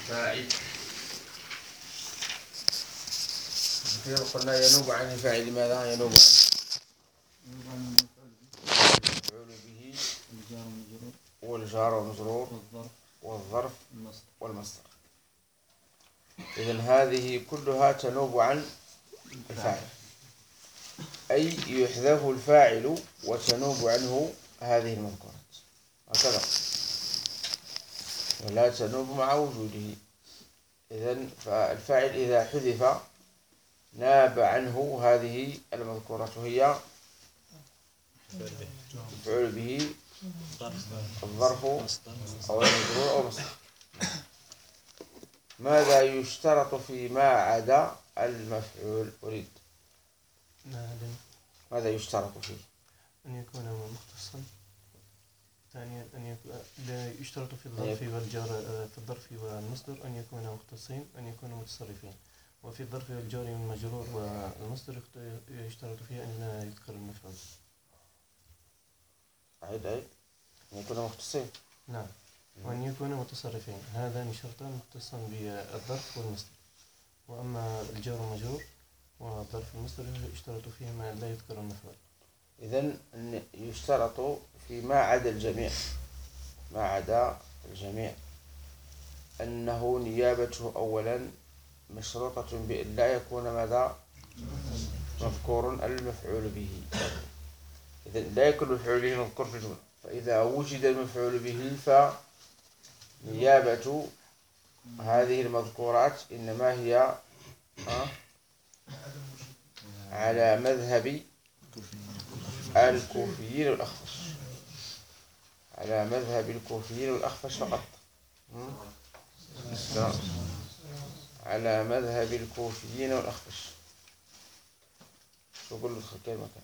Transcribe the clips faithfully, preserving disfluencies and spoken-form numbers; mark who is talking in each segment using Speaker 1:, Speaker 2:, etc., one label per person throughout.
Speaker 1: الفاعل. قلنا ينوب عن الفاعل ماذا؟ ينوب عن المفعول به والجار والمجرور والظرف والمصدر. إذن هذه كلها تنوب عن الفاعل، أي يحذف الفاعل وتنوب عنه هذه المذكورات هكذا، ولا تنوب مع وجوده. إذن فالفاعل إذا حذف ناب عنه هذه المذكورات، وهي مفعول به، الظرف أو المجرور أو المصدر. ماذا يشترط فيما عدا المفعول؟ أريد ماذا يشترط فيه؟
Speaker 2: أن يكون مختصا. ثانيا أن يكون لا يشترط في الظرف والجار في الظرف والمصدر أن يكونوا مختصين، أن يكونوا متصرفين. وفي الظرف والجار والمجرور والمصدر يشترط فيه أن لا يذكر المفعول.
Speaker 1: عيد عيد أن يكونوا مختصين.
Speaker 2: نعم، وأن يكونوا متصرفين، هذان شرطان مختصا بالظرف والمصدر. وأما الجار والمجرور والظرف والمصدر يشترط فيهما لا يذكر المفعول.
Speaker 1: إذن يشترط فيما عدا الجميع، ما عدا الجميع أنه نيابته أولا مشروطة بأن لا يكون ماذا؟ مذكور المفعول به. إذن لا يكون المفعول به مذكور في الجملة، فإذا وجد المفعول به فنيابة هذه المذكورات إنما هي على مذهب الكوفيين والأخفش، على مذهب الكوفيين والأخفش فقط، على مذهب الكوفيين والأخفش. شو قل له كلمة كان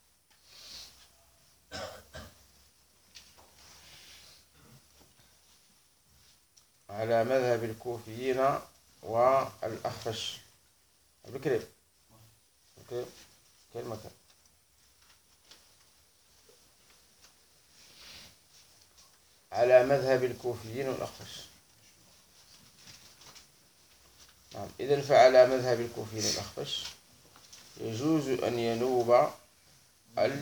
Speaker 1: على مذهب الكوفيين والأخفش بكريم بكريم كلمة كان على مذهب الكوفيين والأخفش. نعم. إذن فعلى مذهب الكوفيين والأخفش يجوز أن ينوب ال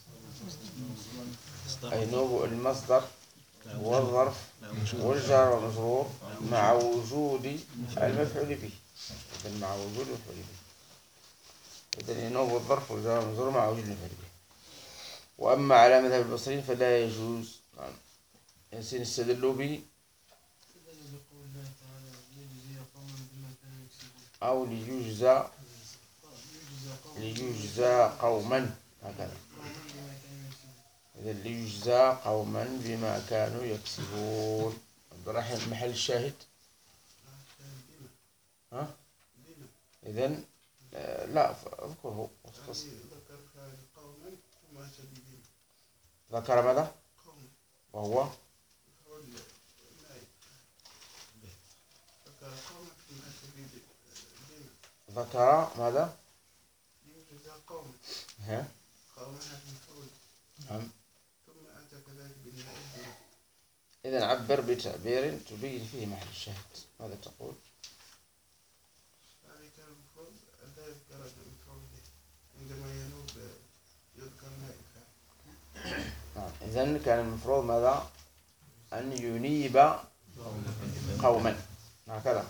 Speaker 1: ينوب المصدر والظرف والجار والمجرور مع وجود المفعول به. إذن مع وجود المفعول به، إذن ينوب الظرف والجار والمجرور مع وجود المفعول به. وأما على مذهب البصريين فلا يجوز. نعم. ينسين استدلوا به أو ليجزى ليجزى قوما هكذا. إذا ليجزى قوما بما كانوا يكسبون. عبد الرحيم محل الشاهد. ها؟ إذن آه لا اذكره. ذكر ماذا؟ وهو ذكر ماذا؟ ها؟ نعم. إذن عبر بتعبير تبين فيه محل الشاهد. ماذا تقول؟ نعم. إذن كان المفروض ماذا؟ أن ينيب قوما هكذا،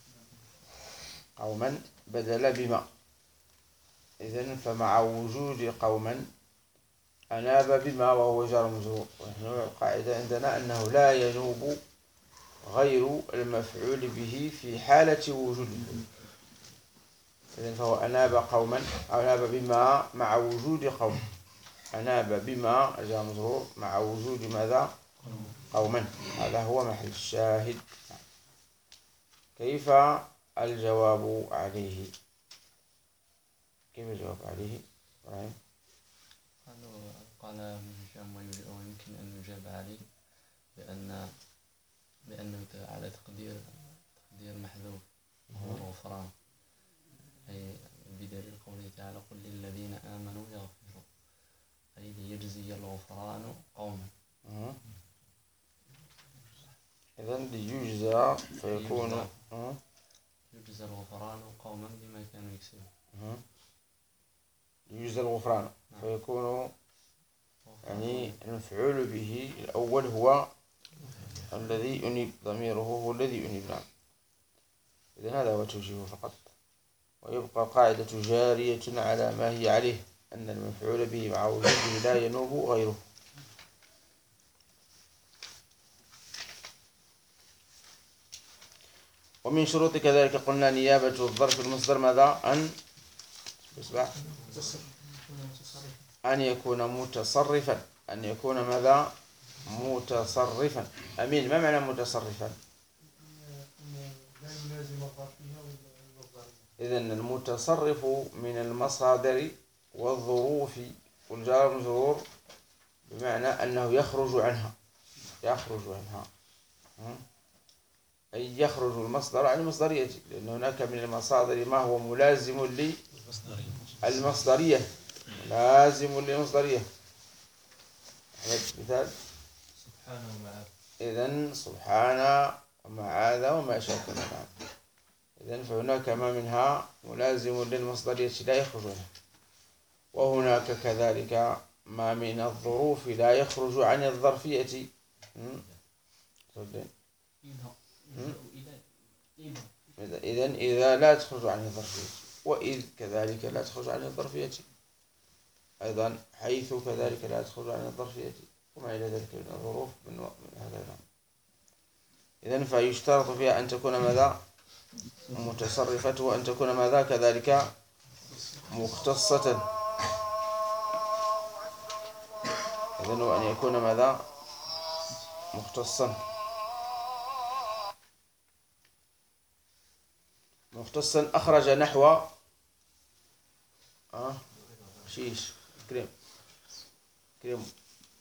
Speaker 1: قوما بدل بما. إذن فمع وجود قوما أناب بما وهو جار مجرور. ونحن القاعدة عندنا أنه لا ينوب غير المفعول به في حالة وجوده. إذن فهو أناب قوما أو أناب بما مع وجود قوم. أناب بما جار مجرور مع وجود ماذا؟ قوما. هذا هو محل الشاهد. كيف الجواب عليه؟ كيف الجواب عليه؟ رأيم؟
Speaker 3: قال هشام ويمكن أن يجاب عليه بأن بأنه على تقدير تقدير محذوف وهو الغفران، أي بدليل قوله تعالى قل للذين آمنوا يغفروا، أي ليجزي الغفران قوما.
Speaker 1: إذن ليجزى المصدر فيكون أه؟
Speaker 3: يجزى الغفران قوما بما كانوا يكسبون.
Speaker 1: أه؟ يجزى الغفران فيكون يعني المفعول به الأول هو الذي ينيب، ضميره هو الذي ينيب. نعم. إذن هذا هو توجيهه فقط، ويبقى قاعدة جارية على ما هي عليه، أن المفعول به مع وجوده لا ينوب غيره. ومن شروط كذلك قلنا نيابة الظرف المصدر ماذا؟ أن يصبح أن يكون متصرفا، أن يكون ماذا؟ متصرفا. أمين، ما معنى متصرفا؟ إذن المتصرف من المصادر والظروف والجار والمجرور بمعنى أنه يخرج عنها، يخرج عنها أي يخرج المصدر عن المصدرية، لأن هناك من المصادر ما هو ملازم للمصدرية، ملازم للمصدرية. مثال
Speaker 2: سبحانه ومعاذ.
Speaker 1: إذن سبحانه ومعاذ وما شاكل معاذ. إذن فهناك ما منها ملازم للمصدرية لا يخرج عنها، وهناك كذلك ما من الظروف لا يخرج عن الظرفية. إذن إذا لا تخرج عن الظرفية، وإذ كذلك لا تخرج عن الظرفية أيضا، حيث كذلك لا تخرج عن الظرفية، وما إلى ذلك من الظروف من, من هذا النوع. إذن فيشترط فيها أن تكون ماذا؟ متصرفة، وأن تكون ماذا كذلك؟ مختصة. إذن وأن يكون ماذا؟ مختصا. مختصا أخرج نحو آه شيش كريم كريم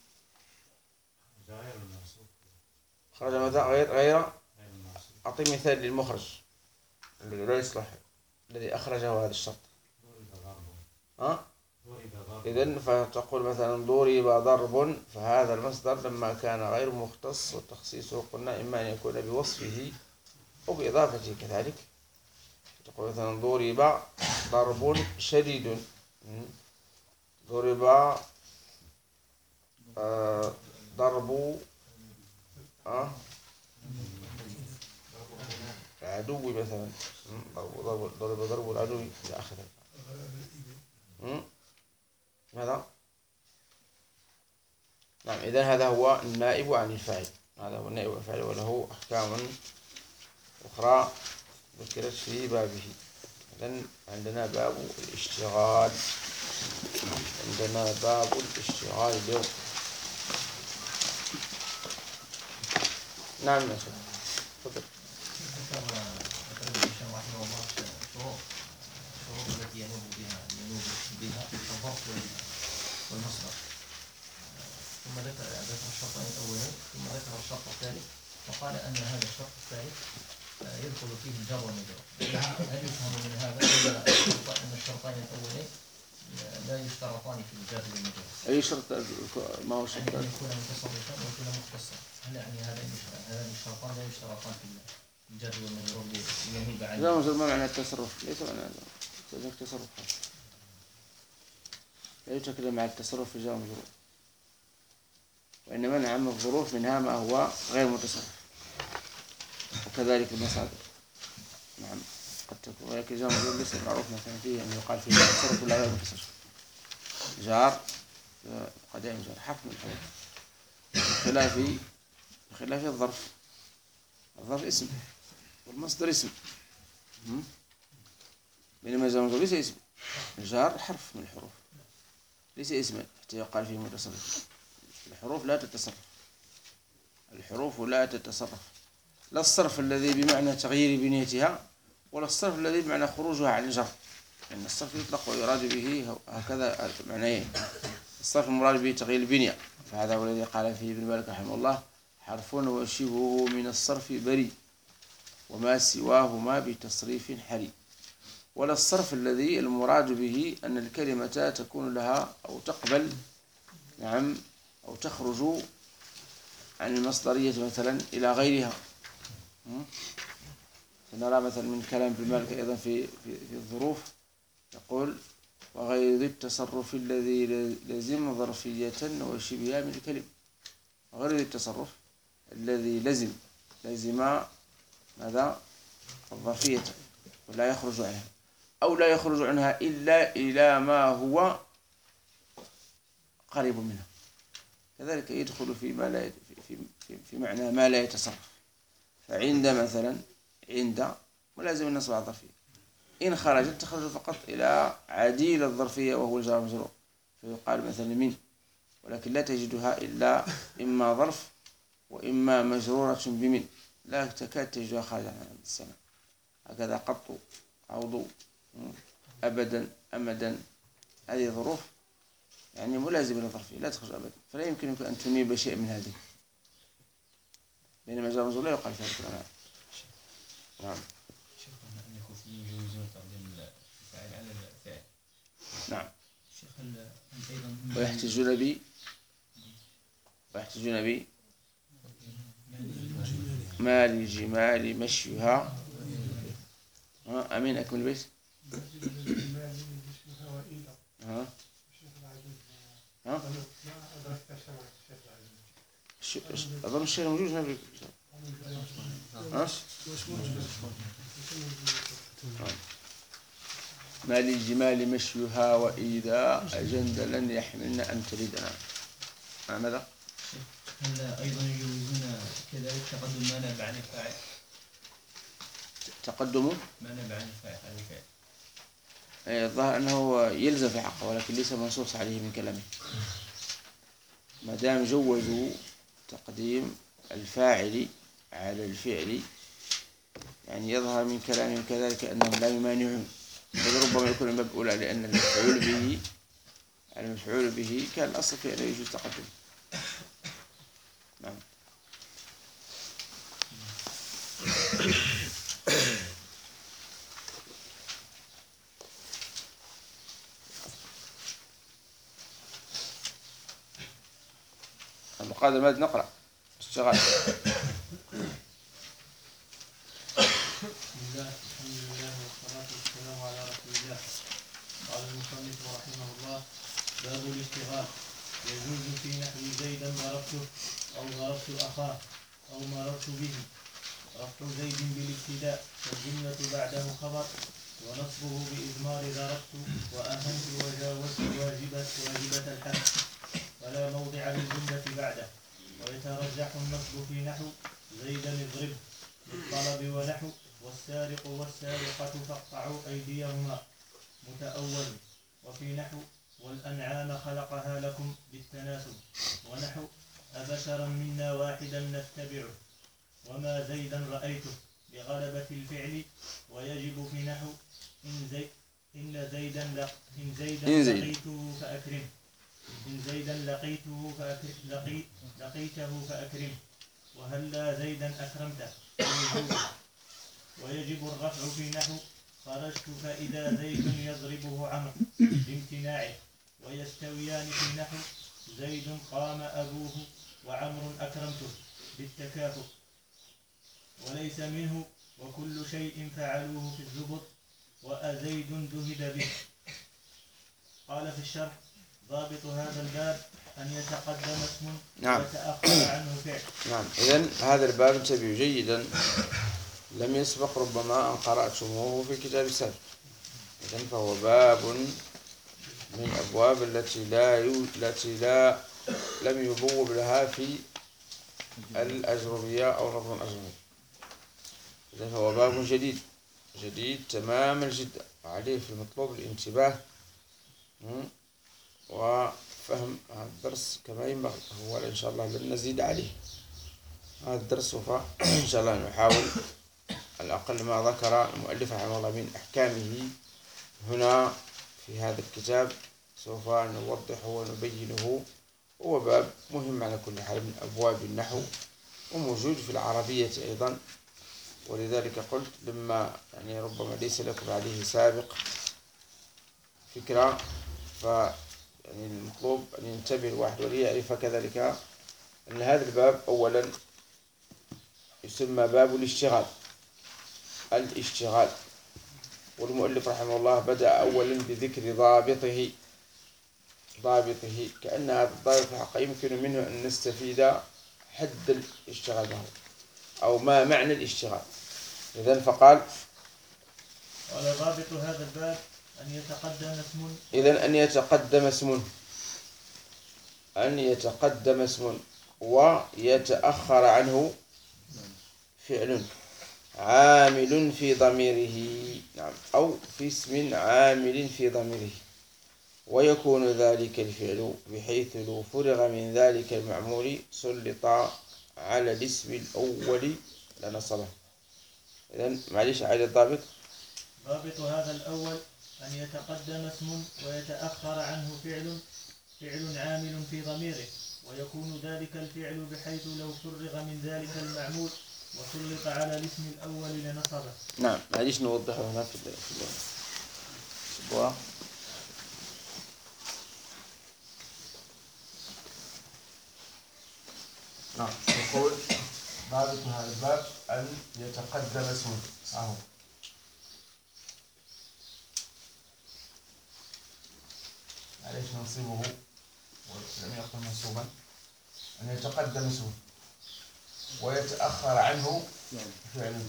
Speaker 1: خرج ماذا؟ غير غير أعطي مثال للمخرج الذي لا يصلح، الذي أخرجه هذا الشرط. ها؟ إذن فتقول مثلا ضرب ضرب، فهذا المصدر لما كان غير مختص، وتخصيصه قلنا إما أن يكون بوصفه أو بإضافته كذلك. تقول مثلا ضرب ضرب شديد، ضرب آه ضرب آه العدو مثلا، ضرب ضرب ضرب العدو إلى آخره. ماذا؟ نعم. إذن هذا هو النائب عن الفاعل، هذا هو النائب عن الفاعل، وله أحكام أخرى ذكرت في بابه. إذن عندنا باب الاشتغال، عندنا باب الاشتغال اليوم. نعم يا شيخ تفضل.
Speaker 4: التي ينوب بها ينوب بها الظرف والمصدر، ثم ذكر ذكر الشرطين الأولين، ثم ذكر الشرط الثالث، وقال أن هذا الشرط الثالث يدخل فيه الجر والمجرور. هل يفهم من هذا أن الشرطين الأولين لا يشترطان في الجر والمجرور؟
Speaker 1: أي شرط؟ ما هو الشرط؟
Speaker 4: أن يكون متصرفا ويكون مختصا. هل يعني هذين الشرطان لا يشترطان في الجر والمجرور لينوب عنه؟
Speaker 1: لا، ما معنى التصرف؟ ليس معنى هذا تصرف، لا يتكلم مع التصرف في الجر والمجرور، وإنما نعم الظروف منها ما هو غير متصرف، وكذلك المصادر. نعم قد تكون، ولكن الجر والمجرور ليس معروف مثلا فيه أن يقال فيه متصرف ولا غير متصرف. جار قد يعمل جار حرف من الحروف، بخلاف بخلاف الظرف. الظرف اسم والمصدر اسم، بينما الجار والمجرور ليس اسم. الجار حرف من الحروف ليس اسما حتى يقال فيه متصرف. الحروف لا تتصرف، الحروف لا تتصرف، لا الصرف الذي بمعنى تغيير بنيتها، ولا الصرف الذي بمعنى خروجها عن الجر، لأن الصرف يطلق ويراد به هكذا معنيين. الصرف المراد به تغيير البنية، فهذا هو الذي قال فيه ابن مالك رحمه الله: حرف وشبهه من الصرف بري، وما سواهما بتصريف حري. ولا الصرف الذي المراد به أن الكلمة تكون لها أو تقبل نعم أو تخرج عن المصدرية مثلا إلى غيرها، نرى مثلا من كلام ابن مالك أيضا في في, في الظروف يقول وغير ذي التصرف الذي لزم ظرفية وشبهها من الكلم. وغير ذي التصرف الذي لزم لزم ماذا؟ الظرفية ولا يخرج عنها أو لا يخرج عنها إلا إلى ما هو قريب منها. كذلك يدخل في ما لا في في في معنى ما لا يتصرف. فعند مثلا عند ملازم النصب على الظرفية، إن خرجت تخرج فقط إلى عديل الظرفية وهو الجار والمجرور، فيقال مثلا من، ولكن لا تجدها إلا إما ظرف وإما مجرورة بمن، لا تكاد تجدها خارجة عن السماء. هكذا قط، عوض، أبدا، أمدا، هذه ظروف يعني ملازمة للظرفية لا تخرج أبدا، فلا يمكنك أن تنيب شيء من هذه، بينما جار والمجرور لا يقال في هذا الكلام. نعم.
Speaker 4: شيخنا أن يكون في يجوزون تقديم الفاعل على الفعل.
Speaker 1: نعم.
Speaker 4: شيخ أيضا
Speaker 1: ويحتجون بي ويحتجون بي ما للجمال مشيها. ها أمين أكمل البيت. ها ها أظن الشيء موجود هنا في الكتاب. ها ما للجمال مشيها وإذا أجندلا يحملن أن تلدنا. ماذا؟
Speaker 4: هل أيضا يجوزون كذلك تقدم ما نابع عن الفاعل؟
Speaker 1: تقدم
Speaker 4: ما نابع عن الفاعل عن الفاعل.
Speaker 1: الظاهر أنه يلزم في حقه ولكن ليس منصوص عليه من كلامه. ما دام جوزوا تقديم الفاعل على الفعل يعني يظهر من كلامهم كذلك أنهم لا يمانعون، بل ربما يكون المباب أولى لأن المفعول به المفعول به كان الأصل في أنه يجوز تقدم. نعم. المقادمة ماذا نقرأ؟ اشتغال.
Speaker 2: بسم الله الحمد لله والصلاة والسلام على رسول الله. قال المصنف رحمه الله: باب الاشتغال. يجوز في نحو زيدا ضربته أو ضربت أخاه أو مررت به. رفع زيد بالابتداء والجملة بعده خبر، ونصبه بإضمار ضربت وأهنت وجاوزت واجبة واجبة الحد، ولا موضع للجملة بعده. ويترجح النصب في نحو زيدا اضربه بالطلب ونحو والسارق والسارقة فاقطعوا أيديهما متأول. وفي نحو والأنعام خلقها لكم بالتناسب، ونحو أبشرا منا واحدا نتبعه، وما زيدا رأيته بغلبة الفعل. ويجب في نحو إن, زي إن زيدا لق إن زيدا لقيته فأكرم إن زيدا لقيته فأكرم لقي لقيته فأكرم وهلا زيدا أكرمته. ويجب الرفع في نحو خرجت فإذا زيد يضربه عمرو بامتناعه. ويستويان في نحو زيد قام أبوه وعمرو أكرمته بالتكافؤ. وليس منه وكل شيء فعلوه في الزبط وأزيد ذهب به. قال في الشرح: ضابط هذا الباب أن يتقدم اسم
Speaker 1: نعم.
Speaker 2: ويتأخر عنه فعل.
Speaker 1: نعم. إذن هذا الباب انتبهوا جيدا، لم يسبق ربما أن قرأتموه في كتاب السابق. إذن فهو باب من أبواب التي لا يو... التي لا لم يبوب لها في الأجربية أو نظم الأجربية. إذن فهو باب جديد جديد تمام الجد، عليه في المطلوب الانتباه وفهم هذا الدرس كما ينبغي. هو إن شاء الله لن نزيد عليه هذا الدرس، سوف إن شاء الله نحاول الأقل ما ذكر المؤلف رحمه الله من أحكامه هنا في هذا الكتاب سوف نوضحه ونبينه. هو باب مهم على كل حال من أبواب النحو وموجود في العربية أيضا، ولذلك قلت لما يعني ربما ليس لكم عليه سابق فكرة، ف يعني المطلوب أن ينتبه الواحد وليعرف كذلك أن هذا الباب أولا يسمى باب الاشتغال. الاشتغال. والمؤلف رحمه الله بدأ أولا بذكر ضابطه ضابطه كأن هذا الضابط في الحقيقة يمكن منه أن نستفيد حد الاشتغال به أو ما معنى الاشتغال. إذن فقال
Speaker 4: قال ضابط هذا الباب أن يتقدم اسم
Speaker 1: إذن أن يتقدم اسم أن يتقدم اسم ويتأخر عنه فعل عامل في ضميره، نعم، أو في اسم عامل في ضميره، ويكون ذلك الفعل بحيث لو فرغ من ذلك المعمول سلط على الاسم الأول لنصبه. إذن معليش على الضابط.
Speaker 4: ضابط هذا الأول أن يتقدم اسم ويتأخر عنه فعل فعل عامل في ضميره، ويكون ذلك الفعل بحيث لو فرغ من ذلك المعمول وسلط على الاسم الأول لنصبه.
Speaker 1: نعم، معليش نوضحه هنا في السبوة. نعم، يقول ضابط هذا الباب أن يتقدم اسم أهو. معليش ننصبه ولم يكن منصوبا. أن يتقدم اسم ويتأخر عنه فعل.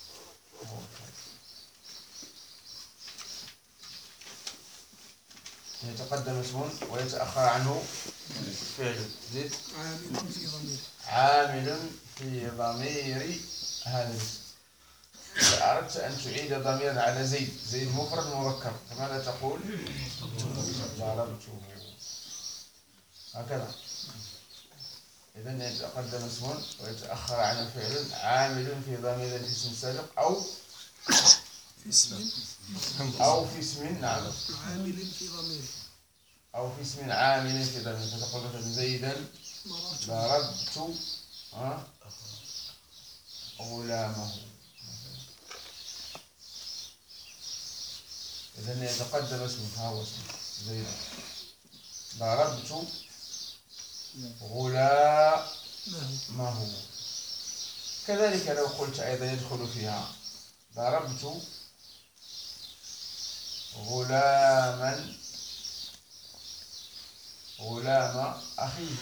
Speaker 1: يتقدم اسم ويتأخر عنه فعل. زيد
Speaker 5: عامل في ضمير
Speaker 1: عامل في ضمير هذا الاسم. إذا أردت أن تعيد ضمير على زيد، زيد مفرد مذكر، فماذا تقول؟ ضربته. هكذا. إذن يتقدم اسم ويتأخر عن الفعل عامل في ضمير الاسم السابق أو
Speaker 5: في اسم
Speaker 1: أو في اسم، نعم،
Speaker 5: عامل في ضمير
Speaker 1: أو في اسم عامل في ضمير. فتقول مثلا زيدا ضربت ها غلامه. إذن يتقدم اسمه، ها هو اسمه زيدا ضربت غلامه. كذلك لو قلت أيضا يدخل فيها ضربت غلاما غلام أخيه،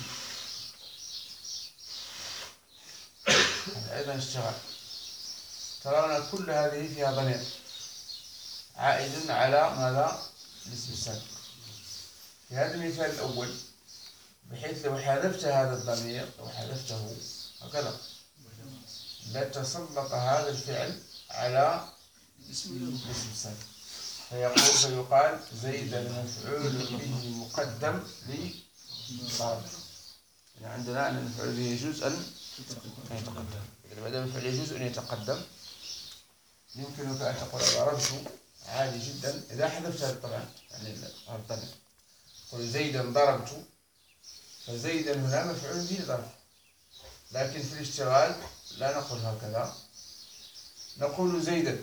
Speaker 1: هذا أيضا اشتغل. ترون كل هذه فيها ضمير عائد على ماذا؟ الاسم السابق. في هذا المثال الأول بحيث لو حذفت هذا الضمير لو حذفته هكذا لتسلط هذا الفعل على الاسم السابق، فيقول فيقال زيدا مفعول به مقدم لضرب. يعني عندنا أن المفعول به يجوز أن يتقدم. إذا ما دام المفعول يجوز أن يتقدم يمكنك أن تقول ضربت عادي جدا إذا حذفت هذا طبعا، يعني الضمير قل زيدا ضربت، فزيدا هنا مفعول به ضرب. لكن في الاشتغال لا نقول هكذا، نقول زيدا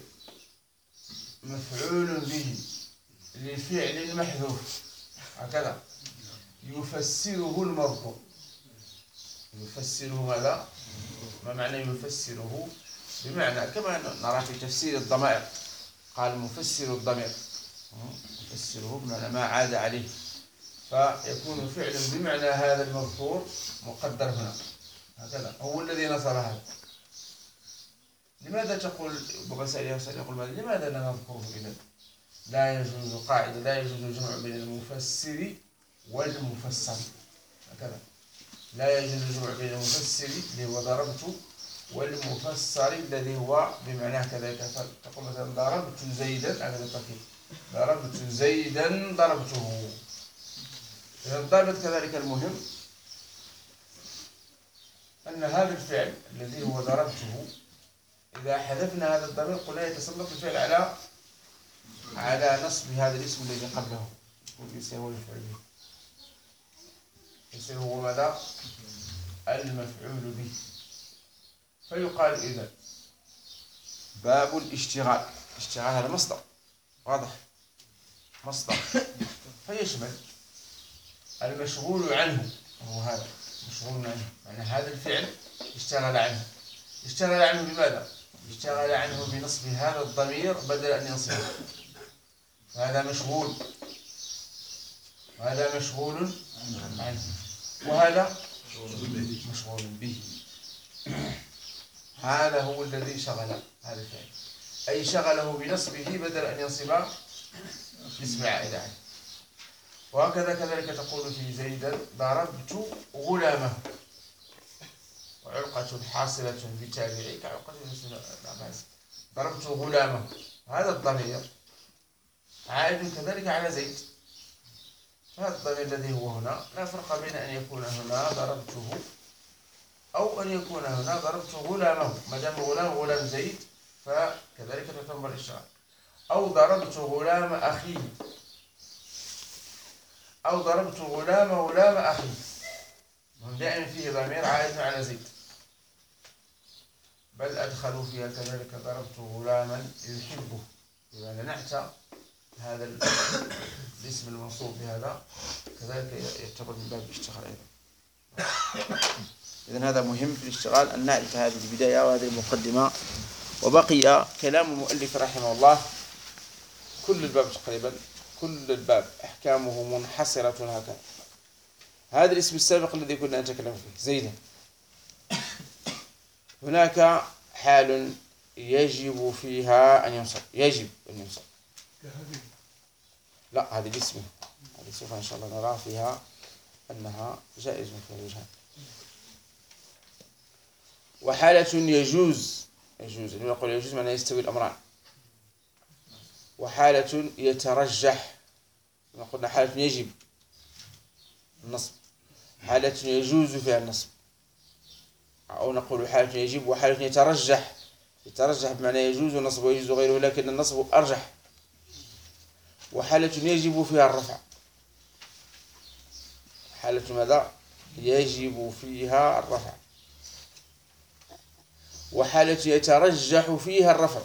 Speaker 1: مفعول به لفعل محذوف هكذا يفسره المذكور. يفسره ماذا؟ ما معنى يفسره؟ بمعنى كما نرى في تفسير الضمائر، قال مفسر الضمير، يفسره بمعنى ما عاد عليه، فيكون فعلا بمعنى هذا المذكور مقدر هنا هكذا، هو الذي نصب هذا. لماذا تقول بغسل يقول ماذا؟ لماذا لا نذكره إذن؟ لا يجوز قاعدة لا يجوز الجمع بين المفسر والمفسر هكذا. لا يجوز الجمع بين المفسر الذي هو ضربت والمفسر الذي هو بمعنى كذلك. تقول مثلا ضربت زيدا، هذا التركيب، ضربت زيدا ضربته. إذا الضابط كذلك المهم أن هذا الفعل الذي هو ضربته إذا حذفنا هذا الضمير قلنا يتسلط الفعل على على نصب هذا الاسم الذي قبله، يصير هو المفعول به، يصير هو ماذا؟ المفعول به. فيقال إذا باب الاشتغال. اشتغال هذا مصدر واضح، مصدر فيشمل المشغول عنه، وهو هذا مشغول عنه، يعني هذا الفعل اشتغل عنه، اشتغل عنه بماذا؟ اشتغل عنه بنصب هذا الضمير بدل أن ينصبه. هذا مشغول، هذا مشغول عنه، وهذا مشغول به. هذا هو الذي شغل هذا الفعل، أي شغله بنصبه بدل أن ينصب اسم عائد عنه. وهكذا كذلك تقول في زيدا ضربت غلامه، وعلقة حاصلة بتابعي كعلقة العباس. ضربت غلامه، هذا الضمير عائد كذلك على زيد. هذا الضمير الذي هو هنا لا فرق بين أن يكون هنا ضربته أو أن يكون هنا ضربت غلامه، ما دام غلام غلام زيد فكذلك تعتبر الإشارة. أو ضربت غلام أخيه، أو ضربت غلام غلام أخيه، دائما فيه ضمير عائد على زيد. بل أدخلوا فيها كذلك ضربت غلاما يحبه، إذا نعت هذا الاسم المنصوب بهذا كذلك يعتبر من باب الاشتغال أيضا. إذن هذا مهم في الاشتغال أن نعرف هذه البداية وهذه المقدمة. وبقي كلام المؤلف رحمه الله، كل الباب تقريبا كل الباب أحكامه منحصرة هكذا. هذا الاسم السابق الذي كنا نتكلم فيه زيدا، هناك حال يجب فيها أن ينصب، يجب أن ينصب. لا، هذه الاسم هذه سوف إن شاء الله نرى فيها أنها جائز في الوجهان. وحالة يجوز، يجوز لما نقول يجوز معناه يستوي الأمران. وحالة يترجح، لما قلنا حالة يجب النصب، حالة يجوز فيها النصب. أو نقول حالة يجب وحالة يترجح، يترجح بمعنى يجوز النصب ويجوز غيره لكن النصب أرجح. وحالة يجب فيها الرفع، حالة ماذا؟ يجب فيها الرفع. وحالة يترجح فيها الرفع،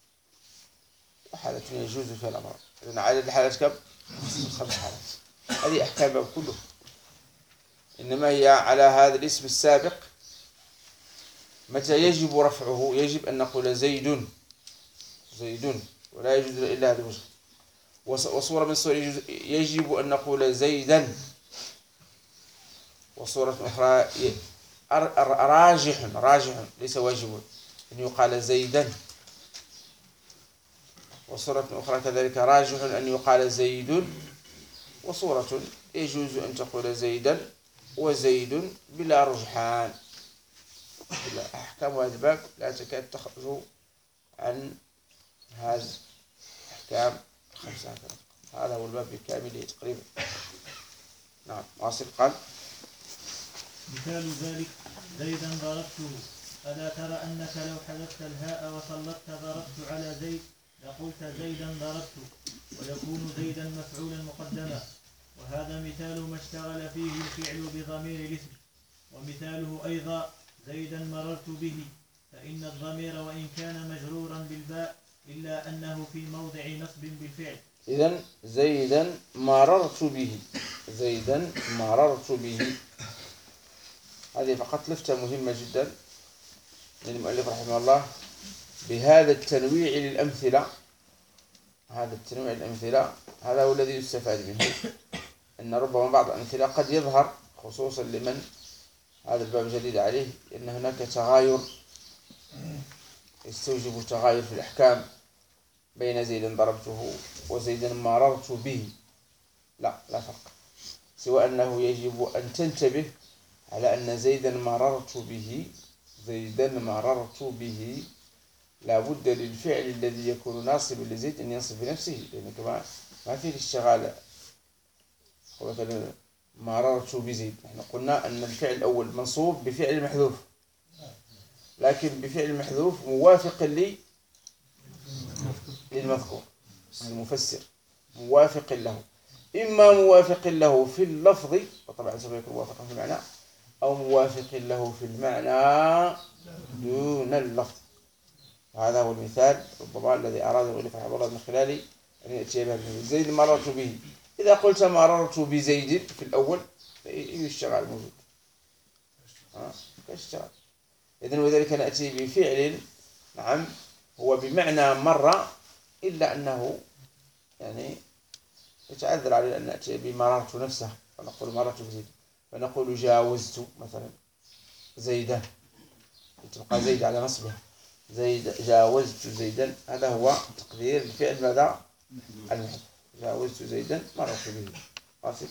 Speaker 1: وحالة يجوز فيها الأمر. إذن عدد الحالات كم؟ خمس حالات. هذه أحكام كله، إنما هي على هذا الاسم السابق. متى يجب رفعه؟ يجب أن نقول زيد زيد، ولا يجوز إلا هذا الوجه. وصورة من الصور يجب أن نقول زيدا، وصورة أخرى راجح راجح ليس واجب أن يقال زيدا. وصورة أخرى كذلك راجح أن يقال زيد. وصورة يجوز أن تقول زيدا وزيد بلا رجحان. أحكام هذا الباب لا تكاد تخرج عن هذه الأحكام الخمسة. هذا هو الباب بكامله تقريبا. نعم، واصل. قال
Speaker 6: مثال ذلك زيدا ضربته. ألا ترى أنك لو حذفت الهاء وسلطت ضربت على زيد لقلت زيدا ضربت، ويكون زيدا مفعولا مقدما. وهذا مثال ما اشتغل فيه الفعل بضمير الاسم. ومثاله أيضا زيدا مررت به، فإن الضمير وإن كان مجرورا بالباء إلا أنه في موضع نصب بالفعل.
Speaker 1: إذن زيدا مررت به، زيدا مررت به، هذه فقط لفتة مهمة جدا للمؤلف رحمه الله بهذا التنويع للأمثلة. هذا التنويع للأمثلة هذا هو الذي يستفاد منه، أن ربما بعض الأمثلة قد يظهر خصوصا لمن هذا الباب جديد عليه أن هناك تغاير يستوجب تغاير في الأحكام بين زيدا ضربته وزيدا مررت به. لا لا فرق، سوى أنه يجب أن تنتبه على أن زيدا مررت به، زيدا مررت به لا بد للفعل الذي يكون ناصبا لزيد أن ينصب بنفسه، لأن كما ما فيه الاشتغال. مررت بزيد، نحن قلنا أن الفعل الأول منصوب بفعل محذوف، لكن بفعل محذوف موافق لي للمذكور المفسر، موافق له، إما موافق له في اللفظ وطبعا سوف يكون موافقا في المعنى، أو موافق له في المعنى دون اللفظ. هذا هو المثال ربما الذي أراد المؤلف رحمه الله من خلاله أن يأتي به. زيد مررت به، إذا قلت مررت بزيد في الأول يشتغل موجود، ها يشتغل. إذن وذلك نأتي بفعل نعم هو بمعنى مرة، إلا أنه يعني يتعذر علينا أن نأتي بمررت نفسه، فنقول مررت بزيد، فنقول جاوزت مثلا زيدا، تبقى زيد على نصبه، زيد جاوزت زيدا، هذا هو تقدير الفعل ماذا؟ المحذوف. جاوزت زيدا مررت به. واصل.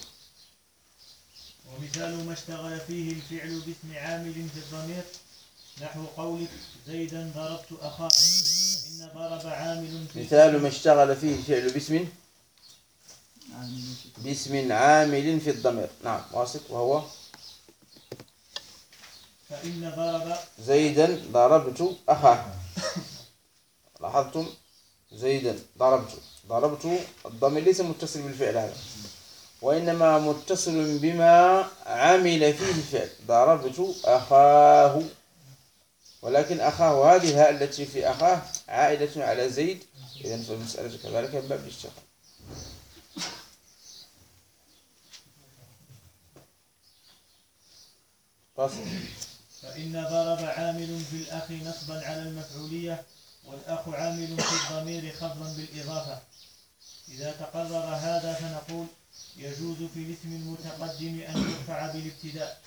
Speaker 6: ومثال ما اشتغل فيه الفعل باسم عامل في الضمير نحو قولك زيدا ضربت أخاه، فإن ضرب عامل في
Speaker 1: مثال ما اشتغل فيه الفعل باسم باسم عامل في الضمير. نعم واصل. وهو
Speaker 6: فإن ضرب
Speaker 1: زيدا ضربت أخاه. لاحظتم زيدا ضربت، ضربت الضمير ليس متصل بالفعل هذا، وإنما متصل بما عمل فيه الفعل. ضربت أخاه، ولكن أخاه هذه الهاء التي في أخاه عائدة على زيد، إذن فالمسألة كذلك من باب الاشتغال. فصل.
Speaker 6: فإن ضرب عامل في الأخ نصبا على المفعولية، والأخ عامل في الضمير خفضا بالإضافة. إذا تقرر هذا فنقول يجوز في الاسم المتقدم أن يرفع بالابتداء،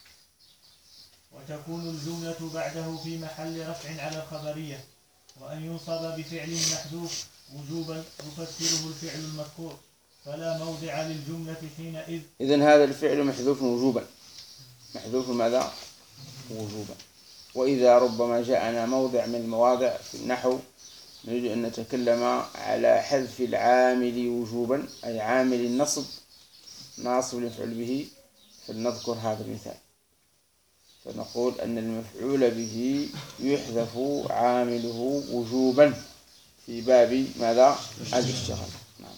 Speaker 6: وتكون الجملة بعده في محل رفع على الخبرية، وأن ينصب بفعل محذوف وجوبا يفسره الفعل المذكور، فلا موضع للجملة حينئذ.
Speaker 1: إذن هذا الفعل محذوف وجوبا. محذوف ماذا؟ وجوبا. وإذا ربما جاءنا موضع من المواضع في النحو نريد أن نتكلم على حذف العامل وجوبا، أي عامل النصب ناصب المفعول به، فلنذكر هذا المثال، فنقول أن المفعول به يحذف عامله وجوبا في باب ماذا؟ الاشتغال. نعم.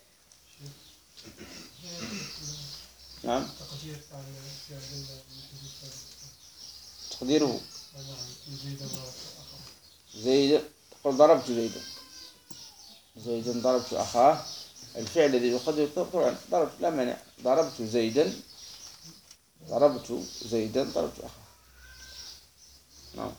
Speaker 1: نعم. تقديره زيد، تقول ضربت زيدا، زيدا ضربت أخاه. الفعل الذي يقدر طبعا ضربت لا مانع، ضربت زيدا ضربت زيدا ضربت أخاه. نعم.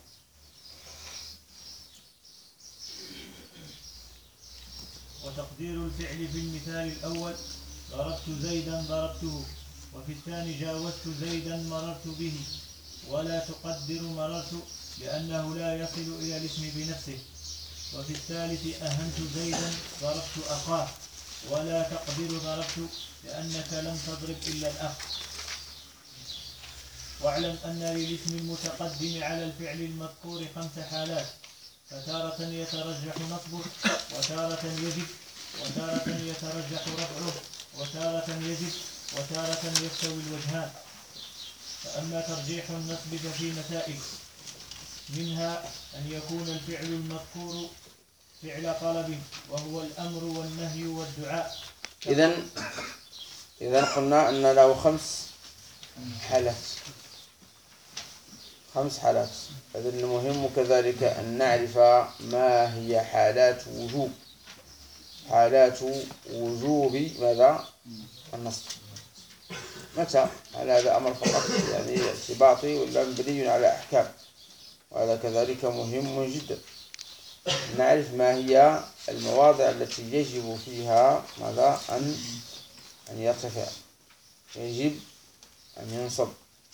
Speaker 6: وتقدير الفعل في المثال الأول ضربت زيدا ضربته، وفي الثاني جاوزت زيدا مررت به، ولا تقدر مررت لأنه لا يصل إلى الاسم بنفسه. وفي الثالث أهنت زيدا ضربت أخاه، ولا تقدر ضربت لأنك لم تضرب إلا الأخ. واعلم أن للاسم المتقدم على الفعل المذكور خمس حالات، فتارة يترجح نصبه، وتارة يجب، وتارة يترجح رفعه، وتارة يجب، وتارة يستوي الوجهان. فأما ترجيح النصب ففي مسائل، منها أن يكون الفعل المذكور فعل طلب، وهو الأمر والنهي والدعاء.
Speaker 1: إذن إذن قلنا أن له خمس حالات، خمس حالات. إذن المهم كذلك أن نعرف ما هي حالات وجوب، حالات وجوب ماذا؟ النصب. متى؟ هل هذا أمر فقط يعني اعتباطي ولا مبني على أحكام؟ وهذا كذلك مهم جدا، نعرف ما هي المواضع التي يجب فيها ماذا؟ أن أن يرتفع، يجب أن ينصب،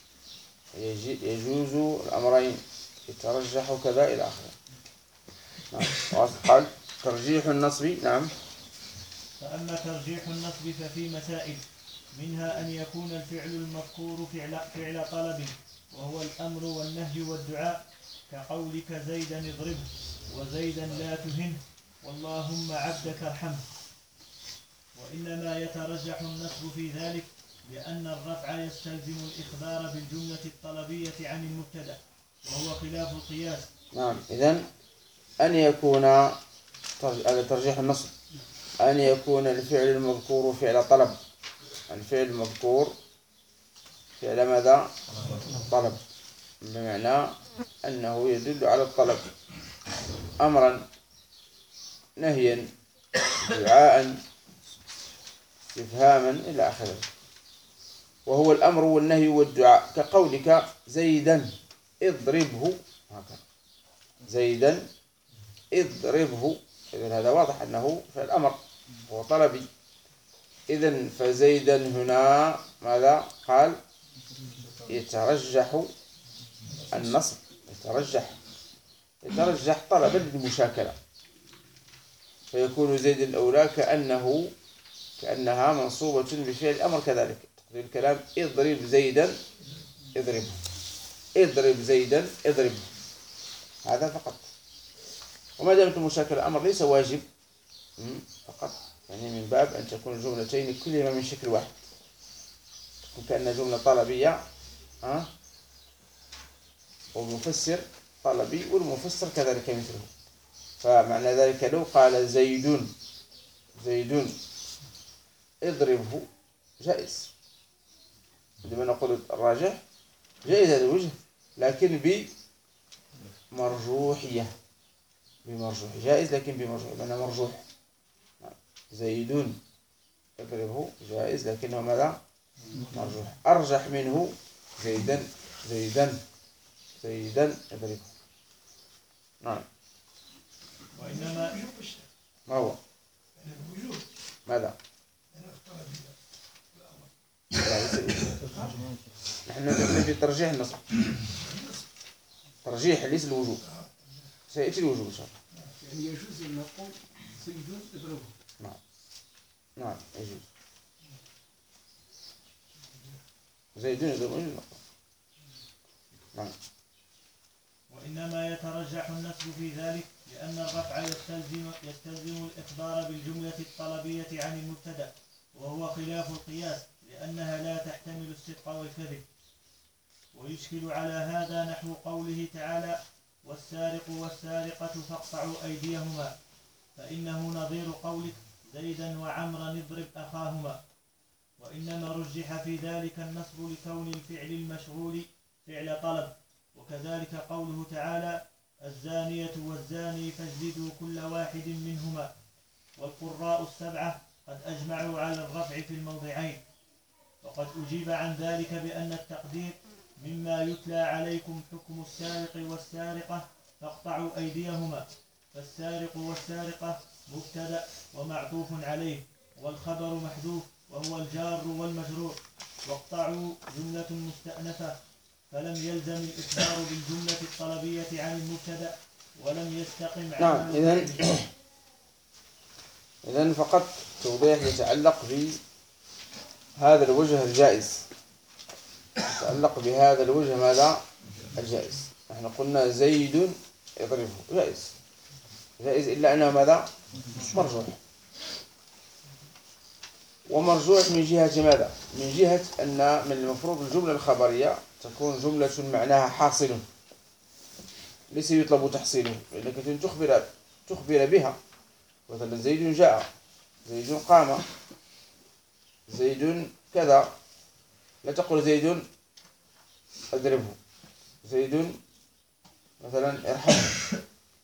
Speaker 1: يجوز الأمرين، يترجح كذا إلى آخره. نعم. قال ترجيح النصب. نعم.
Speaker 6: فأما ترجيح النصب ففي مسائل، منها أن يكون الفعل المذكور فعل, فعل طلب، وهو الأمر والنهي والدعاء، كقولك زيدا اضربه، وزيدا لا تهنه، واللهم عبدك ارحمه. وإنما يترجح النصب في ذلك لأن الرفع يستلزم الإخبار بالجملة الطلبية عن المبتدأ، وهو خلاف القياس.
Speaker 1: نعم. إذن أن يكون هذا ترجيح النصب، أن يكون الفعل المذكور فعل طلب، الفعل المذكور فعل ماذا؟ طلب، بمعنى أنه يدل على الطلب، أمرا نهيا دعاء استفهاما إلى آخره. وهو الأمر والنهي والدعاء، كقولك زيدا اضربه هكذا زيدا اضربه. إذن هذا واضح أنه فعل أمر هو طلبي. إذن فزيدا هنا ماذا قال؟ يترجح النصب، يترجح يترجح طلبا للمشاكلة، فيكون زيد الأولى كأنه كأنها منصوبة بفعل الأمر كذلك. تقدير الكلام اضرب زيدا اضربه، اضرب زيدا اضربه، هذا فقط. وما دامت المشاكلة أمر ليس واجب فقط، يعني من باب أن تكون الجملتين كلهما من شكل واحد، تكون كأن جملة طلبية أه؟ والمفسر طلبي والمفسر كذلك مثله. فمعنى ذلك لو قال زيد زيد اضربه جائز، عندما نقول الراجح جائز هذا الوجه، لكن بمرجوحية، بمرجوح جائز لكن بمرجوح، بمعنى مرجوح. زيد اضربه جائز لكنه ماذا؟ مرجوح. أرجح منه زيدا زيدا زيدا اضربه. نعم.
Speaker 6: وإنما
Speaker 1: ما هو؟ ماذا؟ نحن نتكلم في ترجيح النصب، ترجيح ليس الوجوب، سيأتي الوجوب إن شاء الله.
Speaker 5: يعني يجوز أن نقول زيد اضربه.
Speaker 1: نعم نعم يجوز زيد اضربه. نعم.
Speaker 6: وإنما يترجح النسب في ذلك لأن الرفع يستلزم يستلزم الإخبار بالجملة الطلبية عن المبتدأ، وهو خلاف القياس لأنها لا تحتمل الصدق والكذب. ويشكل على هذا نحو قوله تعالى والسارق والسارقة فاقطعوا أيديهما، فإنه نظير قولك زيدا وعمرا اضرب أخاهما. وإنما رجح في ذلك النصب لكون الفعل المشغول فعل طلب. وكذلك قوله تعالى الزانية والزاني فاجلدوا كل واحد منهما. والقراء السبعة قد أجمعوا على الرفع في الموضعين. وقد أجيب عن ذلك بأن التقدير مما يتلى عليكم حكم السارق والسارقة فاقطعوا أيديهما، فالسارق والسارقة مبتدأ ومعطوف عليه، والخبر محذوف وهو الجار والمجرور، واقطعوا جملة مستأنفة، فلم يلزم الإخبار بالجملة الطلبية عن المبتدأ ولم يستقم
Speaker 1: نعم.
Speaker 6: عنه.
Speaker 1: إذن إذن فقط توضيح يتعلق بهذا الوجه الجائز، يتعلق بهذا الوجه ماذا؟ الجائز. نحن قلنا زيد يضربه جائز، جائز إلا أنه ماذا؟ مرجوح. ومرجوح من جهة ماذا؟ من جهة أن من المفروض الجملة الخبرية تكون جملة معناها حاصل ليس يطلب تحصيله، لأنك تخبر تخبر بها. مثلا زيد جاء، زيد قام، زيد كذا، لا تقول زيد أضربه، زيد مثلا ارحمه،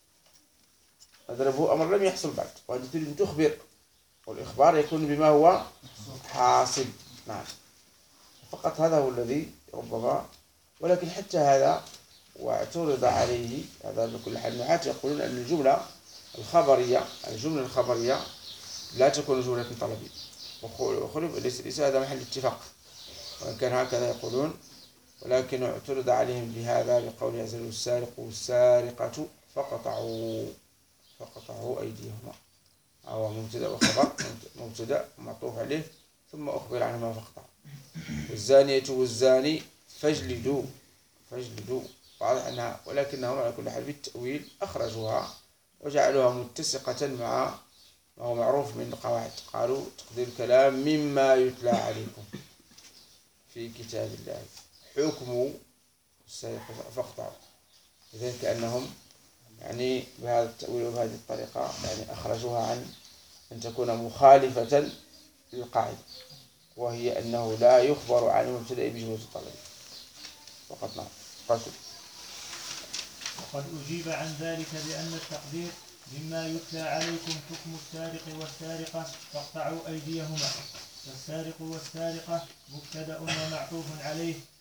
Speaker 1: أضربه أمر لم يحصل بعد، وأنت تريد أن تخبر، والإخبار يكون بما هو حاصل. نعم. فقط هذا هو الذي ربما، ولكن حتى هذا واعترض عليه هذا بكل حال. نحات يقولون أن الجملة الخبرية الجملة الخبرية لا تكون جملة طلبية، وخلف ليس, ليس هذا محل اتفاق، وإن كان هكذا يقولون، ولكن اعترض عليهم بهذا بقول عز وجل السارق والسارقة فقطعوا فقطعوا أيديهما، أو مبتدأ وخبر، مبتدأ معطوف عليه ثم أخبر عنهما فقطعوا. والزانية والزاني فاجلدوا فاجلدوا واضح أنها، ولكنهم على كل حال بالتأويل أخرجوها وجعلوها متسقة مع ما هو معروف من القواعد. قالوا تقدير الكلام مما يتلى عليكم في كتاب الله حكم السارق فاقطعوا. إذن كأنهم يعني بهذا التأويل وبهذه الطريقة يعني أخرجوها عن أن تكون مخالفة للقاعدة، وهي أنه لا يخبر عن المبتدأ بجملة الطلب فقط. نعم. قصد.
Speaker 6: وقد أجيب عن ذلك بأن التقدير مما يتلى عليكم حكم السارق والسارقة فاقطعوا أيديهما، فالسارق والسارقة مبتدأ ومعطوف عليه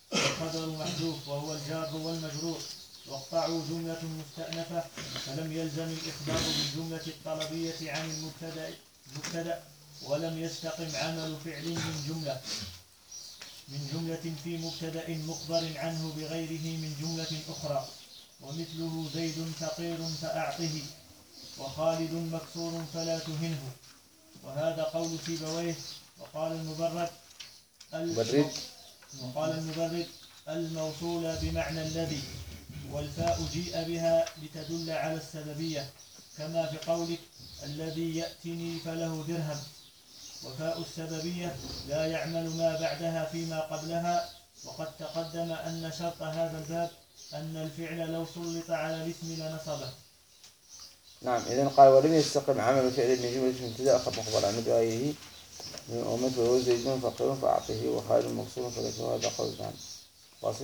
Speaker 6: والقدر محذوف وهو الجار والمجرور. واقطعوا جملة مستأنفة فلم يلزم الإخبار بالجملة الطلبية عن المبتدأ مبتدأ ولم يستقم عمل فعل من جملة من جملة في مبتدأ مخبر عنه بغيره من جملة أخرى. ومثله زيد فقير فأعطه وخالد مكسور فلا تهنه. وهذا قول سيبويه. وقال المبرد
Speaker 1: مبرد
Speaker 6: وقال المبرد الموصول بمعنى الذي، والفاء جيء بها لتدل على السببية كما في قولك الذي يأتني فله درهم. وفاء السببية لا يعمل ما بعدها فيما قبلها. وقد تقدم أن شرط هذا الباب أن الفعل لو سلط على الاسم لنصبه.
Speaker 1: نعم. إذن قال ولم يستقم عمل فعل من جملة مبتدأ مخبر عنه بغيره ومثله زيد فقير فأعطه وخالد مكسور فذكره. هذا قول عنه واصل.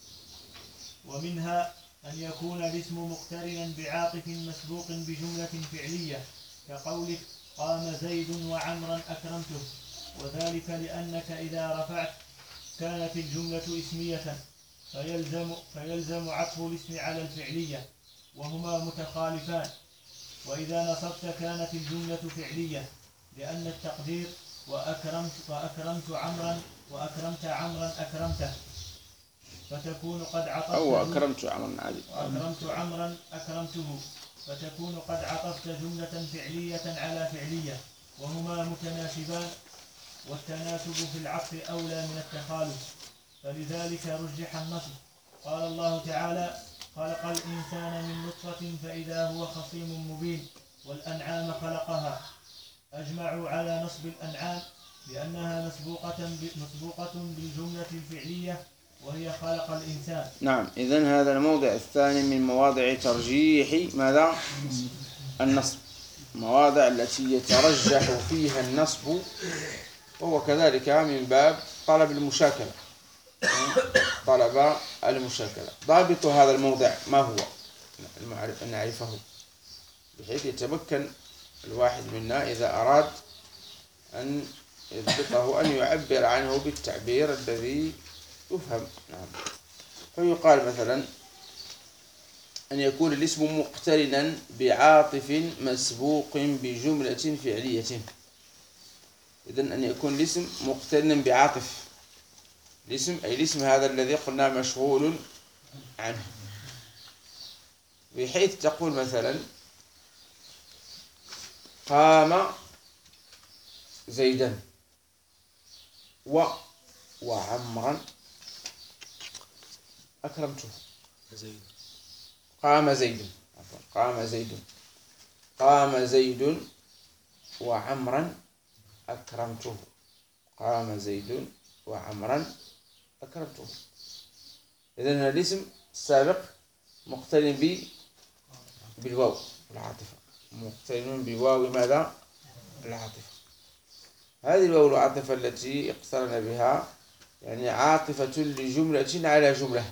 Speaker 6: ومنها أن يكون الاسم مقترنا بعاطف مسبوق بجملة فعلية كقولك قام زيد وعمرا أكرمته. وذلك لأنك إذا رفعت كانت الجملة اسمية فيلزم, فيلزم عطف الاسم على الفعلية وهما متخالفان. وإذا نصبت كانت الجملة فعلية لأن التقدير وأكرمت, وأكرمت عمرا وأكرمت عمرا أكرمته فتكون قد عطفت
Speaker 1: أو أكرمت عمرا عادي
Speaker 6: وأكرمت عمرا أكرمته فتكون قد عطفت جملة فعلية على فعلية وهما متناسبان. والتناسب في العطف أولى من التخالف فلذلك رجح النصب. قال الله تعالى خلق الإنسان من نطفة فإذا هو خصيم مبين. والأنعام خلقها. أجمعوا على نصب الأنعام لأنها مسبوقة مسبوقة بالجملة الفعلية وهي خلق الإنسان.
Speaker 1: نعم. إذن هذا الموضع الثاني من مواضع ترجيح ماذا؟ النصب. مواضع التي يترجح فيها النصب وهو كذلك من باب طلب المشاكلة. طلب المشاكلة. ضابط هذا الموضع ما هو؟ أن نعرفه بحيث يتمكن الواحد منا إذا أراد أن يضبطه أن يعبر عنه بالتعبير الذي يفهم. نعم. فيقال مثلا أن يكون الاسم مقترنا بعاطف مسبوق بجملة فعلية. إذن أن يكون الاسم مقترنا بعاطف. الاسم أي الاسم هذا الذي قلنا مشغول عنه بحيث تقول مثلا قام زيدا و وعمرا أكرمته. قام زيد قام زيد قام زيد وعمرا أكرمته. قام زيد وعمرا أكرمته. إذن الاسم السابق مقترن بالواو العاطفة. مقترن بواو ماذا؟ العاطفة. هذه الواو العاطفة التي اقترن بها يعني عاطفة لجملة على جملة.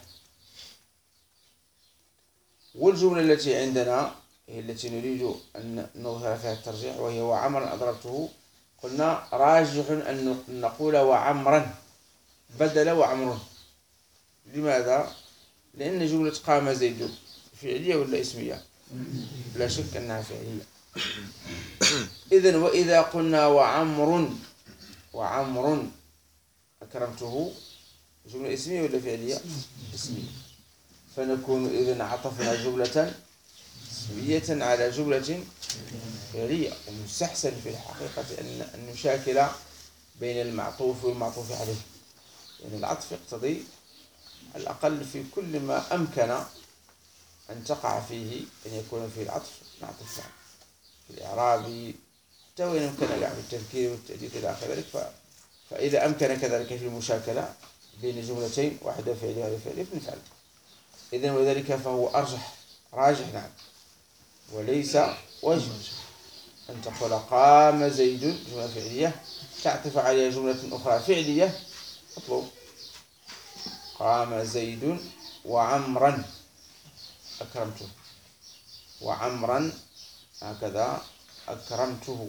Speaker 1: والجملة التي عندنا هي التي نريد أن نظهر فيها الترجيح وهي وعمرا أضربته. قلنا راجح أن نقول وعمرا بدل وعمر. لماذا؟ لأن جملة قام زيد فعلية ولا اسمية؟ لا شك أنها فعلية. إذن وإذا قلنا وعمر وعمر أكرمته جملة اسمية ولا فعلية؟ اسمية. فنكون إذن عطفنا جملة اسمية على جملة فعلية. ومستحسن في الحقيقة أن نشاكل بين المعطوف والمعطوف عليه. يعني العطف يقتضي على الأقل في كل ما أمكن أن تقع فيه أن يكون فيه العطف نعطف عنه في الإعراب حتى وإن أمكن في التذكير والتأديب إلى آخر ذلك. ف... فإذا أمكن كذلك في المشاكلة بين جملتين واحدة فعلية وواحدة فعلية فنفعل. إذن وذلك فهو أرجح راجح. نعم. وليس وجه أن تقول قام زيد جملة فعلية تعطف عليها جملة أخرى فعلية اطلب قام زيد وعمرا أكرمته وعمرا هكذا أكرمته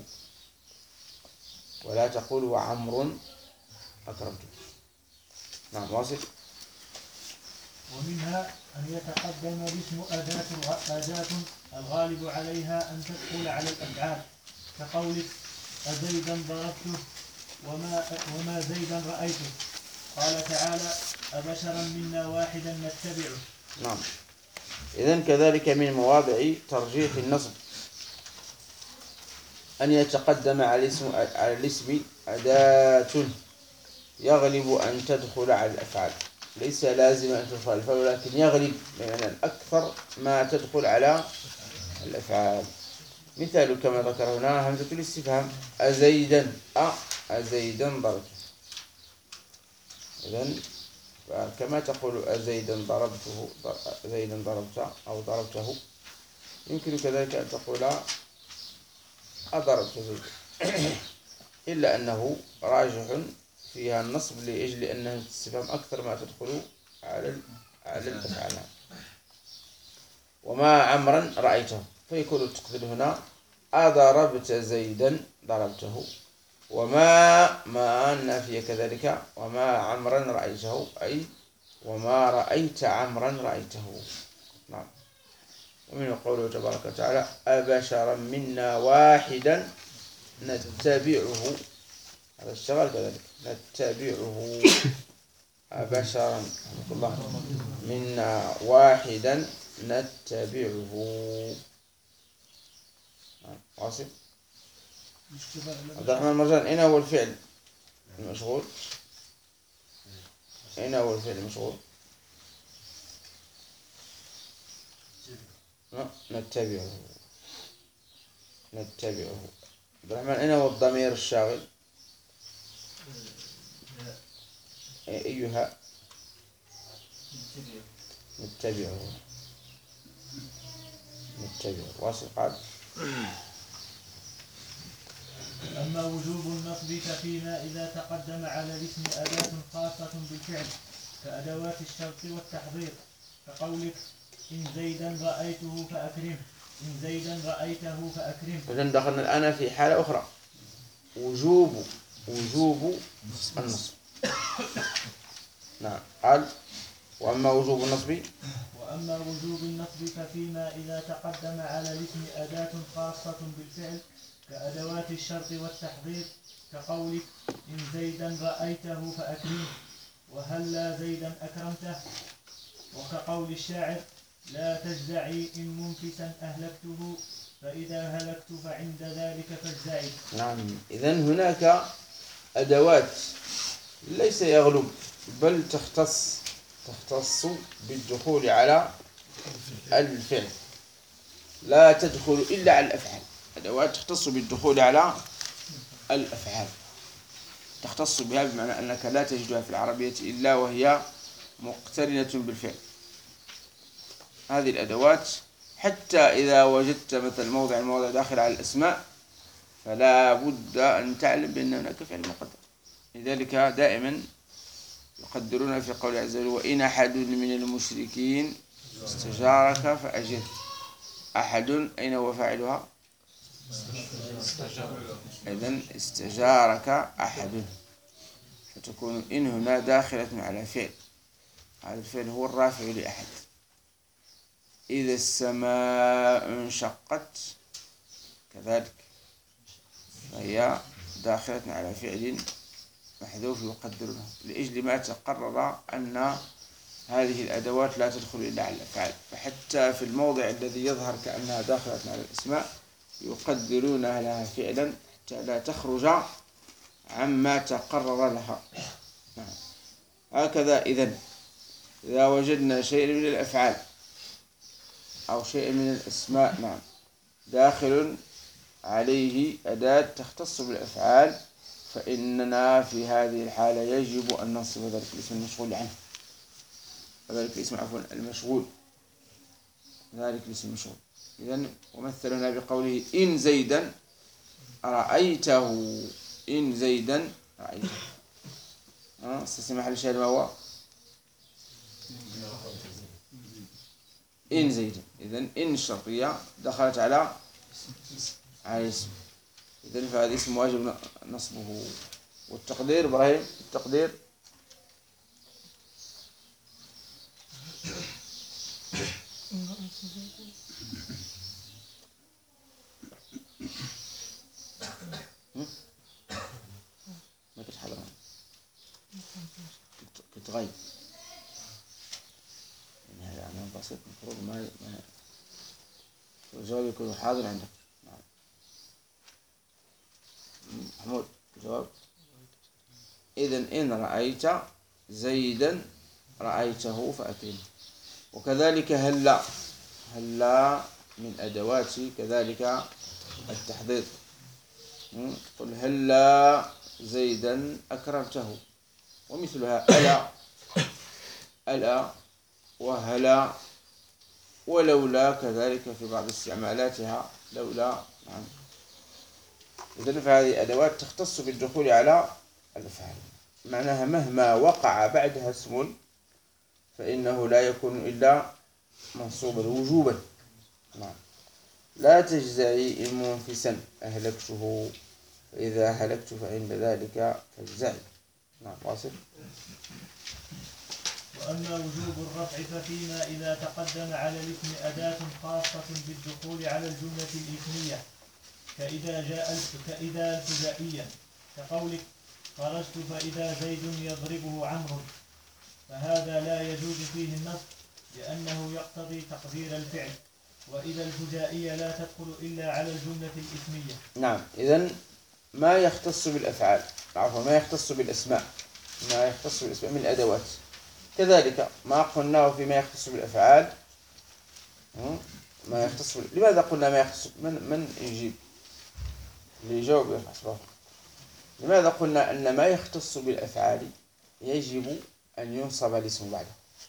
Speaker 1: ولا تقول وعمر أكرمته. نعم واصل.
Speaker 6: ومنها أن يتقدم الاسم أداة الغ- أداة الغالب عليها أن تدخل على الأفعال، كقولك أزيدا ضربته وما, وما زيدا رأيته. قال تعالى أبشرا منا واحدا نتبعه.
Speaker 1: نعم. إذن كذلك من مواضع ترجيح النصب أن يتقدم على الاسم, على الاسم أداة يغلب أن تدخل على الأفعال، ليس لازم أن تدخل على الأفعال ولكن يغلب، لأن الأكثر ما تدخل على الأفعال. مثال كما ذكر هنا همزة الاستفهام أزيدا أ أزيدا ضربته. إذن كما تقول أزيدا ضربته زيدا ضربته أو ضربته، يمكن كذلك أن تقول أضربت زيدا، إلا أنه راجح فيها النصب لأجل أنه الاستفهام أكثر ما تدخل على على الأفعال. وما عمرا رأيته، فيكون التقدير هنا أضربت زيدا ضربته، وما ما النافية كذلك وما عمرا رأيته، أي وما رأيت عمرا رأيته. نعم. ومن قوله تبارك وتعالى أبشرا منا واحدا نتبعه، هذا الشغل كذلك نتبعه. أبشرا الله منا واحدا نتبعه. واصل. عبد الرحمن المرجان، أين هو الفعل المشغول؟ أين هو الفعل المشغول؟ نتبعه نتبعه. عبد الرحمن، أين هو الضمير الشاغل؟ أيها نتبعه نتبعه. واصل. قال
Speaker 6: أما وجوب النصب ففيما إذا تقدم على الاسم أداة خاصة بالفعل كأدوات الشرط والتحضير، كقولك إن زيدا رأيته فأكرمه، إن زيدا رأيته فأكرمه.
Speaker 1: إذن دخلنا الآن في حالة أخرى، وجوب وجوب النصب. نعم. قال وأما وجوب النصب
Speaker 6: وأما وجوب النصب ففيما إذا تقدم على الاسم أداة خاصة بالفعل كأدوات الشرط والتحضير، كقولك إن زيدا رأيته فأكرمه وهلا زيدا أكرمته، وكقول الشاعر لا تجزعي إن منفسا أهلكته فإذا هلكت فعند ذلك فاجزعي.
Speaker 1: نعم. إذن هناك أدوات ليس يغلب بل تختص تختص بالدخول على الفعل، لا تدخل إلا على الأفعال. أدوات تختص بالدخول على الأفعال، تختص بها بمعنى أنك لا تجدها في العربية إلا وهي مقترنة بالفعل. هذه الأدوات حتى إذا وجدت مثل موضع الموضع داخل على الأسماء فلا بد أن تعلم بأن هناك فعل مقدر. لذلك دائما يقدرون في قول عز وجل وإن أحد من المشركين استجارك فأجره. أحد أين هو فاعلها؟ إذن استجارك أحد، فتكون إن هنا داخلة على فعل، هذا الفعل هو الرافع لأحد. إذا السماء انشقت كذلك فهي داخلة على فعل محذوف يقدر له، لأجل ما تقرر أن هذه الأدوات لا تدخل إلا على الأفعال، فحتى في الموضع الذي يظهر كأنها داخلة على الأسماء يقدرون لها فعلا حتى لا تخرج عما تقرر لها. نعم. هكذا إذن إذا وجدنا شيء من الأفعال أو شيء من الأسماء نعم داخل عليه أداة تختص بالأفعال، فإننا في هذه الحالة يجب أن ننصب ذلك الاسم المشغول عنه، ذلك الاسم عفوا المشغول ذلك الاسم المشغول. إذن ومثلنا بقوله إن زيدا رأيته، إن زيدا رأيته. أه استسمح للشاهد ما هو إن زيدا. إذن إن الشرطية دخلت على على اسم، إذن فهذا اسم واجب نصبه. والتقدير إبراهيم التقدير ما كنتش حاضر، كنت غايب. يعني هذا عمل بسيط المفروض ما ما الجواب يكون حاضر عندك. نعم. محمود الجواب. إذن إن رأيت زيدا رأيته فأكرمه. وكذلك هلا، هلا من أدوات كذلك التحضير. قل هلا زيدا أكرمته، ومثلها ألا، ألا وهلا ولولا كذلك في بعض استعمالاتها لولا. نعم. إذن فهذه أدوات تختص بالدخول على الأفعال، معناها مهما وقع بعدها اسم فإنه لا يكون إلا منصوبا وجوبا. نعم. لا تجزعي إن منفسا أهلكته، فإذا هلكت فعند ذلك فاجزعي. نعم واصل.
Speaker 6: وأما وجوب الرفع ففيما إذا تقدم على الاسم أداة خاصة بالدخول على الجملة الإسمية، كإذا جاء كإذا الفجائية، كقولك خرجت فإذا زيد يضربه عمرو، فهذا لا يجوز فيه النصب لأنه يقتضي تقدير الفعل، وإذا الفجائية لا تدخل إلا على الجملة الإسمية.
Speaker 1: نعم. إذن ما يختص بالأفعال، عفوا ما يختص بالأسماء، ما يختص بالأسماء من الأدوات، كذلك ما قلناه فيما يختص بالأفعال ما يختص بال... لماذا قلنا ما يختص؟ من من يجيب؟ اللي يجاوب يحسبه. لماذا قلنا أن ما يختص بالأفعال يجب أن ينصب الاسم بعده؟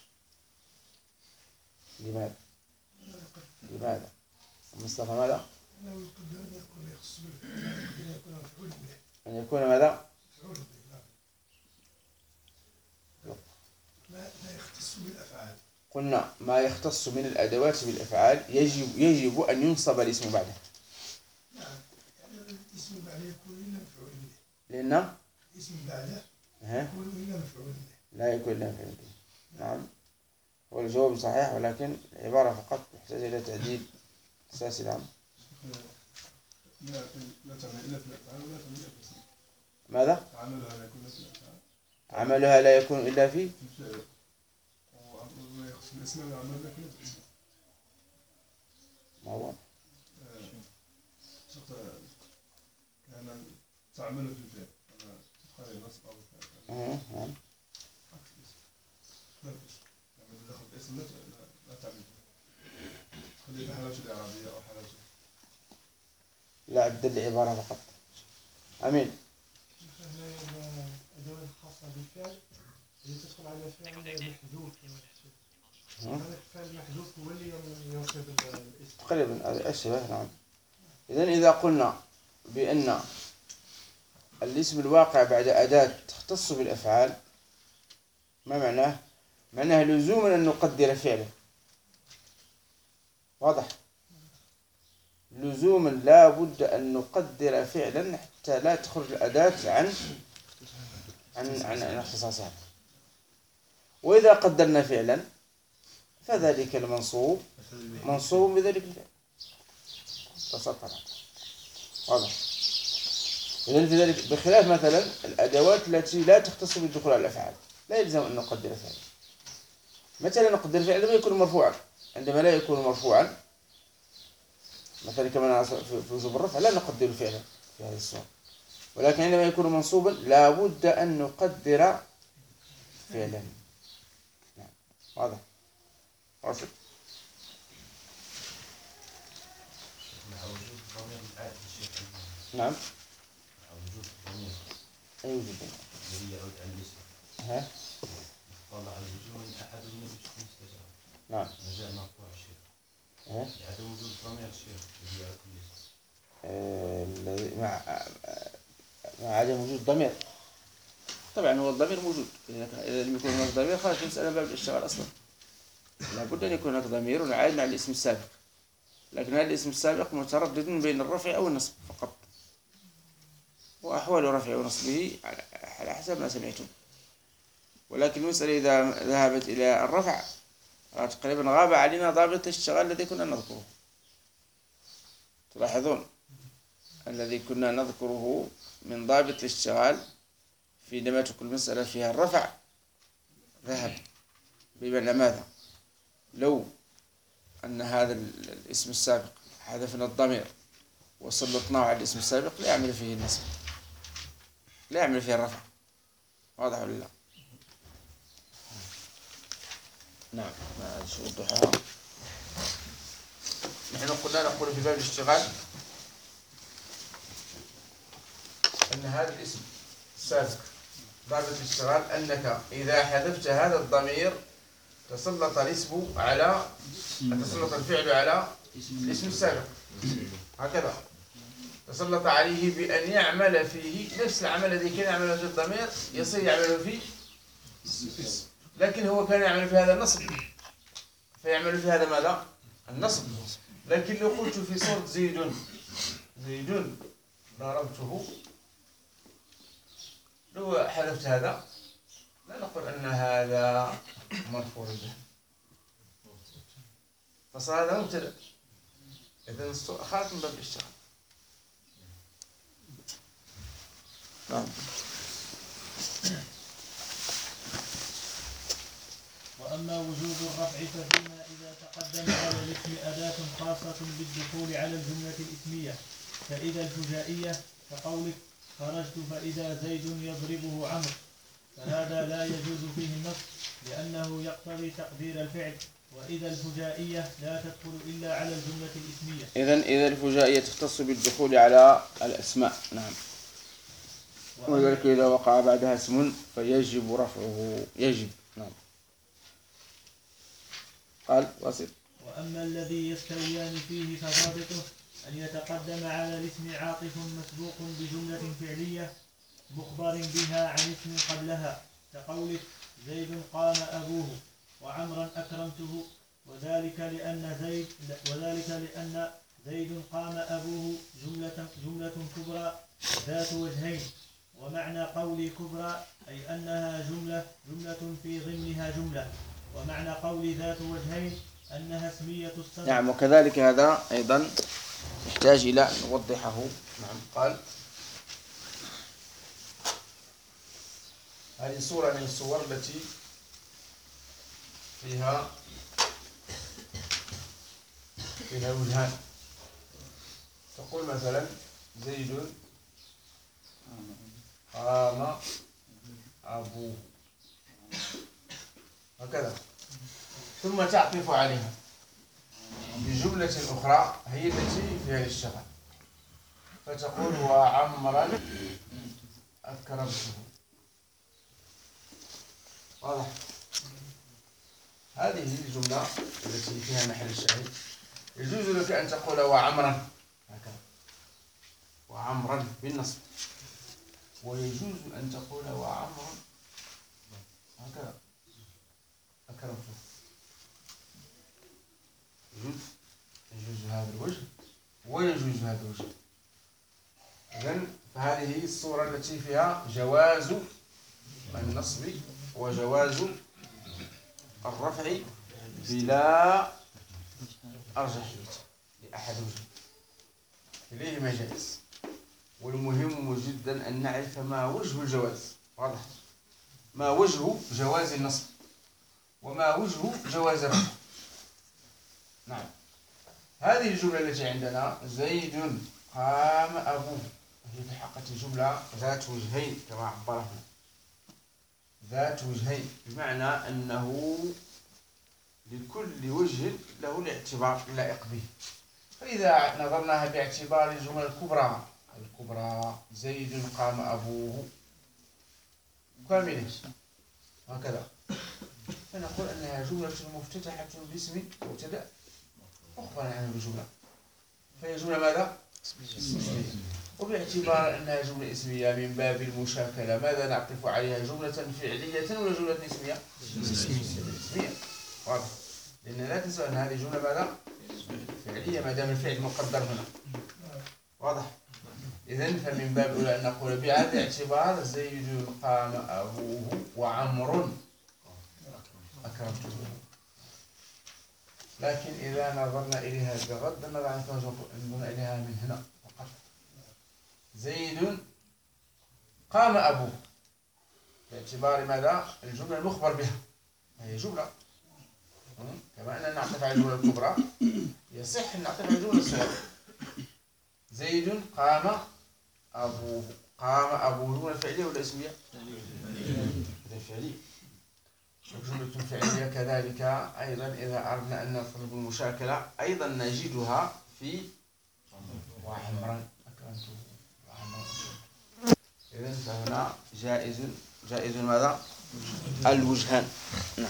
Speaker 1: لماذا؟ لماذا؟ مصطفى ماذا؟ أن يكون ماذا؟
Speaker 7: لا يختص بالأفعال.
Speaker 1: قلنا ما يختص من الأدوات بالأفعال يجب يجب أن ينصب الاسم بعده.
Speaker 7: نعم، يعني الاسم بعده يكون إلا مفعول به.
Speaker 1: لأن
Speaker 7: الاسم بعده يكون إلا مفعول به.
Speaker 1: لا يكون إلا مفعول به. نعم. والجواب صحيح، ولكن العبارة فقط تحتاج إلى تعديل أساسي. نعم.
Speaker 5: لا لا تعمل إلا في الأفعال ولا تعمل إلا في الاسم.
Speaker 1: ماذا؟
Speaker 5: عملها لا يكون إلا في الأفعال.
Speaker 1: عملها لا يكون إلا في
Speaker 5: الفعل. وما يخص الاسم لا عمل لكن في الاسم.
Speaker 1: ما هو؟
Speaker 5: كان تعمل في الفعل، أنا تدخل النصب أو الفعل.
Speaker 1: نعم.
Speaker 5: عكس الاسم. لا الاسم. يعني إذا دخل الاسم لا لا تعمل فيه. تخلي في حالات الإعرابية أو حالات.
Speaker 1: لا عدل العبارة فقط. أمين.
Speaker 8: الأدوات الخاصة بالفعل اللي تدخل على فعل محذوف. الفعل محذوف هو اللي ينصب الاسم.
Speaker 1: تقريبا الشبه. نعم. إذن إذا قلنا بأن الاسم الواقع بعد أداة تختص بالأفعال ما معناه؟ معناه لزوما أن نقدر فعله. واضح؟ لزوما لا بد أن نقدر فعلا حتى لا تخرج الأداة عن عن عن اختصاصها. وإذا قدرنا فعلا فذلك المنصوب منصوب بذلك الفعل. تسطر. واضح؟ إذن في ذلك بخلاف مثلا الأدوات التي لا تختص بالدخول على الأفعال لا يلزم أن نقدر فعلا. متى لا نقدر فعلا؟ لما يكون مرفوعا. عندما لا يكون مرفوعا مثلا كما في وجوب الرفع لا نقدر فعلا في هذه الصورة، ولكن عندما يكون منصوبا لا بد أن نقدر فعلا. نعم. واضح؟ واضح. نعم. أي وجود
Speaker 9: الذي يعود عن الاسم.
Speaker 1: ها؟
Speaker 9: طلع الوجوه من أحد من الاسم مستجاب.
Speaker 1: نعم.
Speaker 9: مجال مرفوع الشيخ.
Speaker 1: ها؟
Speaker 9: لعدم وجود ضمير الشيخ الذي يعود عن الاسم.
Speaker 1: الذي مع مع عدم وجود ضمير. طبعا هو الضمير موجود، إذا لم يكن هناك ضمير خلاص المسألة باب الاشتغال أصلا. لابد أن يكون هناك ضمير عائد على الاسم السابق، لكن هذا الاسم السابق متردد بين الرفع أو النصب فقط، وأحوال رفعه ونصبه على حسب ما سمعتم. ولكن المسألة إذا ذهبت إلى الرفع تقريبا غاب علينا ضابط الاشتغال الذي كنا نذكره. تلاحظون الذي كنا نذكره من ضابط الاشتغال في لما تكون المسألة فيها الرفع ذهب. بمعنى ماذا؟ لو أن هذا الاسم السابق حذفنا الضمير وسلطناه على الاسم السابق لا يعمل فيه النصب، لا يعمل فيه الرفع. واضح ولا لا؟ نعم. ما شو وضحها. نحن قلنا نقول في باب الاشتغال أن هذا الاسم السابق ضابط الاشتغال أنك إذا حذفت هذا الضمير تسلط الاسم على تسلط الفعل على الاسم السابق، هكذا تسلط عليه بأن يعمل فيه نفس العمل الذي كان يعمله في الضمير يصير يعمله فيه، لكن هو كان يعمل في هذا النصب فيعمل في هذا ماذا؟ النصب. لكن لو قلت في صورة زيد زيد ضربته، لو حذفت هذا لا نقول أن هذا مرفوع به، فصار هذا مبتدأ. إذن خارج من باب الاشتغال. نعم.
Speaker 6: وأما وجوب الرفع ففيما إذا تقدم على الاسم أداة خاصة بالدخول على الجملة الاسمية كإذا الفجائية كقولك خرجت فإذا زيد يضربه عمرو، فهذا لا يجوز فيه النص لأنه يقتضي تقدير الفعل، وإذا الفجائية لا تدخل إلا على الجملة الاسمية.
Speaker 1: إذن إذا الفجائية تختص بالدخول على الأسماء. نعم. وذلك إذا وقع بعدها اسم فيجب رفعه، يجب. نعم. قال واصل.
Speaker 6: وأما الذي يستويان فيه فضابطه أن يتقدم على الاسم عاطف مسبوق بجملة فعلية مخبر بها عن اسم قبلها كقولك زيد قام أبوه وعمرا أكرمته، وذلك لأن زيد وذلك لأن زيد قام أبوه جملة جملة كبرى ذات وجهين، ومعنى قولي كبرى أي أنها جملة جملة في ضمنها جملة، ومعنى قولي ذات وجهين أنها اسمية الصدر.
Speaker 1: نعم. وكذلك هذا أيضا يحتاج إلى نوضحه. نعم. قال هذه صورة من الصور التي فيها فيها وجهان. تقول مثلا زيد قام أبوه هكذا، ثم تعطف عليها بجملة أخرى هي التي فيها الاشتغال، فتقول وعمرا أكرمته. واضح؟ هذه الجملة التي فيها محل الشاهد يجوز لك أن تقول وعمرا هكذا، وعمرا بالنصب، ويجوز أن تقول وعمرا هكذا أكرمته. يجوز يجوز هذا الوجه ويجوز هذا الوجه. إذن فهذه الصورة التي فيها جواز النصب وجواز الرفع بلا أرجحية لأحد وجه، إليهما جائز. والمهم جدا أن نعرف ما وجه الجواز. واضح؟ ما وجه جواز النصب وما وجه جواز الرفع. نعم. هذه الجملة التي عندنا زيد قام أبوه هي في حقيقة جملة ذات وجهين كما عبرنا، ذات وجهين بمعنى أنه لكل وجه له الاعتبار اللائق به. فإذا نظرناها باعتبار الجملة الكبرى الكبرى زيد قام أبوه كاملة هكذا، فنقول أنها جملة مفتتحة باسم مبتدأ مخبرا عنه بجملة، فهي جملة ماذا؟ اسمية. وباعتبار أنها جملة اسمية من باب المشاكلة ماذا نعطف عليها؟ جملة فعلية ولا جملة اسمية؟ اسمية. واضح؟ لأن لا تنسوا أن هذه جملة ماذا؟ فعلية ما دام الفعل مقدر هنا. واضح؟ إذن فمن باب أولى أن نقول بهذا الاعتبار زيد قام أبوه وعمر أكرمته. لكن إذا نظرنا إليها بغض النظر عن نظرنا إليها من هنا فقط، زيد قام أبوه، باعتبار ماذا؟ الجملة المخبر بها هي جملة، كما أننا نعطف على الجملة الكبرى يصح أن نعطف على الجملة الصغرى. زيد قام أبوه، قام أبوه جملة فعلية ولا اسمية؟ فعلية. جملة فعلية كذلك أيضا إذا أردنا أن نطلب المشاكلة أيضا نجدها في وعمرا أكرمته وعمرا. إذن فهنا جائز جائز ماذا؟ الوجهان. نعم.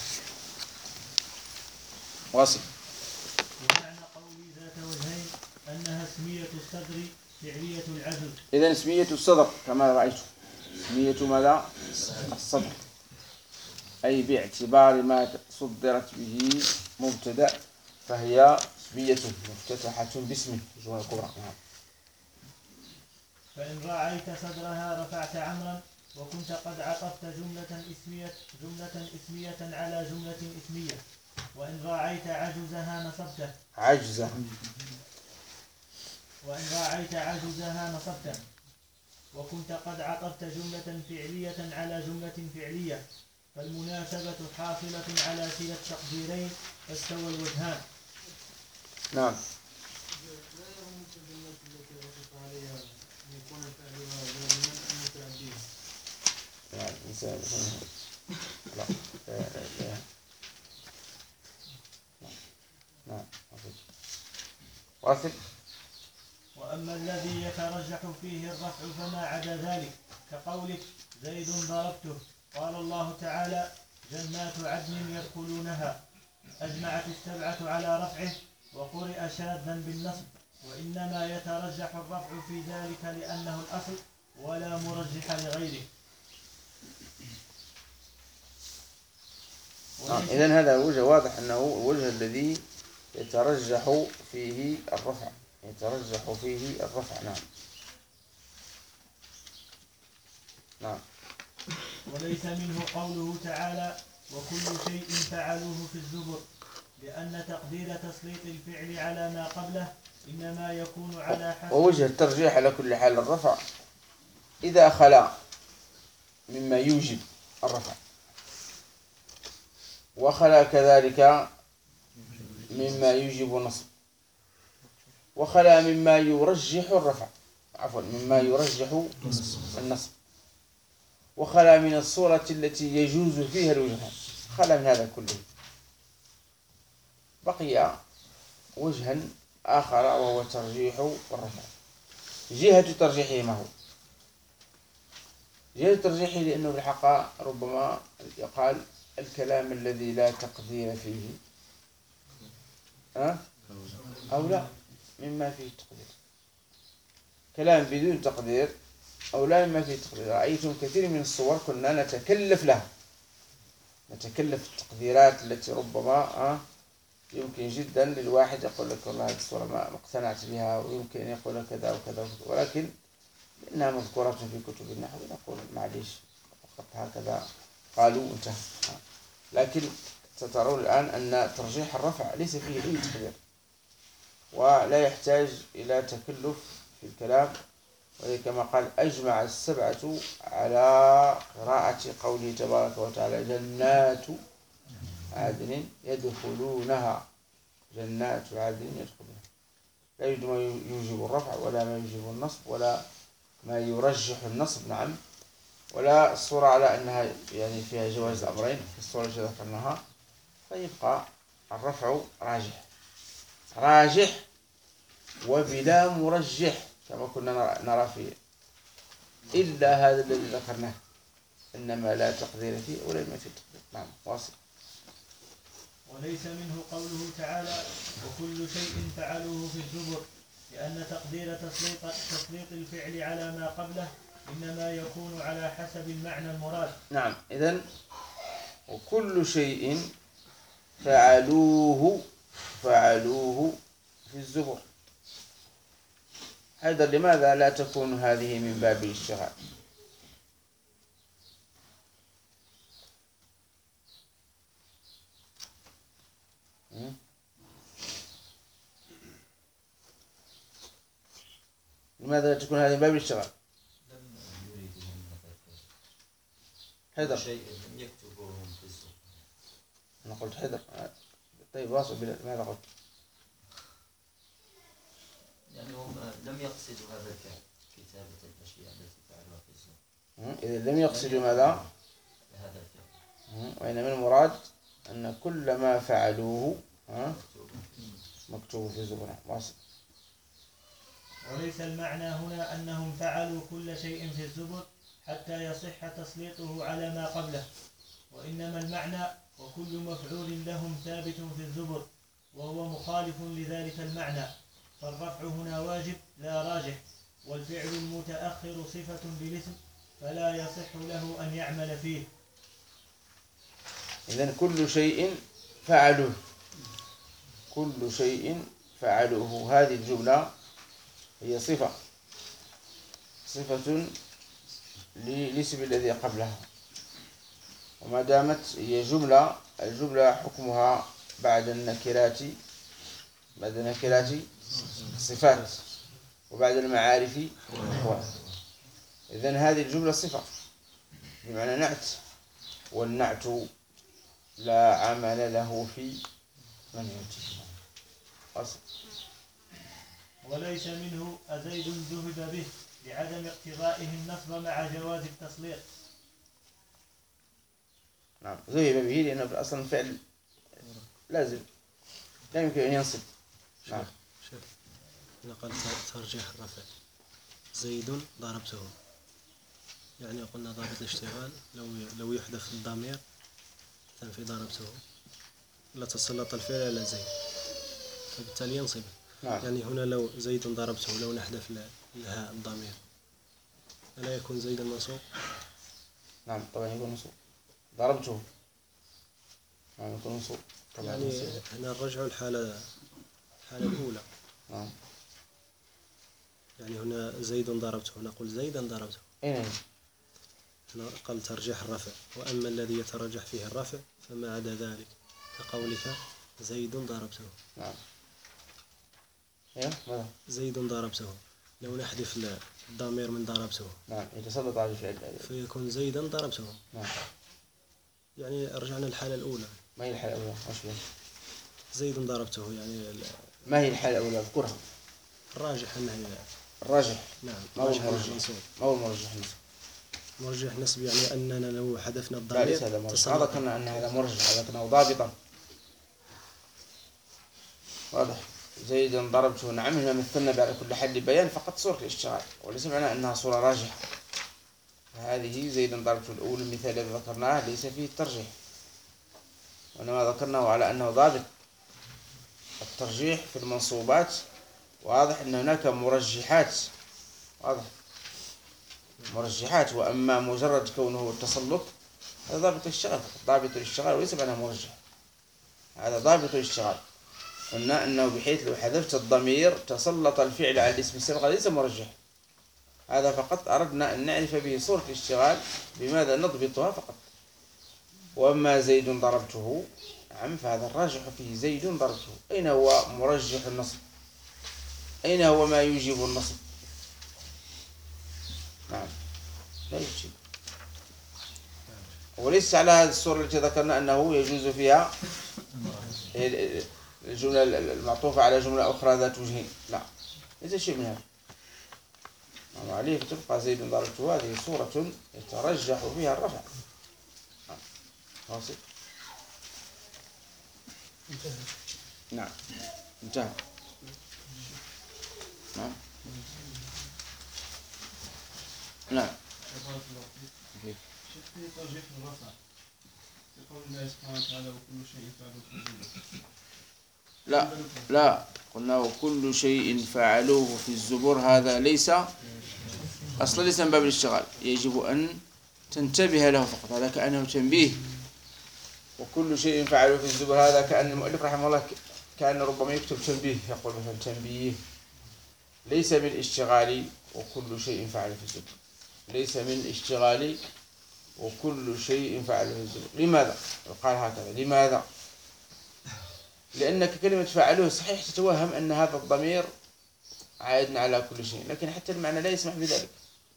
Speaker 1: واصل.
Speaker 6: ومعنى قولي ذات وجهين أنها اسمية الصدر فعلية العزل.
Speaker 1: إذن اسمية الصدر كما رأيت، اسمية ماذا؟ الصدر، أي باعتبار ما صدرت به مبتدأ فهي اسمية مفتتحة باسمه الجملة الكبرى.
Speaker 6: فإن راعيت صدرها رفعت عمرا، وكنت قد عطفت جملة اسمية جملة اسمية على جملة اسمية. وإن راعيت عجزها نصبته
Speaker 1: عجزة
Speaker 6: وإن راعيت عجزها نصبته وكنت قد عطفت جملة فعلية على جملة فعلية، فالمناسبة حاصلة على كلا التقديرين فاستوى الوجهان.
Speaker 1: نعم.
Speaker 8: لا يهم الكلمات التي عطف عليها أن يكون فعلها لازما أم متعديا.
Speaker 1: نعم إنسان لا لا نعم واصل.
Speaker 6: وأما الذي يترجح فيه الرفع فما عدا ذلك، كقولك زيد ضربته، قال الله تعالى جنات عدن يدخلونها، أجمعت السبعة على رفعه، وقرئ شاذا بالنصب، وإنما يترجح الرفع في ذلك لأنه الأصل ولا مرجح لغيره.
Speaker 1: نعم. إذن هذا وجه واضح أنه الوجه الذي يترجح فيه الرفع يترجح فيه الرفع. نعم. نعم.
Speaker 6: وليس منه قوله تعالى وكل شيء فعلوه في الزبر، لأن تقدير تسليط الفعل على ما قبله إنما يكون على حسب.
Speaker 1: ووجه الترجيح على كل حال الرفع إذا خلا مما يوجب الرفع، وخلا كذلك مما يوجب النصب، وخلا مما يرجح الرفع عفوا مما يرجح النصب، وخلا من الصورة التي يجوز فيها الوجهان، خلا من هذا كله. بقي وجها آخر وهو ترجيح والرفع. جهة ترجيحه ما هو؟ جهة ترجيحه لأنه الحق ربما يقال الكلام الذي لا تقدير فيه أه؟ أو لا مما فيه تقدير، كلام بدون تقدير أو لا مما فيه تقدير. رأيتم كثير من الصور كنا نتكلف لها، نتكلف التقديرات التي ربما أه يمكن جدا للواحد يقول لك والله هذه الصورة ما اقتنعت بها، ويمكن أن يقول كذا وكذا، ولكن إنها مذكورة في كتب النحو نقول معليش فقط هكذا قالوا انتهى. لكن سترون الآن أن ترجيح الرفع ليس فيه أي تقدير ولا يحتاج إلى تكلف في الكلام، وهي كما قال أجمع السبعة على قراءة قوله تبارك وتعالى جنات عدن يدخلونها، جنات عدن يدخلونها. لا يوجد ما يوجب الرفع ولا ما يوجب النصب ولا ما يرجح النصب. نعم. ولا الصورة على أنها يعني فيها جواز الأمرين في الصورة التي ذكرناها، فيبقى الرفع راجح راجح وبلا مرجح كما كنا نرى فيه، إلا هذا الذي ذكرناه إنما لا تقدير فيه ولا ما فيه تقدير. نعم. واصل.
Speaker 6: وليس منه قوله تعالى وكل شيء فعلوه في الزبر، لأن تقدير تسليط, تسليط الفعل على ما قبله إنما يكون على حسب المعنى المراد.
Speaker 1: نعم. إذن وكل شيء فعلوه فعلوه في الزبر، هذا لماذا لا تكون هذه من باب الاشتغال؟ لماذا تكون هذه باب الاشتغال؟
Speaker 9: لم يريدوا من ذلك
Speaker 1: حذر.
Speaker 9: شيء لم يكتبوهم في الزبر.
Speaker 1: أنا قلت حذر. طيب واصل بلا ماذا قلت؟
Speaker 9: يعني هم لم يقصدوا هذا الفعل كتابة الأشياء التي فعلوها في الزبر.
Speaker 1: إذا لم يقصدوا ماذا؟
Speaker 9: هذا الفعل.
Speaker 1: وإنما المراد أن كل ما فعلوه مكتوب في الزبر. واصل.
Speaker 6: وليس المعنى هنا أنهم فعلوا كل شيء في الزبر حتى يصح تسليطه على ما قبله، وإنما المعنى وكل مفعول لهم ثابت في الزبر، وهو مخالف لذلك المعنى، فالرفع هنا واجب لا راجح، والفعل المتأخر صفة بالاسم فلا يصح له أن يعمل فيه.
Speaker 1: إذن كل شيء فعلوه، كل شيء فعلوه، هذه الجملة هي صفة صفة للاسم الذي قبلها، وما دامت هي جملة، الجملة حكمها بعد النكرات بعد النكرات صفات، وبعد المعارف أحوال. إذن هذه الجملة صفة بمعنى نعت، والنعت لا عمل له في من يؤتيه. أصل.
Speaker 6: وليس منه أزيد ذهب به لعدم اقتضائه النصب مع جواز التسليط.
Speaker 1: نعم ذهب به لأنه في الأصل الفعل لازم لا يمكن أن ينصب. نعم.
Speaker 10: شوف نقل ترجيح الرفع زيد ضربته، يعني قلنا ضابط الاشتغال لو لو يحذف الضمير في ضربته لا تسلط الفعل على زيد فبالتالي ينصب.
Speaker 1: نعم.
Speaker 10: يعني هنا لو زيد ضربته لو نحذف الهاء الضمير ألا يكون زيد منصوب؟
Speaker 1: نعم طبعا يكون منصوب. ضربته نعم يكون منصوب طبعا.
Speaker 10: يعني هنا نرجع الحالة الحالة الأولى.
Speaker 1: نعم.
Speaker 10: يعني هنا زيد ضربته نقول زيدا ضربته.
Speaker 1: أين
Speaker 10: هنا قال ترجيح الرفع، وأما الذي يترجح فيه الرفع فما عدا ذلك كقولك زيد ضربته.
Speaker 1: نعم. إيه ماذا؟
Speaker 10: زيد ضربته لو نحذف الضمير من ضربته
Speaker 1: نعم يتسلط على الفعل
Speaker 10: فيكون زيدا ضربته.
Speaker 1: نعم.
Speaker 10: يعني رجعنا الحالة الأولى.
Speaker 1: ما هي الحالة الأولى؟ مش بين.
Speaker 10: زيد ضربته يعني
Speaker 1: ما هي الحالة الأولى؟ اذكرها.
Speaker 10: الراجح أنه
Speaker 1: الراجح.
Speaker 10: نعم.
Speaker 1: ما هو المرجح؟ ما هو المرجح نصب؟
Speaker 10: مرجح نصب يعني أننا لو حذفنا
Speaker 1: لا
Speaker 10: الضمير
Speaker 1: ليس هذا مرجح، هذا كنا أن هذا مرجح، هذا كنا ضابطا. واضح. زيدا ضربته نعم هنا مثلنا بعد كل حل بيان فقط صورة الاشتغال، وليس معنى أنها صورة راجحة. هذه زيدا ضربته الأول المثال الذي ذكرناه ليس فيه الترجيح، وإنما ذكرناه على أنه ضابط. الترجيح في المنصوبات واضح أن هناك مرجحات، واضح مرجحات، وأما مجرد كونه التسلط هذا ضابط الاشتغال فقط، ضابط الاشتغال وليس معناه مرجح، هذا ضابط الاشتغال. قلنا أنه بحيث لو حذفت الضمير تسلط الفعل على الاسم السابق ليس مرجح، هذا فقط أردنا أن نعرف به صورة الاشتغال بماذا نضبطها فقط. وأما زيد ضربته نعم فهذا الراجح فيه زيد ضربته. أين هو مرجح النصب؟ أين هو ما يوجب النصب؟ نعم لا يوجب. وليس على هذه الصورة التي ذكرنا أنه يجوز فيها الجملة المعطوفة على جملة أخرى ذات وجهين، لا ليس شيء من هذا. نعم عليه فتبقى زيد ضربته هذه صورة يترجح فيها الرفع. واصل. نعم انتهى. نعم نعم.
Speaker 5: شيخ في ترجيح الرفع في قول الله سبحانه وتعالى وكل شيء فعلوه في الزبر.
Speaker 1: لا لا قلنا وكل شيء فعلوه في الزبر هذا ليس أصلا ليس من باب الاشتغال، يجب أن تنتبه له فقط، هذا كأنه تنبيه. وكل شيء فعلوه في الزبر هذا كأن المؤلف رحمه الله كأن ربما يكتب تنبيه، يقول مثلا تنبيه ليس من الاشتغال وكل شيء فعلوه في الزبر، ليس من الاشتغال وكل شيء فعلوه في الزبر. لماذا؟ يقال هكذا لماذا؟ لأنك كلمة فعلوه صحيح تتوهم أن هذا الضمير عائد على كل شيء، لكن حتى المعنى لا يسمح بذلك.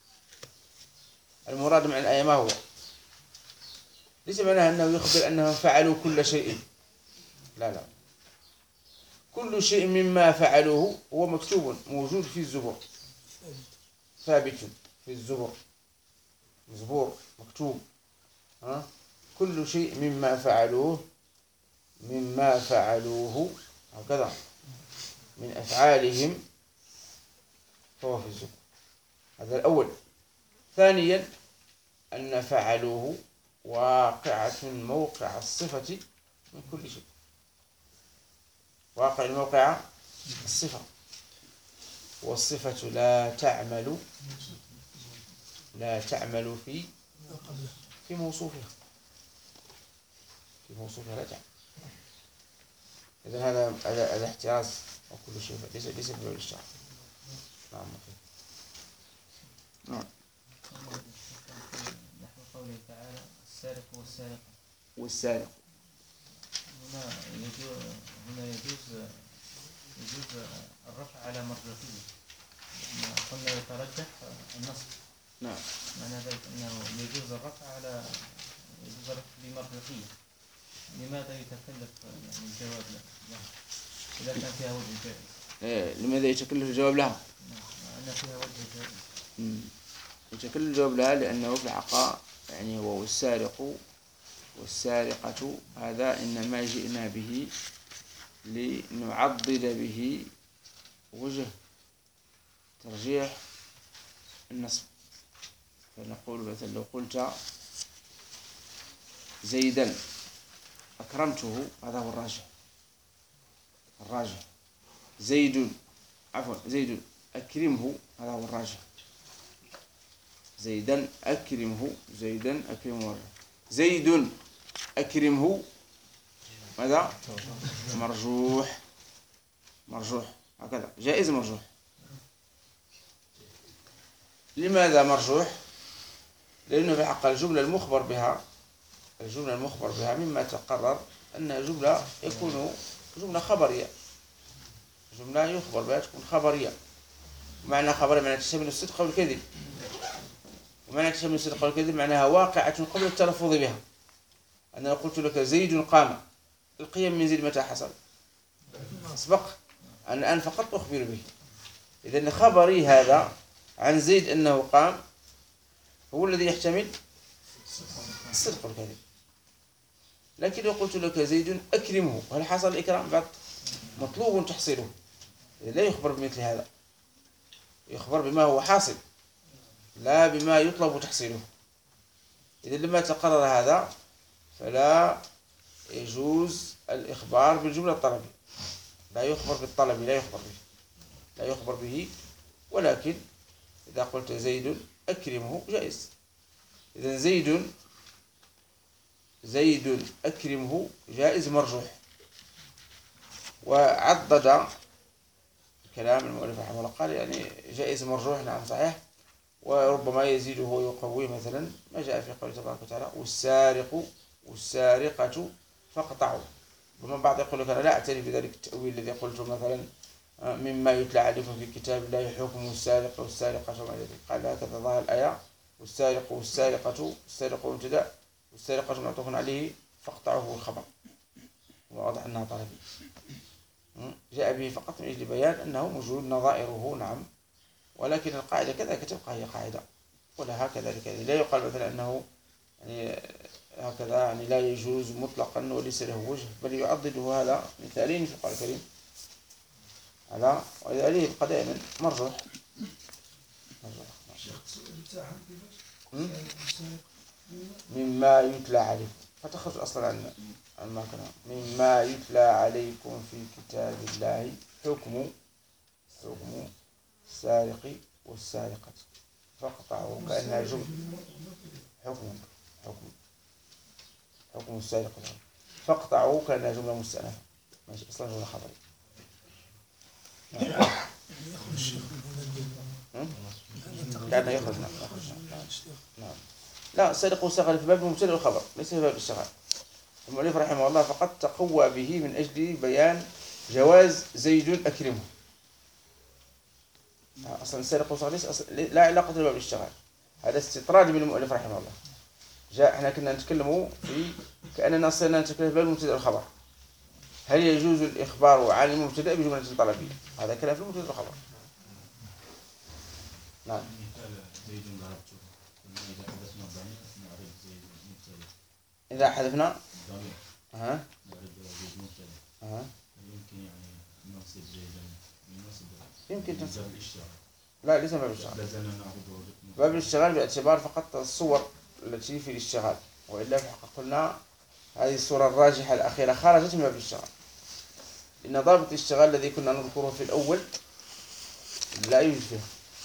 Speaker 1: المراد من الآية ما هو؟ ليس معناها أنه يخبر أنهم فعلوا كل شيء، لا لا، كل شيء مما فعلوه هو مكتوب موجود في الزبور، ثابت في الزبور، زبور مكتوب. ها؟ كل شيء مما فعلوه مما فعلوه هكذا من أفعالهم فهو في الزبور. هذا الأول. ثانيا أن فعلوه واقعة موقع الصفة من كل شيء، واقع الموقع الصفة، والصفة لا تعمل لا تعمل في في موصوفها، في موصوفها لا تعمل. إذن هذا هذا هذا احتراز وكل شيء ليس ليس باب الشرع. نعم. نعم.
Speaker 4: نحو قوله تعالى السارق والسارقة
Speaker 1: والسارق،
Speaker 4: هنا يجوز هنا يجوز يجوز الرفع على مرجوحية، قلنا يترجح النصب.
Speaker 1: نعم.
Speaker 4: معنى ذلك أنه يجوز الرفع على يجوز الرفع بمرجوحية. لماذا يتكلف يعني الجواب له؟ إذا كان فيها وجه جائز.
Speaker 1: إيه لماذا يتكلف الجواب لها؟
Speaker 4: أن فيها وجه جائز.
Speaker 1: امم يتكلف الجواب لها لأنه في الحقيقة يعني هو والسارق والسارقة هذا إنما جئنا به لنعضد به وجه ترجيح النصب. فنقول مثلا لو قلت زيدا أكرمته هذا هو الراجح، الراجح. زيد عفوا زيد أكرمه هذا هو الراجح. زيدا أكرمه زيدا أكرمه زيد أكرمه ماذا؟ مرجوح، مرجوح هكذا، جائز مرجوح. لماذا مرجوح؟ لأنه في حق الجملة المخبر بها الجملة المخبر بها مما تقرر أنها جملة يكون جملة خبرية، جملة يخبر بها تكون خبرية. معنى خبرية معنى تشمل الصدق والكذب، ومعنى تشمل الصدق والكذب معناها واقعة قبل التلفظ بها. أنا قلت لك زيد قام، القيام من زيد متى حصل؟ سبق، أنا الآن فقط أخبر به. إذن خبري هذا عن زيد أنه قام هو الذي يحتمل الصدق والكذب. لكن لو قلت لك زيد أكرمه، هل حصل الإكرام؟ بعد مطلوب تحصيله، لا يخبر بمثل هذا، يخبر بما هو حاصل لا بما يطلب تحصيله. إذن لما تقرر هذا فلا يجوز الإخبار بالجملة الطلبية، لا يخبر بالطلب، لا يخبر به لا يخبر به ولكن إذا قلت زيد أكرمه جائز. إذن زيد زيد أكرمه جائز مرجوح. وعضد كلام المؤلف رحمه الله قال يعني جائز مرجوح، نعم صحيح، وربما يزيده ويقوي مثلا ما جاء في قوله تبارك وتعالى والسارق والسارقة فاقطعوا. ومن بعض يقول لك أنا لا أعترف بذلك التأويل الذي قلته مثلا مما يتلى عليكم في كتاب الله حكم السارق والسارقة وما إلى ذلك. قال هكذا ظاهر الآية والسارق والسارقة، السارق مبتدأ والسارقة معطوف عليه فاقطعوه الخبر، وواضح أنها طلبي. جاء به فقط من أجل بيان أنه موجود نظائره، نعم، ولكن القاعدة كذلك تبقى هي قاعدة ولها كذلك. لا يقال مثلا أنه يعني هكذا يعني لا يجوز مطلقا وليس له وجه، بل يعضده هذا مثالين في القرآن الكريم على ولذلك يبقى دائما مرجوح. مما يتلى عليكم فتخرج أصلا عن عن ما كان. مما يتلى عليكم في كتاب الله حكم حكم السارق والسارقة فاقطعوا كأنها جملة حكم حكم حكم السارق فاقطعوا كأنها جملة مستأنفة، ماشي أصلا جملة خبرية. كأنه يخرج نعم يخرج نعم. لا السارق والسارقة في باب المبتدأ والخبر ليس في باب الاشتغال. المؤلف رحمه الله فقد تقوى به من أجل بيان جواز زيد أكرمه. أصلا السارق والسارق ليس أصلا لا علاقة له بالاشتغال، هذا استطراد من المؤلف رحمه الله. جاء احنا كنا نتكلموا في كأننا صرنا نتكلم في المبتدأ والخبر، هل يجوز الإخبار عن المبتدأ بجملة طلبية؟ هذا كلام في المبتدأ والخبر. نعم. إذا حذفنا ها ها
Speaker 5: يمكن يعني ننصب زيدا
Speaker 1: يمكن تنصب. لا ليس باب الاشتغال. باب الاشتغال باعتبار فقط الصور التي في الاشتغال، وإلا في حقيقة قلنا هذه الصورة الراجحة الأخيرة خرجت من باب الاشتغال، إن ضابط الاشتغال الذي كنا نذكره في الأول لا يوجد فيه.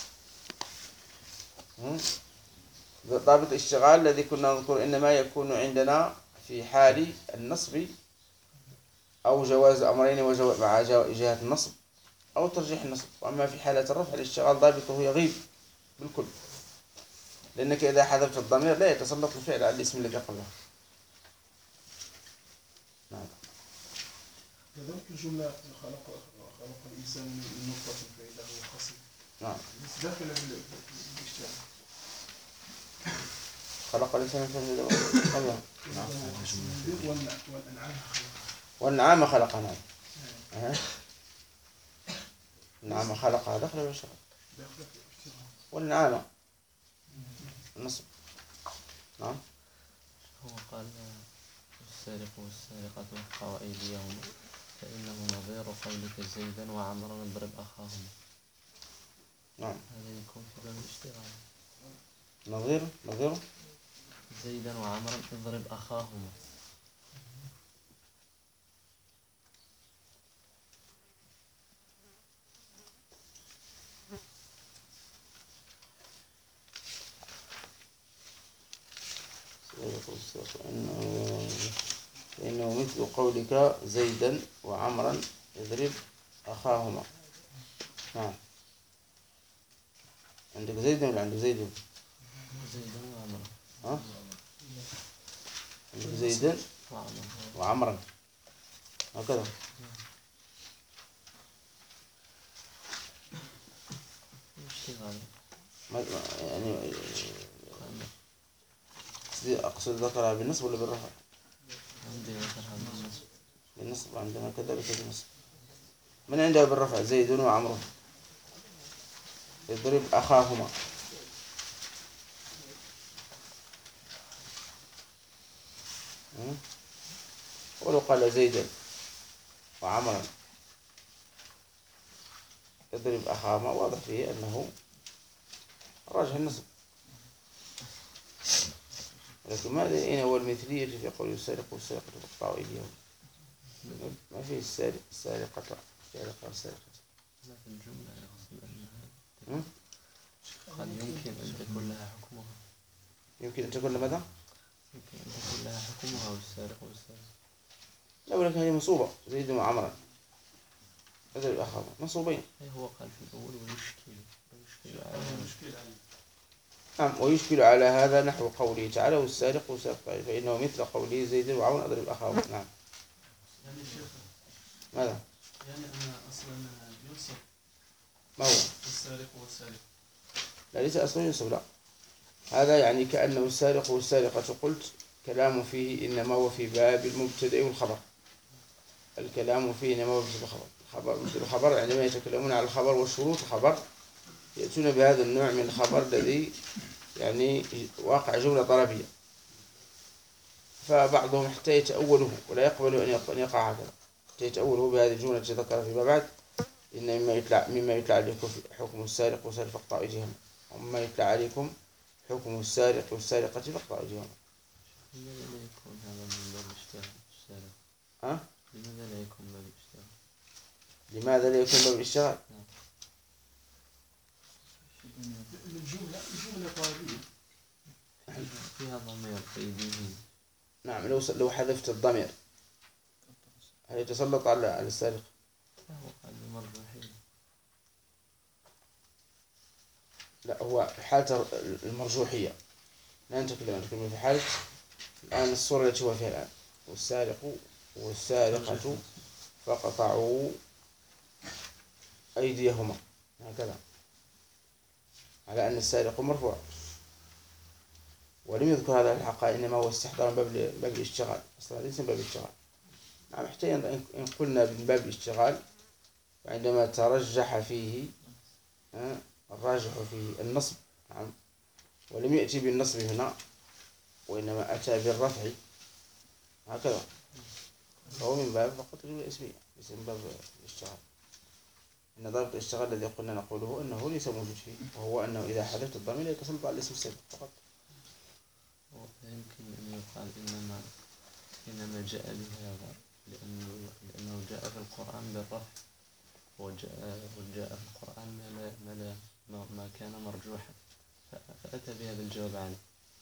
Speaker 1: ضابط الاشتغال الذي كنا نذكره إنما يكون عندنا في حال النصب أو جواز أمرين مع جهة النصب أو ترجيح النصب. وأما في حالة الرفع الاشتغال ضابطه يغيب بالكل، لأنك إذا حذفت الضمير لا يتسلط الفعل على الاسم الذي قبله. نعم.
Speaker 5: كذلك الجملة خلق خلق الإنسان من نطفة فإذا هو خصيب. نعم. داخل في الاشتغال.
Speaker 1: خلق الإنسان من نطفة الله. نعم.
Speaker 5: والأنعام خلق.
Speaker 1: والنعام خلقها. نعم. أه. النعام خلقها داخل الاشتغال. والنعام النصب. نعم.
Speaker 3: هو قال السارق والسارقة فاقطعوا أيديهما فإنه نظير قولك زيدا وعمرا اضرب أخاهما.
Speaker 1: نعم.
Speaker 3: هذا يكون في باب الاشتغال.
Speaker 1: نظير نظير
Speaker 3: زيدا وعمرا اضرب أخاهما.
Speaker 1: فإنه مثل قولك زيدا وعمرا يضرب أخاهما. نعم. عندك زيدا ولا عندك زيد؟
Speaker 3: زيدا وعمرا.
Speaker 1: ها؟ عندك زيدا وعمرا هكذا.
Speaker 3: اشتغال.
Speaker 1: يعني أقصد ذكرها بالنصب ولا بالرفع؟
Speaker 3: عندي ذكرها بالنصب.
Speaker 1: بالنصب عندنا كذلك بالنصب. من عنده بالرفع زيد وعمر يضرب أخاهما. ولو قال زيدا وعمرا يضرب أخاهما واضح فيه أنه راجح النصب. لكن ماذا أين هو المثلية في قول السارق والسارقة تقطعوا أيديهم؟ ما فيه السارق السارقة السارقة والسارقة.
Speaker 3: لا في الجملة يقصد أنها قد يمكن أن تكون لها حكمها.
Speaker 1: يمكن أن تكون ماذا؟
Speaker 3: يمكن أن تكون لها حكمها والسارق والسارقة.
Speaker 1: لا ولكن هذه منصوبة زيد وعمرا هذا الأخر منصوبين.
Speaker 3: هو قال في الأول ويشكل ويشكل على
Speaker 1: نعم ويشكل على هذا نحو قوله تعالى والسارق والسارقة فإنه مثل قوله زيد وعمرا أضرب أخاه. نعم.
Speaker 8: يعني شيخ
Speaker 1: ماذا؟
Speaker 8: يعني أنا أصلا ينصب
Speaker 1: ما هو؟
Speaker 8: السارق والسارق.
Speaker 1: لا ليس أصلا ينصب لا. هذا يعني كأنه السارق والسارقة قلت كلام فيه إنما هو في باب المبتدأ والخبر. الكلام فيه إنما هو في الخبر. الخبر مثل الخبر عندما يتكلمون على الخبر والشروط الخبر يأتون بهذا النوع من الخبر الذي يعني واقع جملة طلبية، فبعضهم حتى يتأوله ولا يقبل أن يقع هكذا، حتى يتأوله بهذه الجملة التي ذكر فيما بعد إن مما يتلع مما يتلع عليكم حكم السارق والسارق فاقطعوا أيديهم، ومما يتلع عليكم حكم السارق والسارقة فاقطعوا أيديهم.
Speaker 3: لماذا لا يكون هذا من باب الاشتغال السارق؟
Speaker 1: ها؟
Speaker 3: لماذا لا يكون باب الاشتغال؟
Speaker 1: لماذا لا يكون باب الاشتغال؟
Speaker 8: الجملة الجملة طلبية
Speaker 3: فيها ضمير أيديهم.
Speaker 1: نعم لو لو حذفت الضمير هل يتسلط على على السارق؟
Speaker 3: فهو قال بمرجوحية.
Speaker 1: لا هو حالة المرجوحية لا نتكلم نتكلم في حالة الآن الصورة التي هو فيها الآن والسارق والسارقة فقطعوا أيديهما هكذا. على أن السارق مرفوع، ولم يذكر هذا الحقائق، إنما هو استحضار من باب باب الاشتغال، أصلا ليس من باب الاشتغال. نعم احتينا إن قلنا من باب الاشتغال، وعندما ترجح فيه الراجح فيه النصب، نعم، ولم يأتي بالنصب هنا وإنما أتى بالرفع هكذا، فهو من باب فقط الجملة الاسمية ليس من باب الاشتغال. إن ضابط الاشتغال الذي قلنا نقوله أنه ليس موجود فيه، وهو أنه إذا حذفت الضمير يتصل على الاسم السابق فقط.
Speaker 3: ويمكن أن يقال إنما إنما جاء بهذا لأنه لأنه جاء في القرآن بالرفع، وجاء وجاء في القرآن ما ما ما, ما كان مرجوحا، فأتى بهذا الجواب عنه.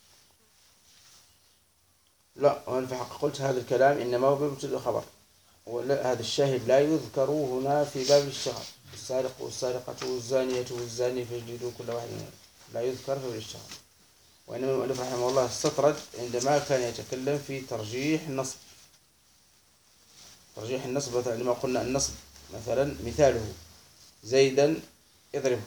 Speaker 1: لا، وأنا في حق قلت هذا الكلام إنما هو بمبتدأ خبر، وهذا الشاهد لا يذكر هنا في باب الاشتغال. السارق والسارقة والزانية والزاني فاجلدوا كل واحد منهم، لا يذكر في باب الاشتغال. وإنما المؤلف رحمه الله استطرد عندما كان يتكلم في ترجيح النصب. ترجيح النصب مثلا لما قلنا النصب مثلا مثاله زيدا اضربه،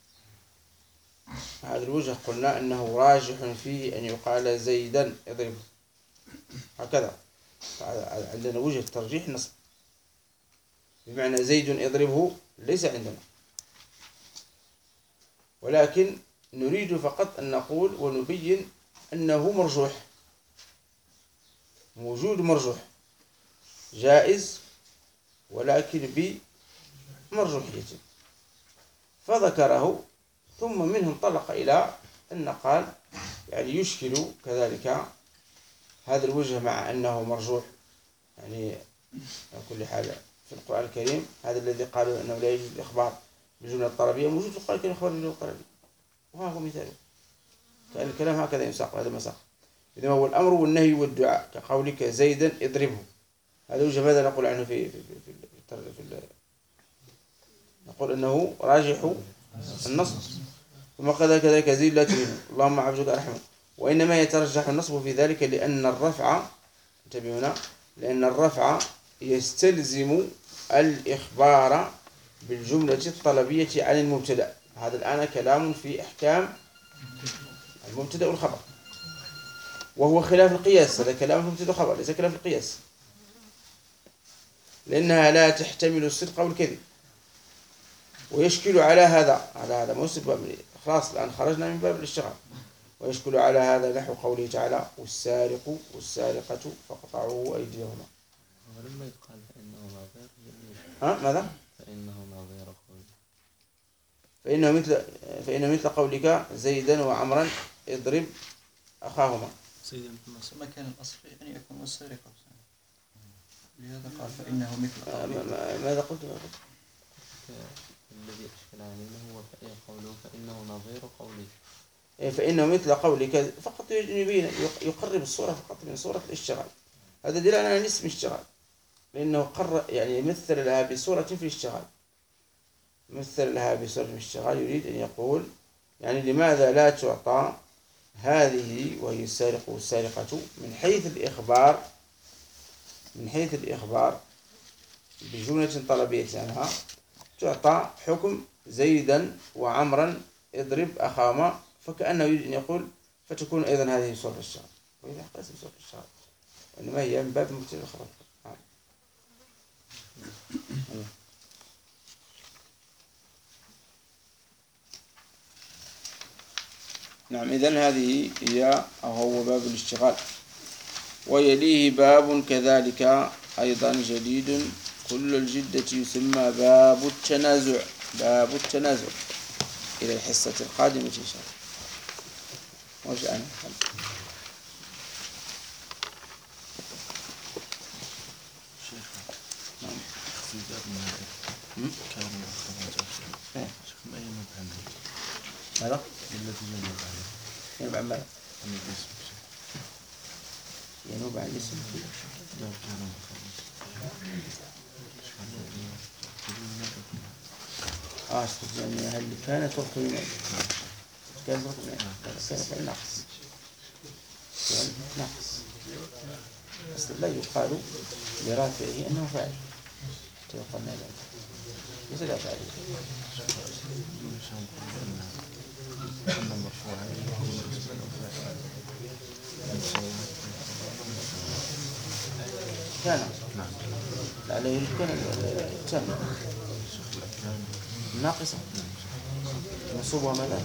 Speaker 1: هذا الوجه قلنا أنه راجح فيه أن يقال زيدا اضربه هكذا، عندنا وجه ترجيح النصب بمعنى زيد اضربه ليس عندنا، ولكن نريد فقط أن نقول ونبين أنه مرجوح، موجود مرجوح جائز ولكن بمرجوحية، فذكره ثم منه انطلق إلى أن قال يعني يشكل كذلك هذا الوجه مع أنه مرجوح، يعني على كل حال في القرآن الكريم هذا الذي قالوا أنه لا يجوز الإخبار بالجملة الطلبية موجود في القرآن الكريم إخبار بالجملة الطلبية، وها هو مثاله. كان الكلام هكذا ينساق هذا المساق، إذا هو الأمر والنهي والدعاء كقولك زيدا اضربه، هذا وجه ماذا نقول عنه في في في, في, في, في نقول أنه راجح النصب، ثم قال كذلك زيد لا تهينه اللهم عبدك أرحمه، وإنما يترجح النصب في ذلك لأن الرفع، انتبهوا هنا، لأن الرفع يستلزم الإخبار بالجملة الطلبية عن المبتدأ. هذا الآن كلام في إحكام المبتدأ والخبر، وهو خلاف القياس، هذا كلام في المبتدأ والخبر ليس كلام في القياس، لأنها لا تحتمل الصدق والكذب، ويشكل على هذا على هذا موسى باب خلاص الآن خرجنا من باب الاشتغال، ويشكل على هذا نحو قوله تعالى والسارق والسارقة فقطعوا أيديهما.
Speaker 3: ولما يقال فإنه نظير
Speaker 1: ها ماذا؟
Speaker 3: فإنه نظير قوله
Speaker 1: فإنه مثل فإنه مثل قولك زيدا وعمرا اضرب أخاهما.
Speaker 10: زيدا بالنصب
Speaker 4: ما كان الأصل أن يكون السارقة، لهذا قال فإنه مثل قوله.
Speaker 1: ماذا قلت؟
Speaker 3: الذي أشكل علينا هو قوله فإنه نظير قوله،
Speaker 1: فإنه مثل قولك فقط يبين يقرب الصورة فقط من صورة الاشتغال، هذا دليل على اسم اشتغال، لأنه قرر يعني مثل لها بصورة في الاشتغال، مثل لها بصورة في الاشتغال، يريد أن يقول يعني لماذا لا تعطى هذه وهي السارق والسارقة من حيث الإخبار من حيث الإخبار بجملة طلبية عنها تعطى حكم زيدا وعمرا اضرب أخاهما، فكأنه يريد أن يقول فتكون أيضا هذه صورة الشغل، وإذا قاسم صورة الشغل وإنما هي من باب مبتدأ الخبر. نعم، إذن هذه هي أو هو باب الاشتغال. ويليه باب كذلك أيضا جديد كل الجدة يسمى باب التنازع. باب التنازع إلى الحصة القادمة إن شاء الله. وش أنا
Speaker 3: شيخ نعم في باب من كان خرج شيخ ما ينبع
Speaker 1: هذا
Speaker 3: الذي ينبع
Speaker 1: ينبع ماذا؟
Speaker 3: عن الاسم
Speaker 1: ينوب عن الاسم
Speaker 3: لا كان
Speaker 1: آه يعني هل كانت ترك الماء كان ترك الماء كان فعل ناقص فعل ناقص أصلا لا يقال لرافعه أنه فاعل حتى يقال ما لا ليس لا فاعل
Speaker 3: أن مرفوعا يكون اسما أو فاعلا.
Speaker 1: كان
Speaker 3: نعم.
Speaker 1: عليه الكون التام ناقصة منصوبها ماذا؟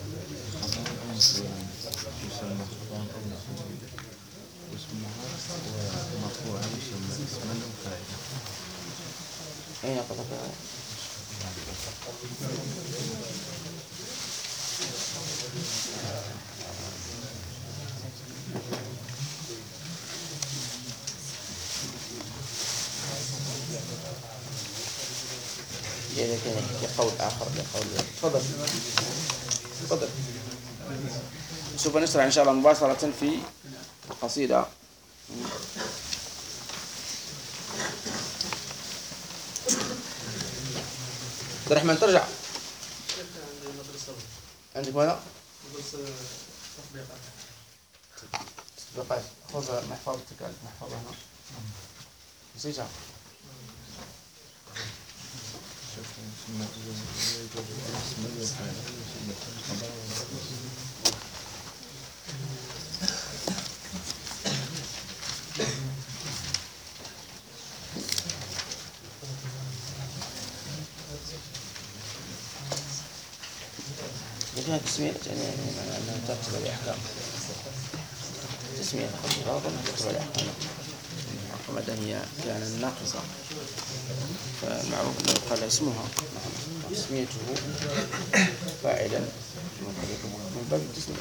Speaker 3: يسمى خطان أو نصوصا واسمها ومرفوعا يسمى اسما أو فاعلا.
Speaker 1: أين قطعت؟ يعني كان لقول آخر لقول تفضل تفضل. سوف نشرح إن شاء الله مباشرة في القصيدة. عبد الرحمن ترجع. عندك ماذا؟ تطبيقات. خذ محفظتك محفظة هنا. نسيتها. فيها تسمية يعني أنها ترتب الأحكام. تسمية خطيرة ترتب الأحكام. ومدى هي كان ناقصة فالمعروف أنه قال اسمها تسميته فاعلا من باب التسمية.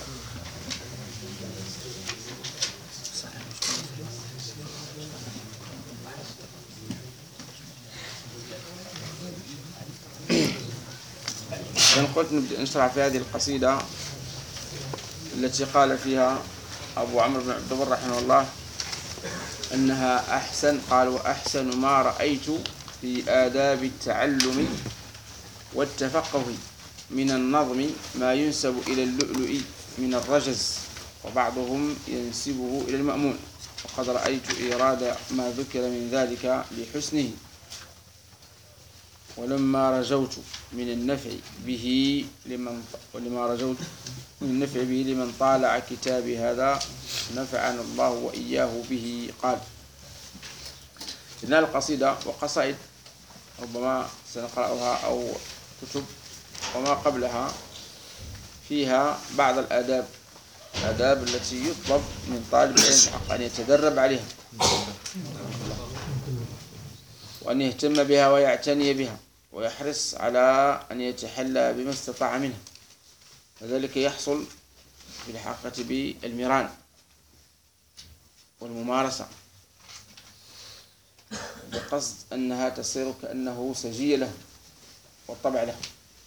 Speaker 1: أنا قلت نبدأ نشرح في هذه القصيدة التي قال فيها أبو عمرو بن عبد البر رحمه الله أنها أحسن، قال وأحسن ما رأيت في آداب التعلم والتفقه من النظم ما ينسب إلى اللؤلؤ من الرجز وبعضهم ينسبه إلى المأمون، وقد رأيت إيراد ما ذكر من ذلك لحسنه، ولما رجوت من النفع به لمن ولما رجوت من النفع به لمن طالع كتابي هذا نفعنا الله وإياه به. قال إن القصيدة وقصائد ربما سنقرأها أو كتب وما قبلها فيها بعض الآداب الآداب التي يطلب من طالب العلم حق أن يتدرب عليها وأن يهتم بها ويعتني بها ويحرص على أن يتحلى بما استطاع منها، وذلك يحصل بالحقيقة بالمران والممارسة بقصد أنها تصير كأنه سجية له والطبع له.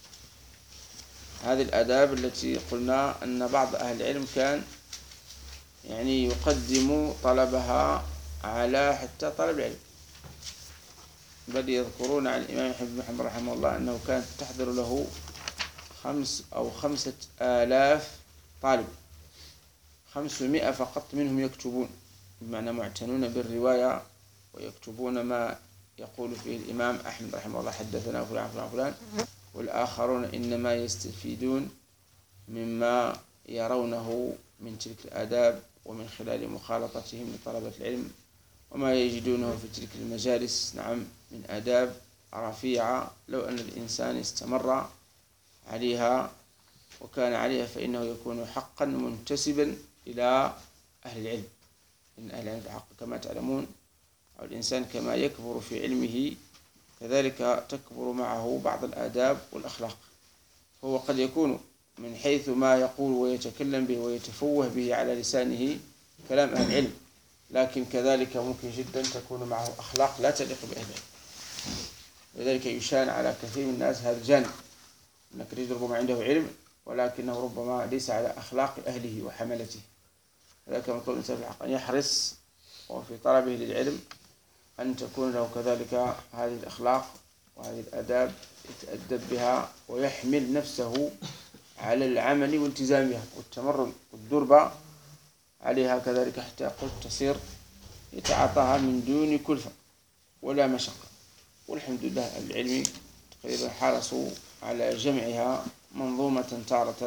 Speaker 1: هذه الآداب التي قلنا أن بعض أهل العلم كان يعني يقدم طلبها على حتى طلب العلم، بل يذكرون عن الإمام أحمد بن حنبل رحمه الله أنه كانت تحضر له خمس أو خمسة آلاف طالب، خمسمائة فقط منهم يكتبون، بمعنى معتنون بالرواية ويكتبون ما يقول فيه الإمام أحمد رحمه الله حدثنا فلان فلان فلان، والآخرون إنما يستفيدون مما يرونه من تلك الآداب ومن خلال مخالطتهم لطلبة العلم وما يجدونه في تلك المجالس نعم من آداب رفيعة لو أن الإنسان استمر عليها وكان عليها فإنه يكون حقا منتسبا إلى أهل العلم. إن أهل العلم حق كما تعلمون، أو الإنسان كما يكبر في علمه كذلك تكبر معه بعض الآداب والأخلاق، هو قد يكون من حيث ما يقول ويتكلم به ويتفوه به على لسانه كلام أهل العلم، لكن كذلك ممكن جدا تكون معه أخلاق لا تليق بأهل العلم، لذلك يشان على كثير من الناس هذا الجانب، أنك تجد ربما عنده علم ولكنه ربما ليس على أخلاق أهله وحملته. لذلك مطلوب الإنسان في الحق أن يحرص وفي طلبه للعلم أن تكون له كذلك هذه الأخلاق وهذه الآداب يتأدب بها ويحمل نفسه على العمل والالتزام بها والتمرن والدربة عليها كذلك حتى قلت تصير يتعاطاها من دون كلفة ولا مشقة. والحمد لله العلمي تقريبا حرصوا على جمعها منظومة تارة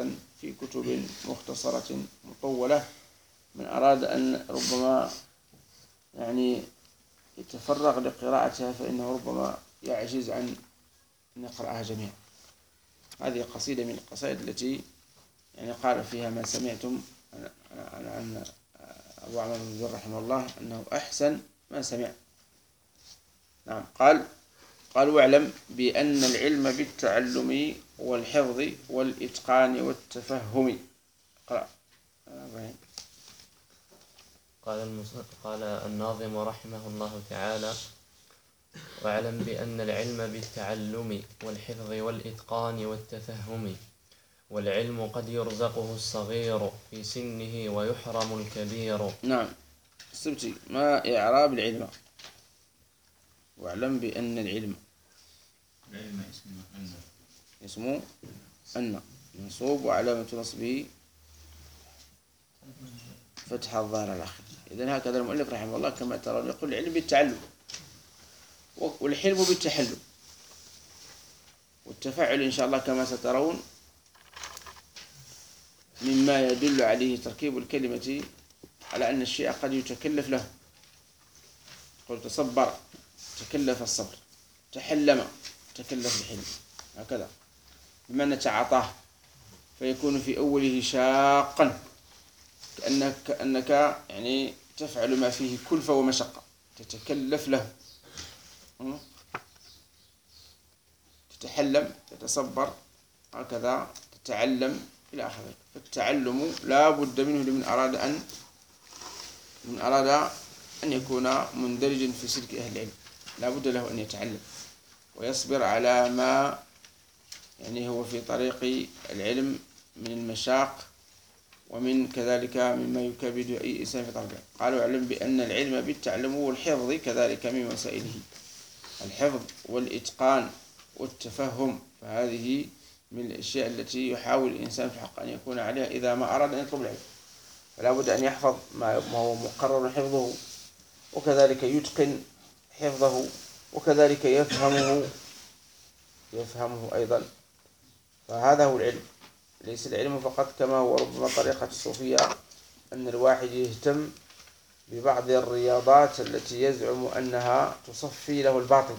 Speaker 1: في كتب مختصرة مطولة، من أراد أن ربما يعني يتفرغ لقراءتها فإنه ربما يعجز عن أن يقرأها جميعا. هذه قصيدة من القصائد التي يعني قال فيها ما سمعتم عن, عن, عن أبو عمرو بن الزبير رحمه الله أنه أحسن ما سمع. نعم. قال قال واعلم بأن العلم بالتعلم والحفظ والإتقان والتفهم. قرأ.
Speaker 3: قال قال الناظم رحمه الله تعالى: واعلم بأن العلم بالتعلم والحفظ والإتقان والتفهم، والعلم قد يرزقه الصغير في سنه ويحرم الكبير.
Speaker 1: نعم. استبتي ما إعراب العلم؟ واعلم بأن العلم
Speaker 11: العلم اسمه أن
Speaker 1: اسمه أن منصوب وعلامة نصبه فتح الظاهر الأخير. إذن هكذا المؤلف رحمه الله كما ترون يقول العلم بالتعلم والحلم بالتحلم والتفاعل إن شاء الله كما سترون مما يدل عليه تركيب الكلمة على أن الشيء قد يتكلف له. قل تصبر تكلف الصبر، تحلم تكلف الحلم، هكذا بمعنى تعاطاه فيكون في أوله شاقا كأنك, كأنك يعني تفعل ما فيه كلفة ومشقة، تتكلف له، تتحلم تتصبر هكذا تتعلم إلى آخره. فالتعلم لا بد منه لمن أراد أن من أراد أن يكون مندرجا في سلك أهل العلم، لا بد له أن يتعلم ويصبر على ما يعني هو في طريق العلم من المشاق ومن كذلك مما يكابد أي إنسان في طريق العلم. قالوا اعلم بأن العلم بالتعلم والحفظ كذلك من وسائله، الحفظ والإتقان والتفهم، فهذه من الأشياء التي يحاول الإنسان في الحق أن يكون عليها إذا ما أراد أن يطلب العلم. فلا بد أن يحفظ ما هو مقرر حفظه، وكذلك يتقن حفظه، وكذلك يفهمه يفهمه أيضا. فهذا هو العلم، ليس العلم فقط كما هو ربما طريقة الصوفية أن الواحد يهتم ببعض الرياضات التي يزعم أنها تصفي له الباطن،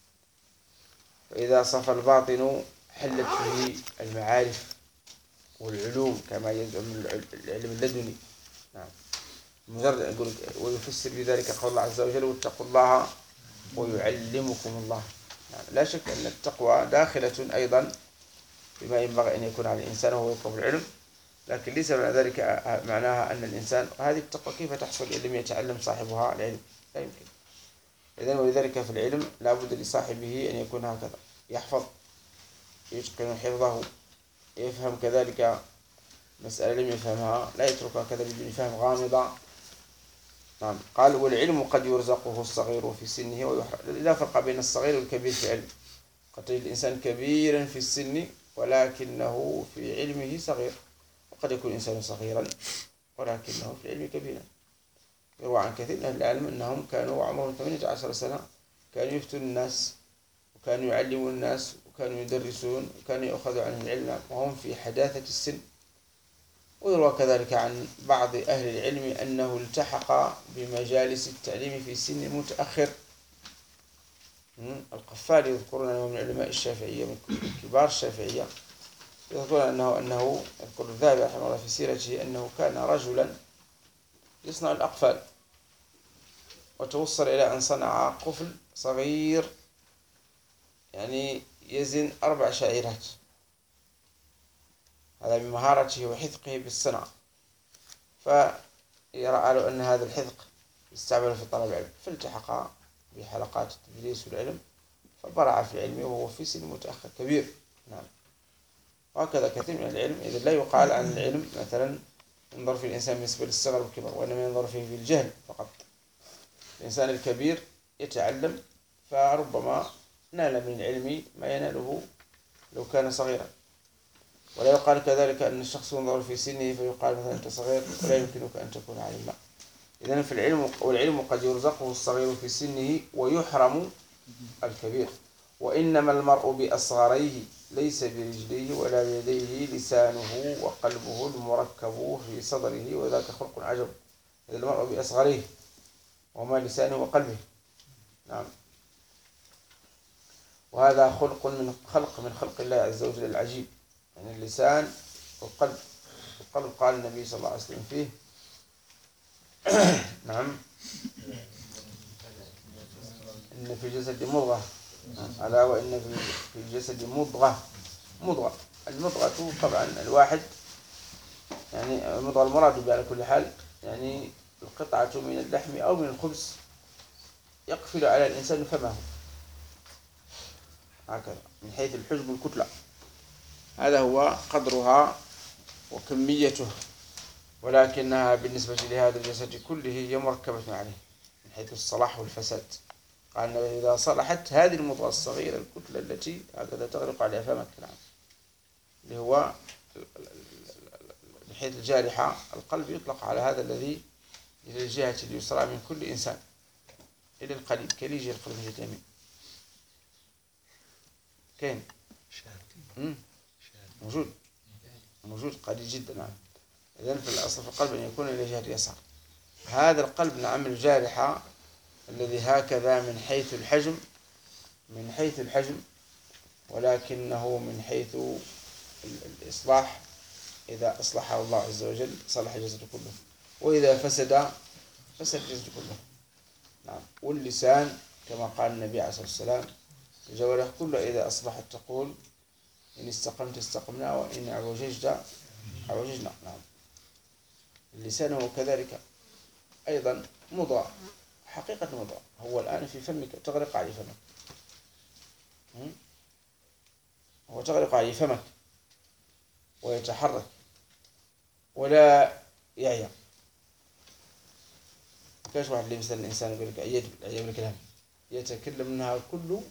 Speaker 1: فإذا صفى الباطن حلت فيه المعارف والعلوم كما يزعم العلم اللدني. نعم. مجرد أقول ويفسر بذلك قول الله عز وجل واتقوا الله ويعلمكم الله. نعم. لا شك أن التقوى داخلة أيضا بما ينبغي أن يكون على الإنسان وهو يطلب العلم، لكن ليس معنى ذلك معناها أن الإنسان وهذه التقوى كيف تحصل إن لم يتعلم صاحبها العلم؟ لا يمكن. إذن ولذلك في العلم لا بد لصاحبه أن يكون هكذا، يحفظ يتقن حفظه، يفهم كذلك مسألة لم يفهمها لا يتركها كذا بدون فهم غامضة. نعم. قال والعلم قد يرزقه الصغير في سنه ويحرم. لا فرق بين الصغير والكبير في العلم. قد تجد الإنسان كبيرا في السن ولكنه في علمه صغير، وقد يكون الإنسان صغيرا ولكنه في العلم كبيرا. يروى عن كثير من أهل العلم أنهم كانوا عمرهم ثمانية عشر سنة كانوا يفتون الناس وكانوا يعلمون الناس وكانوا يدرسون وكانوا يأخذوا عنهم العلم وهم في حداثة السن. ويروى كذلك عن بعض أهل العلم أنه التحق بمجالس التعليم في سن متأخر. القفال يذكرون أنه من علماء الشافعية من كبار الشافعية، يذكرون أنه أنه يذكر الذهبي رحمه الله في سيرته أنه كان رجلا يصنع الأقفال، وتوصل إلى أن صنع قفل صغير يعني يزن أربع شعيرات. هذا من مهارته وحذقه بالصنع، فيرى له أن هذا الحذق يستعمل في طلب العلم، فالتحق بحلقات التدريس والعلم فبرع في العلم وهو في سن متأخر كبير. نعم. وهكذا كثير من العلم. إذا لا يقال عن العلم مثلا ينظر في الإنسان بالنسبة للصغر والكبر، وإنما ينظر فيه في الجهل فقط. الإنسان الكبير يتعلم فربما نال من العلم ما يناله لو كان صغيرا، ولا يقال كذلك أن الشخص ينظر في سنه فيقال مثلا أنت صغير ولا يمكنك أن تكون عالما. إذن في العلم والعلم قد يرزقه الصغير في سنه ويحرم الكبير، وإنما المرء بأصغريه ليس برجليه ولا بيديه لسانه وقلبه المركب في صدره وذاك خلق عجب. إذا المرء بأصغره وما لسانه وقلبه. نعم. وهذا خلق من خلق من خلق الله عز وجل العجيب، يعني اللسان والقلب. القلب قال النبي صلى الله عليه وسلم فيه نعم إن في الجسد مضغة، ألا وإن في الجسد مضغة. مضغة المضغة طبعا الواحد، يعني المضغة المراد على كل حال يعني القطعة من اللحم أو من الخبز يقفل على الإنسان فمه هكذا من حيث الحجم والكتلة. هذا هو قدرها وكميته، ولكنها بالنسبة لهذا الجسد كله هي مركبة عليه من حيث الصلاح والفساد. قال إذا صلحت هذه المضغة الصغيرة الكتلة التي هكذا تغرق على فمك، نعم، اللي هو من حيث الجارحة القلب يطلق على هذا الذي إلى الجهة اليسرى من كل إنسان إلى القليل كليجي القلب اليمين. كين موجود موجود قليل جدا. نعم. إذن في الأصل في القلب أن يكون إلى جهة اليسار. هذا القلب نعم الجارحة الذي هكذا من حيث الحجم من حيث الحجم ولكنه من حيث الإصلاح إذا أصلحه الله عز وجل صلح الجسد كله، وإذا فسد فسد الجسد كله. نعم. واللسان كما قال النبي عليه الصلاة والسلام الجوارح كلها إذا أصبحت تقول إن استقمت استقمنا وإن اعوججت اعوججنا. نعم. اللسان هو كذلك أيضا مضغة، حقيقة مضغة. هو الآن في فمك تغرق عليه فمك، هو تغرق عليه فمك ويتحرك ولا يعيا. كاش واحد اللي مثلا الإنسان يقول لك عييت عيا بالكلام يتكلم منها كله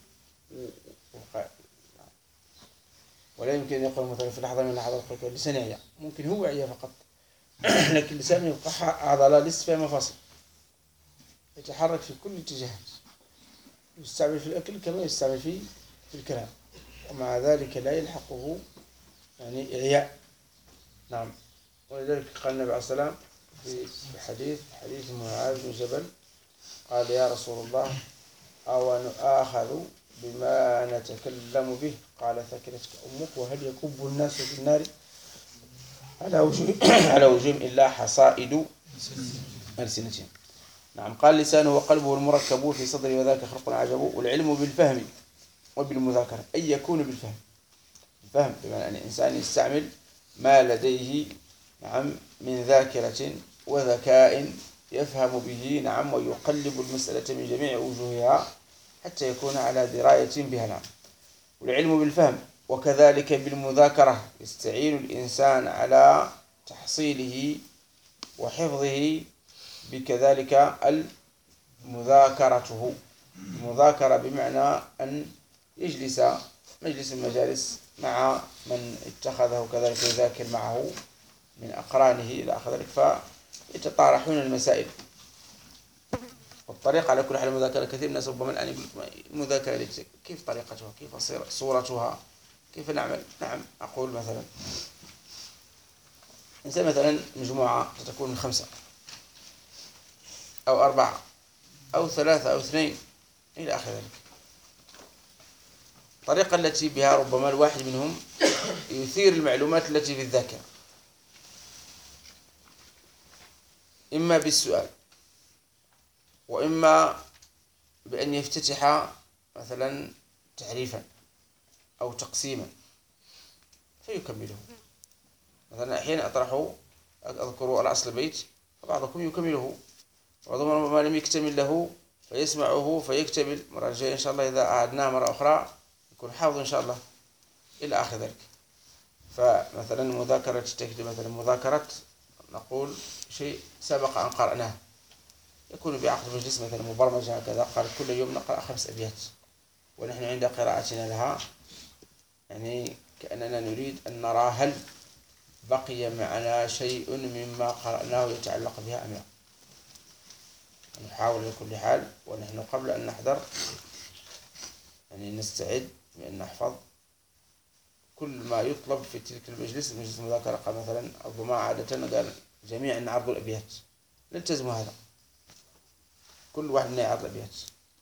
Speaker 1: ولا يمكن أن يقول مثلا في لحظة من اللحظات اللسان يعيا، ممكن هو يعيا فقط لكن اللسان يبقى عضلة لسه فيها مفاصل يتحرك في كل اتجاه، يستعمل في الأكل كما يستعمل في في الكلام، ومع ذلك لا يلحقه يعني إعياء. نعم. ولذلك قال النبي عليه الصلاة والسلام في حديث حديث معاذ بن جبل قال يا رسول الله أو نؤاخذ بما نتكلم به؟ قال ثكلتك أمك وهل يكب الناس في النار على وجوه على وجوه إلا حصائد ألسنتهم. نعم. قال لسانه وقلبه المركب في صدره وذاك خلق عجب. والعلم بالفهم وبالمذاكرة أي يكون بالفهم. الفهم بمعنى أن الإنسان يستعمل ما لديه نعم من ذاكرة وذكاء يفهم به نعم ويقلب المسألة من جميع وجوهها حتى يكون على دراية بها. نعم. والعلم بالفهم وكذلك بالمذاكرة يستعين الإنسان على تحصيله وحفظه بكذلك المذاكرته. المذاكرة بمعنى أن يجلس مجلس المجالس مع من اتخذه كذلك يذاكر معه من أقرانه إلى آخره فيتطارحون المسائل. والطريقة على كل حال المذاكرة كثير من الناس ربما الآن يقول المذاكرة كيف طريقتها كيف صورتها كيف نعمل. نعم. أقول مثلا إنسان مثلا مجموعة تكون من خمسة أو أربعة أو ثلاثة أو اثنين إلى آخر ذلك. الطريقة التي بها ربما الواحد منهم يثير المعلومات التي في الذاكرة إما بالسؤال وإما بأن يفتتح مثلا تعريفا أو تقسيما فيكمله. مثلا أحيانا أطرحه أذكر الأصل البيت وبعضكم يكمله وبعضهم ما لم يكتمل له فيسمعه فيكتمل. مرة الجاية إن شاء الله إذا أعدناه مرة أخرى يكون حافظ إن شاء الله إلى آخر ذلك. فمثلا مذاكرة تكتب مثلا مذاكرة نقول شيء سبق أن قرأناه يكون بعقد مجلس مثلا مبرمجة هكذا قال كل يوم نقرأ خمس أبيات ونحن عند قراءتنا لها يعني كأننا نريد أن نرى هل بقي معنا شيء مما قرأناه يتعلق بها أم لا. نحاول بكل حال ونحن قبل أن نحضر يعني نستعد بأن نحفظ كل ما يطلب في تلك المجلس مجلس المذاكرة. قال مثلا ربما عادة قال جميعا نعرض الأبيات، نلتزم هذا، كل واحد منا يعرض الأبيات.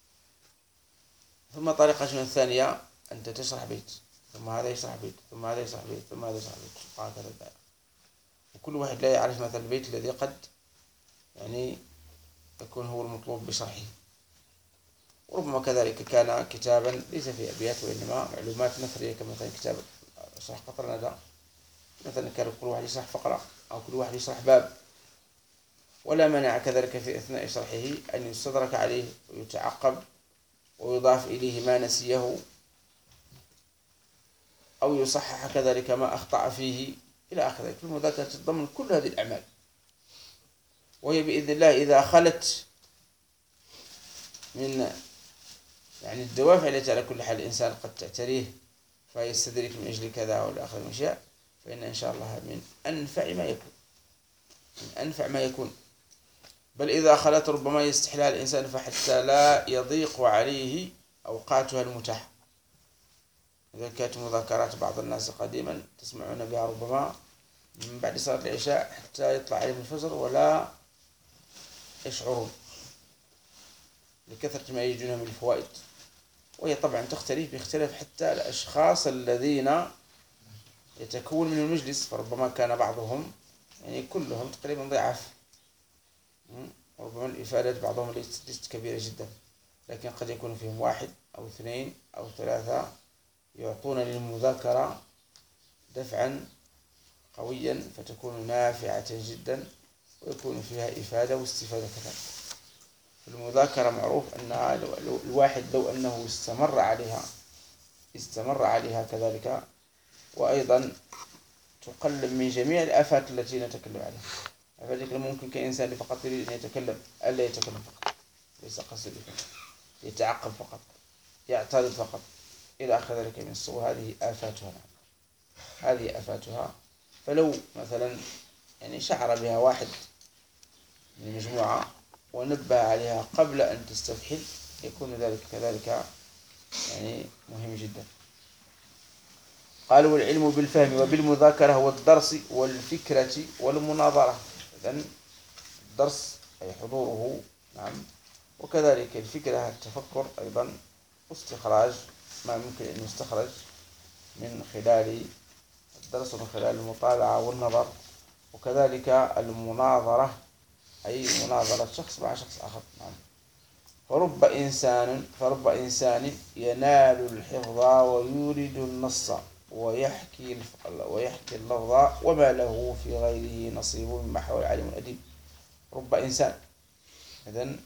Speaker 1: ثم طريقة الثانية أنت تشرح بيت، ثم هذا يشرح بيت، ثم هذا يشرح بيت، ثم هذا يشرح بيت، وهكذا الدائرة. وكل واحد لا يعرف مثلا البيت الذي قد يعني يكون هو المطلوب بشرحه. وربما كذلك كان كتابا ليس فيه أبيات وإنما معلومات نثرية، كمثلا كتاب شرح قطر الندى، مثلا كان كل واحد يشرح فقرة أو كل واحد يشرح باب. ولا مانع كذلك في أثناء شرحه أن يستدرك عليه ويتعقب ويضاف إليه ما نسيه أو يصحح كذلك ما أخطأ فيه إلى آخره. في المذاكرة تتضمن كل هذه الأعمال، وهي بإذن الله إذا خلت من يعني الدوافع التي على كل حال الإنسان قد تعتريه فيستدرك من أجل كذا ولا آخر الأشياء، فإن إن شاء الله من أنفع ما يكون، من أنفع ما يكون. بل إذا خلت ربما يستحلها الإنسان فحتى لا يضيق عليه أوقاتها المتاحة. إذا كانت مذاكرات بعض الناس قديما تسمعون بها ربما من بعد صلاة العشاء حتى يطلع عليهم الفجر ولا يشعرون لكثرة ما يجدونها من الفوائد. وهي طبعا تختلف باختلاف حتى الأشخاص الذين يتكون من المجلس، فربما كان بعضهم يعني كلهم تقريبا ضعاف، وربما الإفادة بعضهم ليست كبيرة جدا، لكن قد يكون فيهم واحد أو اثنين أو ثلاثة يعطون للمذاكرة دفعا قويا فتكون نافعة جدا ويكون فيها إفادة واستفادة كذلك. المذاكرة معروف أنها الواحد لو أنه استمر عليها استمر عليها كذلك، وأيضا تقلل من جميع الآفات التي نتكلم عليها. فذلك ممكن كإنسان فقط يريد أن يتكلم ألا يتكلم فقط، ليس قصد يتعقب فقط، يعترض فقط إلى آخر ذلك من الصور. هذه آفاتها، هذه آفاتها. فلو مثلا يعني شعر بها واحد من المجموعة ونبه عليها قبل أن تستفحل يكون ذلك كذلك يعني مهم جدا. قالوا والعلم بالفهم وبالمذاكرة هو الدرس والفكرة والمناظرة. إذن الدرس أي حضوره، نعم، وكذلك الفكرة التفكر أيضا، واستخراج ما ممكن أن يستخرج من خلال الدرس ومن خلال المطالعة والنظر، وكذلك المناظرة أي مناظرة شخص مع شخص آخر. نعم. فرب إنسان فرب إنسان ينال الحفظ ويورد النص ويحكي ويحكي اللفظ وما له في غيره نصيب مما حول العالم الأديب. رب إنسان، إذن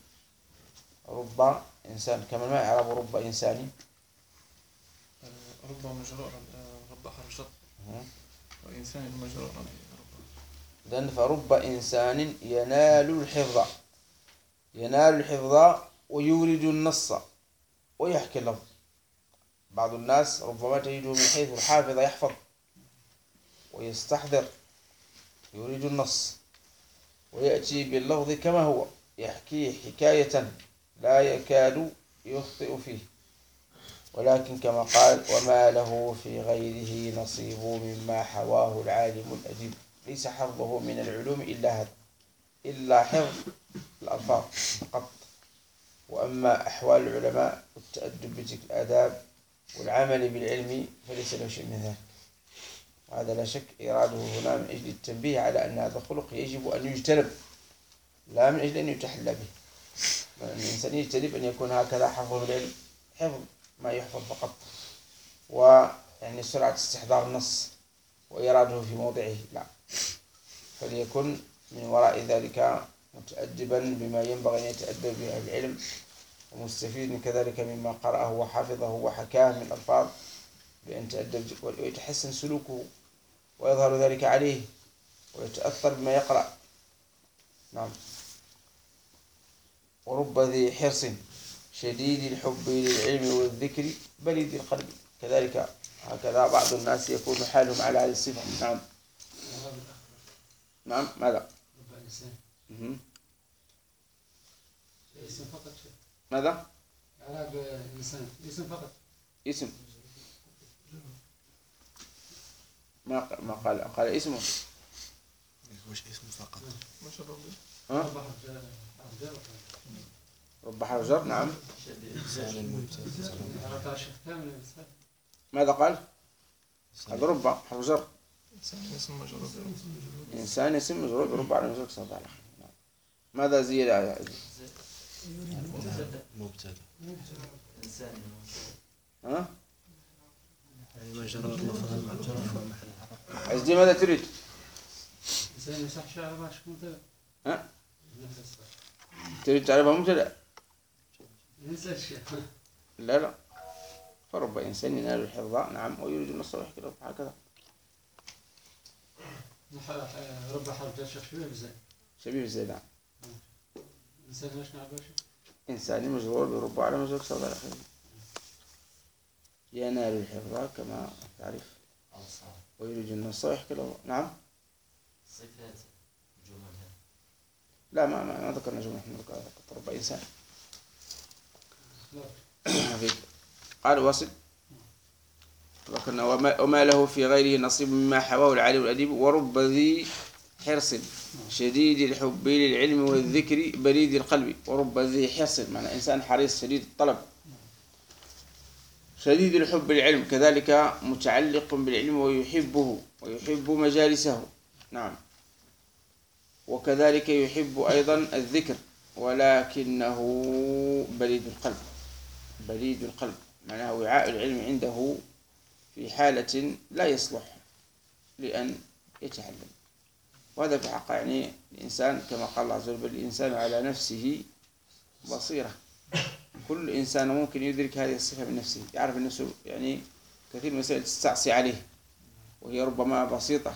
Speaker 1: رب إنسان كما ما يعرف رب إنسان.
Speaker 5: رب مجرور رب حرف شط وإنسان مجرور رب.
Speaker 1: إذن فرب إنسان ينال الحفظ ينال الحفظ ويورد النص ويحكي اللفظ. بعض الناس ربما تجده من حيث الحافظ يحفظ ويستحضر يورد النص ويأتي باللفظ كما هو، يحكيه حكاية لا يكاد يخطئ فيه، ولكن كما قال وما له في غيره نصيب مما حواه العالم الأديب. ليس حفظه من العلوم إلا هذا، إلا حفظ الألفاظ فقط. وأما أحوال العلماء والتأدب بتلك الآداب والعمل بالعلم فليس له شيء من ذلك. وهذا لا شك إراده هنا من أجل التنبيه على أن هذا خلق يجب أن يجتنب، لا من أجل أن يتحلى به. الإنسان يجتنب أن يكون هكذا حفظ العلم، حفظ ما يحفظ فقط، ويعني سرعة استحضار النص وإراده في موضعه، لا، فليكن من وراء ذلك متأدبا بما ينبغي أن يتأدب به العلم، ومستفيد كذلك مما قرأه وحفظه وحكاه من الألفاظ بأن يتأدب ويتحسن سلوكه ويظهر ذلك عليه ويتأثر بما يقرأ. نعم. ورب ذي حرص شديد الحب للعلم والذكر بليد القلب. كذلك هكذا بعض الناس يكون حالهم على هذه الصفة. نعم. نعم. ماذا؟
Speaker 8: اسم فقط.
Speaker 1: ماذا؟
Speaker 8: إعراب إنسان اسم فقط.
Speaker 1: اسم. ما ما قال قال اسمه
Speaker 10: مش اسم فقط.
Speaker 1: ها؟ رب حرف جر. نعم. ماذا قال؟ هذا رب حرف جر. إنسان اسم مجرور برب على مجرور صلى الله عليه وسلم. ماذا زيد على
Speaker 10: مبتدأ.
Speaker 9: إنسان
Speaker 10: ها؟ مجرور مفعول مرفوع محل.
Speaker 1: عزيزي ماذا تريد؟
Speaker 8: إنسان يصح شعر باش مبتدأ.
Speaker 1: ها؟ تريد تعرفها مبتدأ؟
Speaker 8: ننسى الشيء.
Speaker 1: لا لا. فرب إنسان ينال الحفظ نعم ويريد النصر ويحكي له هكذا.
Speaker 8: رب حرف جر شيخ شبيه بزين.
Speaker 1: شبيه بزين. نعم.
Speaker 8: إنسان ايش نعم باش؟
Speaker 1: إنسان مجرور برب على مجرور صلى الله عليه وسلم. ينال الحفظ كما تعرف ويريد النصر ويحكي له. نعم.
Speaker 9: صفات جملها.
Speaker 1: لا ما ما, ما ذكرنا جملة. احنا ذكرنا رب إنسان. قال واصل. ذكرنا وما, وما له في غيره نصيب مما حواه العالم الأديب ورب ذي حرص شديد الحب للعلم والذكر بريد القلب. ورب ذي حرص معنى إنسان حريص شديد الطلب شديد الحب للعلم كذلك متعلق بالعلم ويحبه ويحب مجالسه. نعم. وكذلك يحب أيضا الذكر ولكنه بريد القلب. بريد القلب معناه وعاء العلم عنده في حالة لا يصلح لأن يتعلم. وهذا في حق يعني الإنسان كما قال الله عز وجل الإنسان على نفسه بصيرة. كل إنسان ممكن يدرك هذه الصفة من نفسه يعرف من نفسه يعني كثير من المسائل تستعصي عليه وهي ربما بسيطة.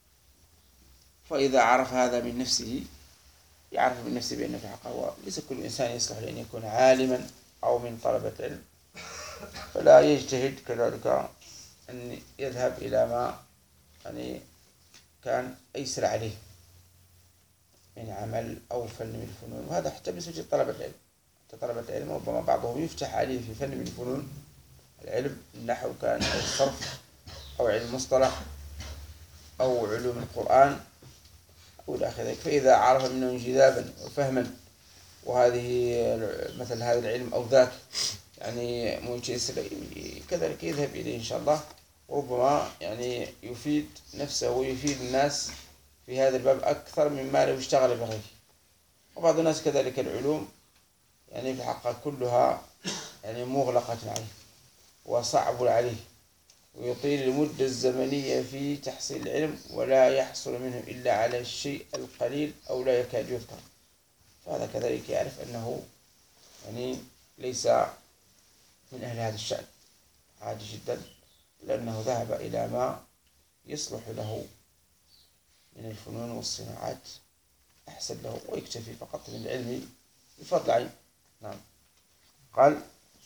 Speaker 1: فإذا عرف هذا من نفسه يعرف من نفسه بأن في حقه ليس كل إنسان يصلح لأن يكون عالما أو من طلبة علم فلا يجتهد كذلك أن يذهب إلى ما يعني كان أيسر عليه من عمل أو فن من الفنون. وهذا حتى بسجل طلبة العلم. طلبة العلم ربما بعضهم يفتح عليه في فن من الفنون العلم النحو كان أو الصرف أو علم مصطلح أو علوم القرآن أو إلى آخره. فإذا عرف منه انجذابا وفهما وهذه مثل هذا العلم أو ذاك يعني منشئ كذلك يذهب إليه إن شاء الله وربما يعني يفيد نفسه ويفيد الناس في هذا الباب أكثر مما لو اشتغل بغيره. وبعض الناس كذلك العلوم يعني في حقها كلها يعني مغلقة عليه وصعب عليه ويطيل المدة الزمنية في تحصيل العلم ولا يحصل منه إلا على الشيء القليل أو لا يكاد يذكر. فهذا كذلك يعرف أنه يعني ليس من أهل هذا الشأن عادي جدا لأنه ذهب إلى ما يصلح له من الفنون والصناعات أحسن له ويكتفي فقط من العلم بفضل عين. نعم. قال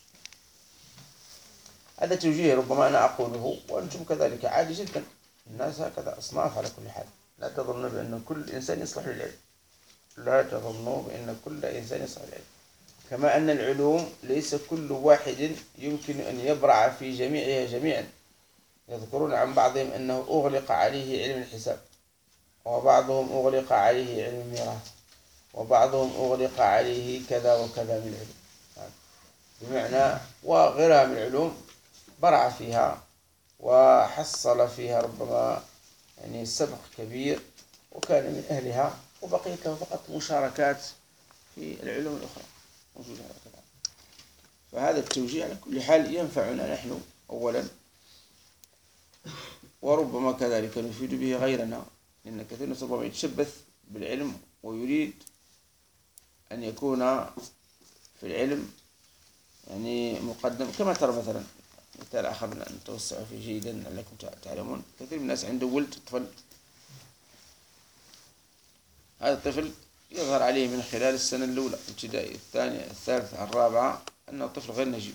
Speaker 1: هذا توجيه ربما أنا أقوله وأنتم كذلك عادي جدا. الناس هكذا أصناف على كل حال. لا تظنوا بأن كل إنسان يصلح للعلم. لا تظنوا بأن كل إنسان يصلح للعلم. كما أن العلوم ليس كل واحد يمكن أن يبرع في جميعها جميعا. يذكرون عن بعضهم أنه أغلق عليه علم الحساب وبعضهم أغلق عليه علم الميراث وبعضهم أغلق عليه كذا وكذا من العلوم بمعنى وغيرها من العلوم برع فيها وحصل فيها ربما يعني سبق كبير وكان من أهلها وبقيت له فقط مشاركات في العلوم الأخرى موجودة هكذا. فهذا التوجيه على كل حال ينفعنا نحن أولا وربما كذلك نفيد به غيرنا لأن كثير من ربما يتشبث بالعلم ويريد أن يكون في العلم يعني مقدم كما ترى مثلا مثال آخر نتوسع فيه جيدا لعلكم تعلمون. كثير من الناس عنده ولد طفل هذا الطفل يظهر عليه من خلال السنة الأولى الابتدائية الثانية الثالثة الرابعة أنه طفل غير نجيب.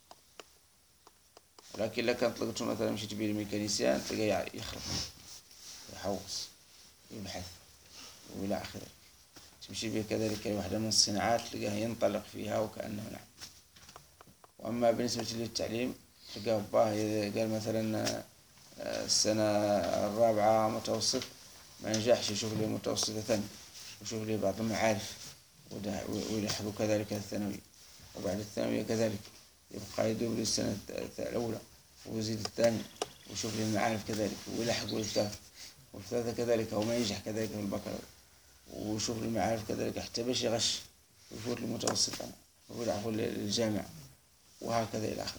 Speaker 1: ولكن لك أن طلقته مثلا مشيت به الميكانيسيان تلقاه يخرب يحوص يبحث وإلى آخره. تمشي به كذلك واحدة من الصناعات تلقاه ينطلق فيها وكأنه نعم. وأما بالنسبة للتعليم تلقاه باه قال مثلا السنة الرابعة متوسط ما ينجحش، يشوف لي متوسطة ثانية، ويشوف لي بعض المعارف، ويلحق كذلك الثانوي، وبعد الثانوية كذلك يبقى يدور للسنة الأولى ويزيد الثاني، ويشوف لي المعارف كذلك، ويلحق والثالث والثالثة كذلك، أو ما ينجح كذلك في البكالوريا، ويشوف لي المعارف كذلك حتى باش يغش ويفوت المتوسط ويلحق للجامعة، وهكذا إلى آخره.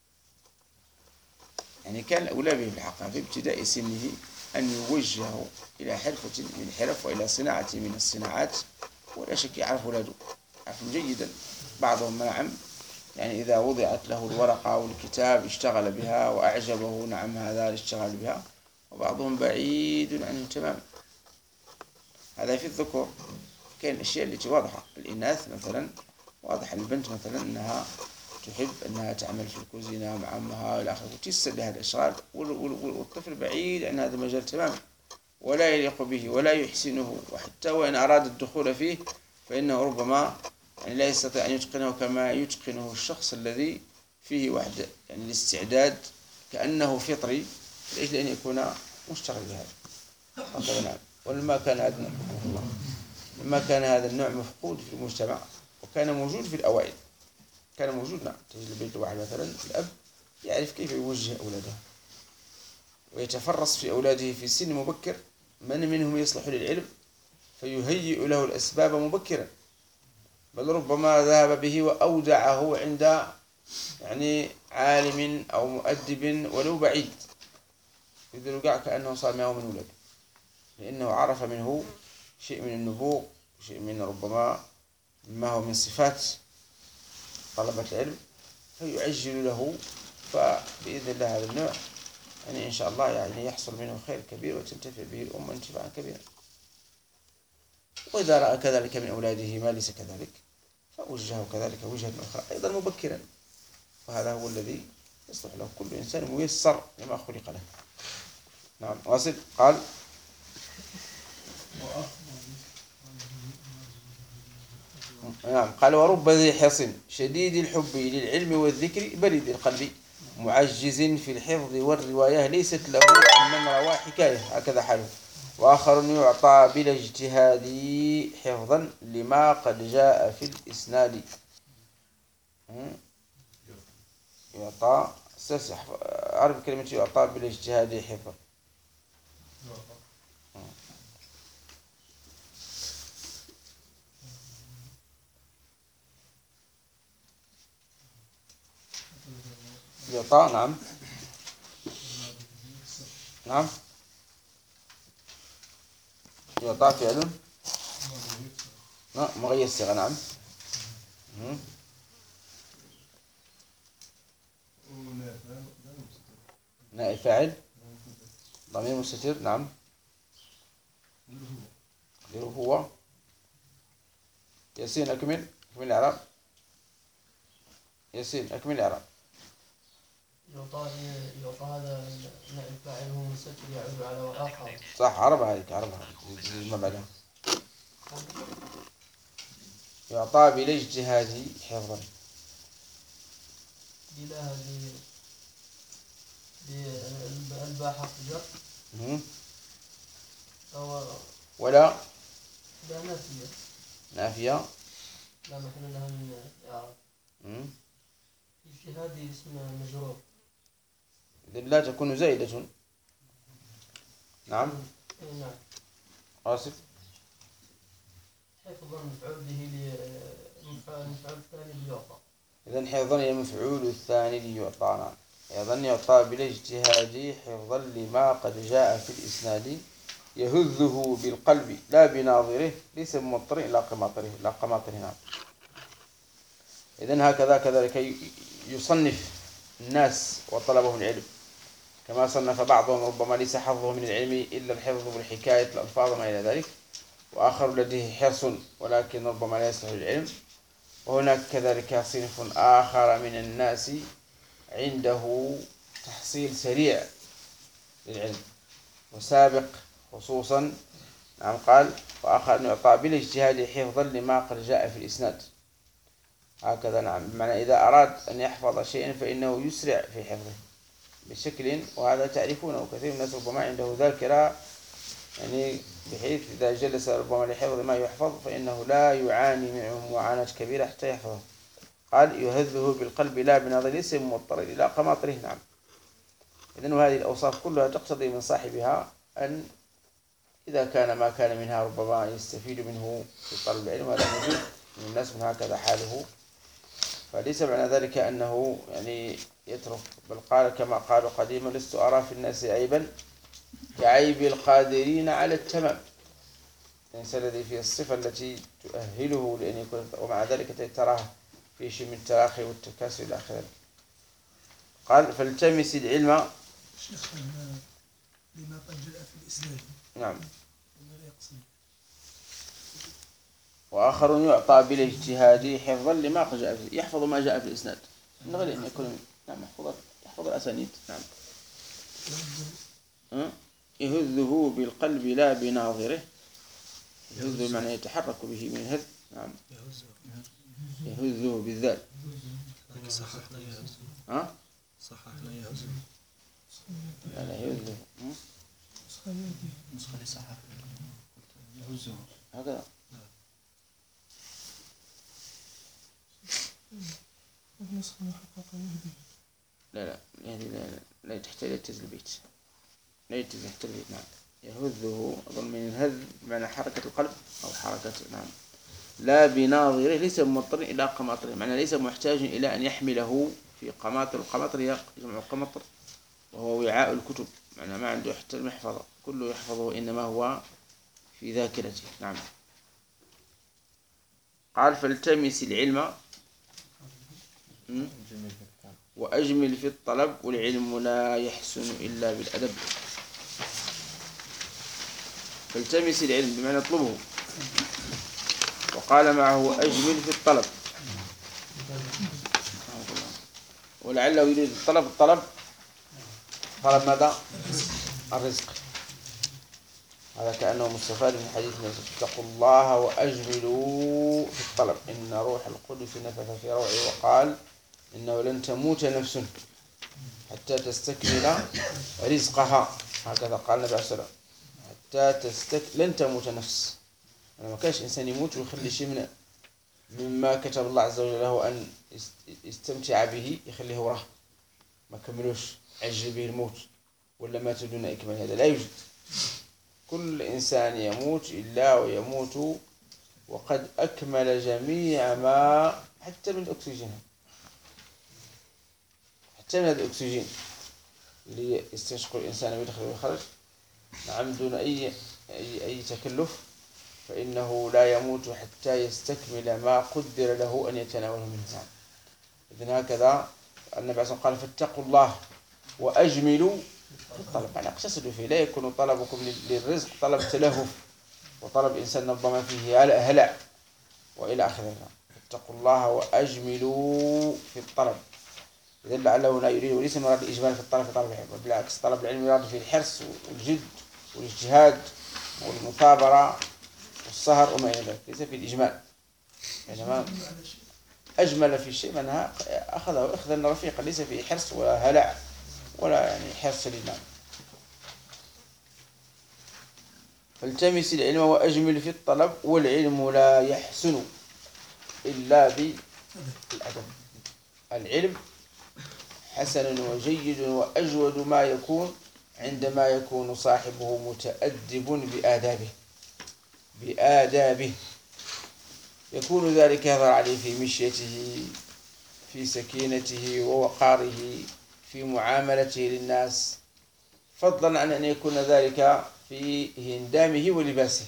Speaker 1: يعني كان الأولى به في الحقيقة في ابتداء سنه أن يوجه إلى حرفة من الحرف وإلى صناعة من الصناعات، ولا شك يعرف ولاده يعرفهم جيدا. بعضهم نعم يعني إذا وضعت له الورقة والكتاب اشتغل بها وأعجبه، نعم هذا الاشتغال بها، وبعضهم بعيد عنه تماما. هذا في الذكور. كان الأشياء التي واضحة. الإناث مثلا واضح البنت مثلا أنها تحب أنها تعمل في الكوزينة مع أمها وإلى آخره، وتيسر لها الأشغال، والطفل بعيد عن هذا المجال تماما، ولا يليق به ولا يحسنه، وحتى وإن أراد الدخول فيه فإنه ربما يعني لا يستطيع أن يتقنه كما يتقنه الشخص الذي فيه وحده يعني الاستعداد كأنه فطري لأجل أن يكون مشتغل بهذا. نعم. ولما كان هذا لما كان هذا النوع مفقود في المجتمع، وكان موجود في الأوائل، كان موجود نعم. تجد البيت الواحد مثلا الأب يعرف كيف يوجه أولاده، ويتفرس في أولاده في سن مبكر من منهم يصلح للعلم فيهيئ له الأسباب مبكرا، بل ربما ذهب به وأودعه عند يعني عالم أو مؤدب ولو بعيد، يدل كأنه صار معه من ولده، لأنه عرف منه شيء من النبوغ، شيء من ربما ما هو من صفات طلبة العلم، فيعجل له. فبإذن الله هذا النوع يعني إن شاء الله يعني يحصل منه خير كبير وتنتفع به الأمة انتفاعا كبيرا. وإذا رأى كذلك من أولاده ما ليس كذلك فوجهه كذلك وجهة أخرى أيضا مبكرا، وهذا هو الذي يصلح له كل إنسان ميسر لما خلق له. نعم. واصل. قال نعم قال ورب ذي حرص شديد الحب للعلم والذكر بريد القلب معجز في الحفظ والرواية ليست له عمن روى حكاية، هكذا حاله. وآخر يعطى بلا اجتهاد حفظا لما قد جاء في الإسناد. يعطى سسح أعرف كلمة يعطى بلا اجتهاد حفظا. يعطى نعم نعم يعطى فعل نعم مغير الصيغة. نعم. نائب فاعل ضمير مستتر. نعم. هو ياسين أكمل أكمل الإعراب. ياسين أكمل الإعراب.
Speaker 12: يعطى يعطى هذا نائب فاعل هو مستتر يعود على وآخر.
Speaker 1: صح. عرب عليك عرب عليك ما بعدها. يعطى بلا اجتهاد حفظا.
Speaker 12: بلا هذه بالباء حرف جر
Speaker 1: ولا
Speaker 12: لا نافية.
Speaker 1: نافية
Speaker 12: لا محل لها من إعراب. اجتهاد اسم مجرور.
Speaker 1: إذن لا تكون زائدة. نعم.
Speaker 12: نعم.
Speaker 1: آسف.
Speaker 12: حفظا مفعول به لمفعول الثاني ليعطى.
Speaker 1: إذن حفظا هي مفعول الثاني ليعطى. نعم. أيضا يعطى بلا اجتهاد حفظا لما قد جاء في الإسناد يهذه بالقلب لا بناظره ليس بمضطر إلى قماطره لا قماطره. نعم. إذن هكذا كذلك يصنف الناس وطلبهم العلم، كما صنف بعضهم ربما ليس حظه من العلم إلا الحفظ بالحكاية الألفاظ وما إلى ذلك، وآخر لديه حرص ولكن ربما لا يصلح للعلم. وهناك كذلك صنف آخر من الناس عنده تحصيل سريع للعلم وسابق خصوصا. نعم. قال وآخر يعطى بالاجتهاد حفظا لما قد جاء في الإسناد. هكذا. نعم. بمعنى إذا أراد أن يحفظ شيئا فإنه يسرع في حفظه بشكل، وهذا تعرفونه، كثير من الناس ربما عنده ذاكرة يعني بحيث إذا جلس ربما لحفظ ما يحفظ فإنه لا يعاني منه معاناة كبيرة حتى يحفظه. قال يهذه بالقلب لا بنظر، ليس مضطر إلى قماطره. نعم. إذن هذه الأوصاف كلها تقتضي من صاحبها أن إذا كان ما كان منها ربما يستفيد منه في طلب العلم، وهذا موجود من الناس من هكذا حاله، فليس معنى ذلك أنه يعني يترك، بل قال كما قالوا قديما: لست أرى في الناس عيبا كعيب القادرين على التمام. الإنسان الذي فيه الصفة التي تؤهله لأن يكون، ومع ذلك تراه في شيء من التراخي والتكاسل إلى آخره. قال فالتمس العلم.
Speaker 7: شيخ لما قد جاء في الإسناد.
Speaker 1: نعم. وآخر يعطى بالاجتهاد حفظا لما قد جاء فيه، يحفظ ما جاء في الإسناد من غير أن يكون نعم يحفظ يحفظ الأسانيد. نعم. يهذه بالقلب لا بناظره. يهذ معنى يتحرك به من هذ. نعم. يهذه بالذات.
Speaker 10: صححنا يهذه.
Speaker 1: ها؟
Speaker 10: صححنا يهذه.
Speaker 1: لا لا يهذه.
Speaker 4: نسخة لي صحح يهزه
Speaker 1: هكذا. لا لا يعني لا لا تحتاج إلى البيت، لا يحتاج البيت. نعم. يهذه أظن من الهذ بمعنى حركة القلب أو حركة. نعم. لا بناظره، ليس مضطر إلى قماطره، معنى ليس محتاج إلى أن يحمله في قماطر. القماطر هي جمع قمطر وهو وعاء الكتب، معنى ما عنده حتى المحفظة كله يحفظه، إنما هو في ذاكرته. نعم. قال فالتمس العلم وأجمل في الطلب، والعلم لا يحسن إلا بالأدب. فالتمس العلم بمعنى اطلبه، وقال معه أجمل في الطلب، ولعله يريد الطلب. الطلب طلب ماذا؟ الرزق. هذا كأنه مستفاد من حديث النبي: اتقوا الله وأجملوا في الطلب إن روح القدس نفث في روعي وقال إنه لن تموت نفس حتى تستكمل رزقها. هكذا قال النبي عليه الصلاة والسلام: حتى تستك لن تموت نفس. أنا ما كانش إنسان يموت ويخلي شيء من مما كتب الله عز وجل له أن يستمتع به يخليه وراه، ما كملوش عجل به الموت ولا مات دون إكمال. هذا لا يوجد. كل إنسان يموت إلا ويموت وقد أكمل جميع ما، حتى من الأكسجين، حتى من هذا الأكسجين اللي يستنشق الإنسان ويدخل ويخرج، نعم، دون أي أي أي تكلف، فإنه لا يموت حتى يستكمل ما قدر له أن يتناوله منه. نعم. إذن هكذا النبي عليه الصلاة والسلام قال: فاتقوا الله وأجملوا في الطلب، يعني اقتصدوا فيه، لا يكون طلبكم للرزق طلب تلهف وطلب إنسان ربما فيه هلع وإلى آخره. فاتقوا الله وأجملوا في الطلب. إذن لعله لا يريد، وليس مراد الإجمال في الطلب في طلب العلم، بالعكس طلب العلم يراد فيه الحرص والجد والاجتهاد والمثابرة والسهر وما إلى ذلك، ليس في الإجمال. إنما أجمل في الشيء منها أخذه أخذا رفيقا، ليس فيه حرص ولا هلع ولا يعني حرص لله. فالتمس العلم وأجمل في الطلب، والعلم لا يحسن إلا بالأدب. العلم حسن وجيد وأجود ما يكون عندما يكون صاحبه متأدب بآدابه بآدابه يكون ذلك يظهر عليه في مشيته، في سكينته ووقاره، في معاملته للناس، فضلا عن أن يكون ذلك في هندامه ولباسه.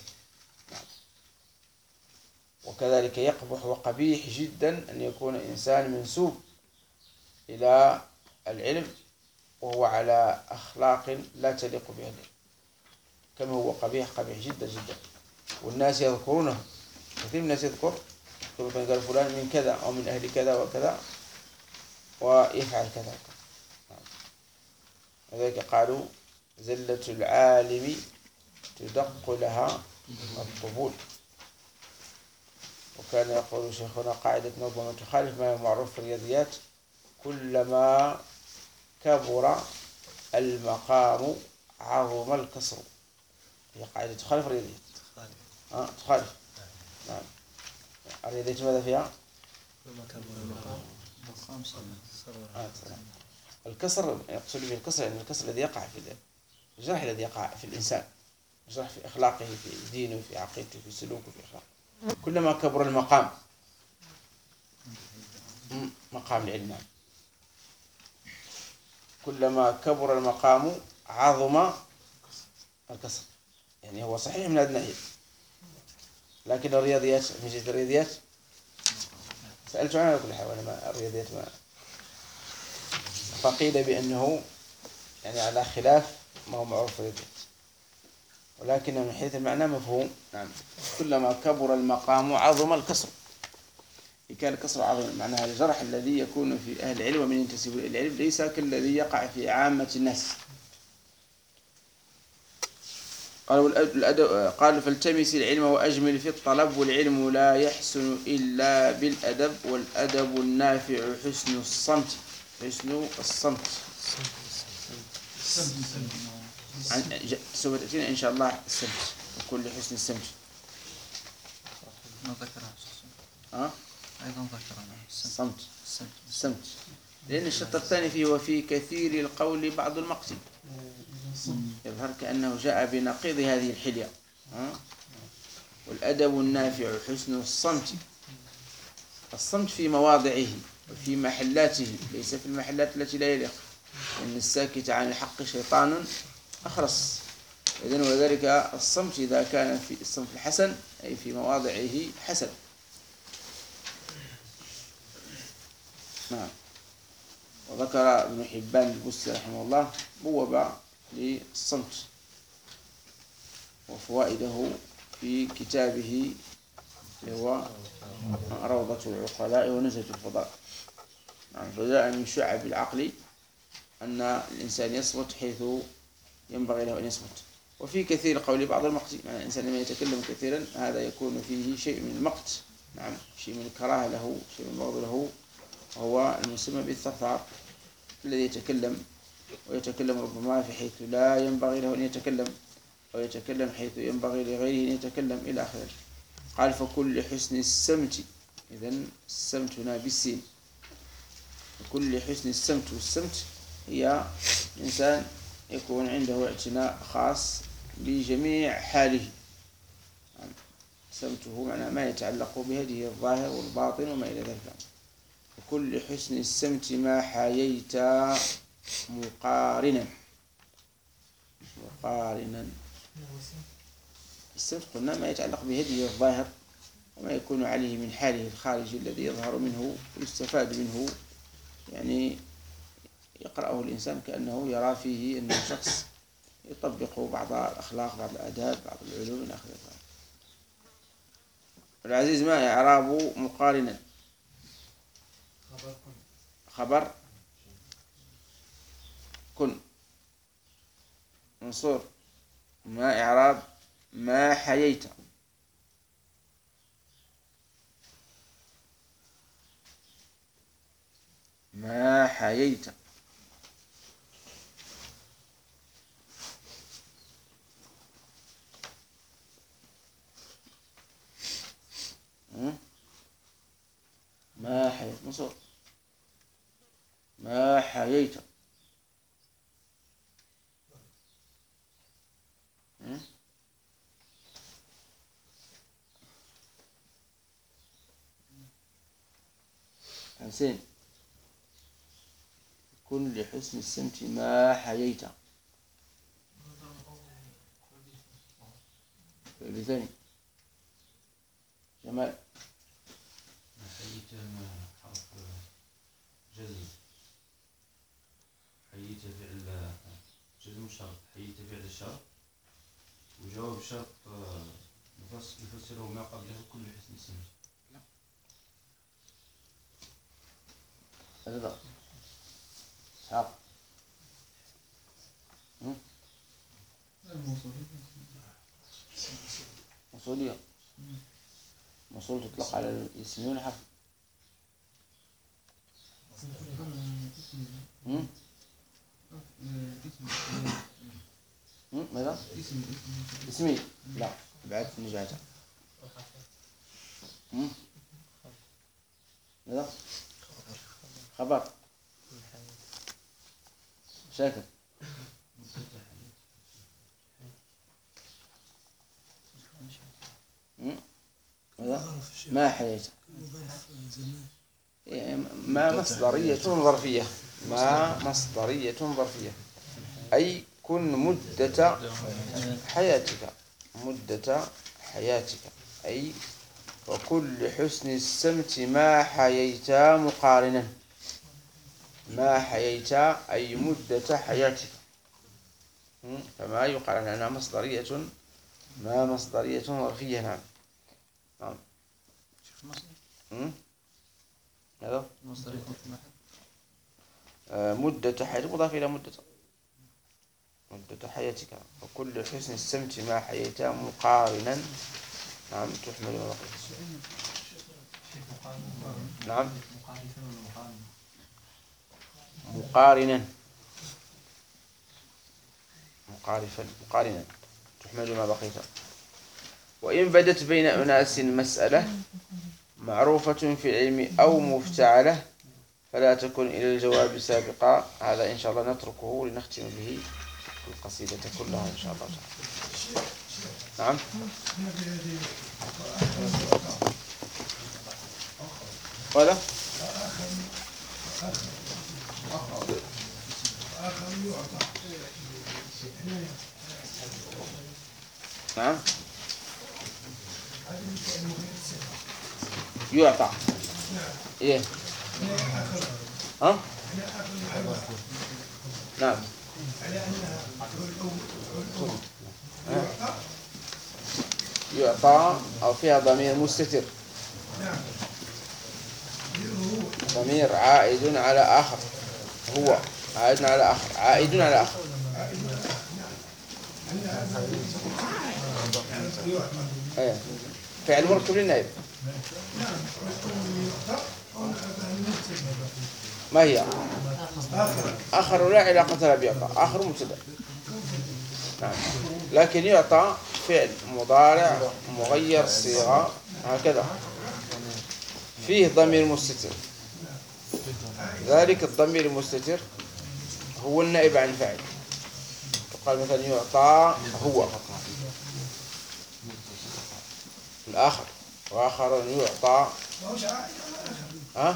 Speaker 1: وكذلك يقبح وقبيح جدا أن يكون إنسان منسوب إلى العلم وهو على أخلاق لا تليق به، كما هو قبيح قبيح جدا جدا، والناس يذكرونه. كثير من الناس يذكر كما قال فلان من كذا أو من أهل كذا وكذا ويفعل كذا. لذلك قالوا: زلة العالم تدق لها الطبول. وكان يقول شيخنا قاعدة ربما تخالف ما هو معروف في الرياضيات: كلما كبر المقام عظم الكسر. هي قاعدة تخالف الرياضيات. أه تخالف. نعم. الرياضيات ماذا فيها؟ آه الكسر يقصد به الكسر يعني الكسر الذي يقع في الجرح الذي يقع في الإنسان، الجرح في أخلاقه، في دينه، في عقيدته، في سلوكه، في أخلاقه. كلما كبر المقام، مقام العلم، كلما كبر المقام عظم الكسر. يعني هو صحيح من هذه الناحية، لكن الرياضيات من جهة الرياضيات سألت عنها كل حال، ما الرياضيات ما فقيل بأنه يعني على خلاف ما هو معروف في الرياضيات، ولكن من حيث المعنى مفهوم. نعم. كلما كبر المقام عظم الكسر. كان الكسر عظيم معناها الجرح الذي يكون في أهل العلم ومن ينتسب إلى العلم ليس كالذي يقع في عامة الناس. قالوا الأدب، قالوا فالتمس العلم وأجمل في الطلب، والعلم لا يحسن إلا بالأدب، والأدب النافع حسن الصمت. حسن الصمت. سوف تأتينا إن شاء الله السمت، وكل حسن السمت. ها؟
Speaker 13: أيضا ذكرنا
Speaker 1: الصمت. الصمت. لأن الشطر الثاني فيه وفي كثير القول بعض المقت، يظهر كأنه جاء بنقيض هذه الحلية. والأدب النافع حسن الصمت. الصمت في مواضعه وفي محلاته، ليس في المحلات التي لا يليق، لأن الساكت عن الحق شيطان أخرس. إذن وذلك الصمت إذا كان في الصمت الحسن أي في مواضعه حسن. نعم. وذكر ابن حبان البستي رحمه الله بوب للصمت وفوائده في كتابه هو روضة العقلاء ونزهة الفضاء. نعم. فجاء من شعب العقل أن الإنسان يصمت حيث ينبغي له أن يصمت. وفي كثير قول بعض المقت، يعني الإنسان لما يتكلم كثيرا هذا يكون فيه شيء من المقت. نعم. شيء من الكراهة له، شيء من البغض له، وهو المسمى بالثرثار الذي يتكلم ويتكلم ربما في حيث لا ينبغي له أن يتكلم، أو يتكلم حيث ينبغي لغيره أن يتكلم إلى آخره. قال فكل حسن السمت. إذن السمت هنا بالسين. كل حسن السمت، والسمت هي إنسان يكون عنده اعتناء خاص بجميع حاله. سمته معناه ما يتعلق بهذه الظاهر والباطن وما إلى ذلك. وكل حسن السمت ما حييت مقارنا. مقارنا السمت قلنا ما يتعلق بهذه الظاهر وما يكون عليه من حاله الخارجي الذي يظهر منه ويستفاد منه، يعني يقرأه الإنسان كأنه يرى فيه أنه شخص يطبق بعض الأخلاق، بعض الآداب، بعض العلوم من آخر ذلك. العزيز ما إعراب مقارنا؟ خبر كن منصور. ما إعراب ما حييت؟ ما حييت ما حييت منصور. ما حييت حسين. كن لحسن السمت ما حييت. الثاني جمال.
Speaker 11: ما حييت حرف جزم. حييت فعل جزم شرط. حييت فعل الشرط، وجواب الشرط يفسره ما قبله كل حسن السمت.
Speaker 1: هذا إسحاق. موصولية. موصول تطلق على الاسم والحرف. ماذا؟ اسمي لا بعد نجاته. ماذا؟ خبر شاكر. ماذا؟ ما حييت ما مصدرية ظرفية ما مصدرية ظرفية أي كن مدة حياتك مدة حياتك أي وكل حسن السمت ما حييت مقارنا ما حييت أي مدة حياتك فما يقال أنها مصدرية ما مصدرية ظرفية. نعم نعم هذا مدة حياتك مضاف إلى مدة مدة حياتك وكل حسن السمت ما حييت مقارنا. نعم تحمل وقت. نعم مقارنا مقارفا مقارنا تحمل ما بقيت. وإن بدت بين أناس مسألة معروفة في العلم أو مفتعلة فلا تكن إلى الجواب سابقا. هذا إن شاء الله نتركه لنختم به القصيدة كلها إن شاء الله. نعم ولا نعم يعطى إيه ها نعم يعطى أو فيها ضمير مستتر ضمير عائد على آخر هو عائد على آخر عائد على آخر أيه. فعل مركب للنائب. ما هي آخر لا علاقة له بيعطى آخر مبتدأ. نعم لكن يعطى فعل مضارع مغير صيغة هكذا فيه ضمير مستتر. ذلك الضمير المستتر هو النائب عن الفاعل. قال مثلا يعطى هو الآخر وآخر يعطى ها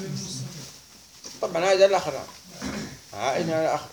Speaker 1: طبعا هذا الآخر عائد على الآخر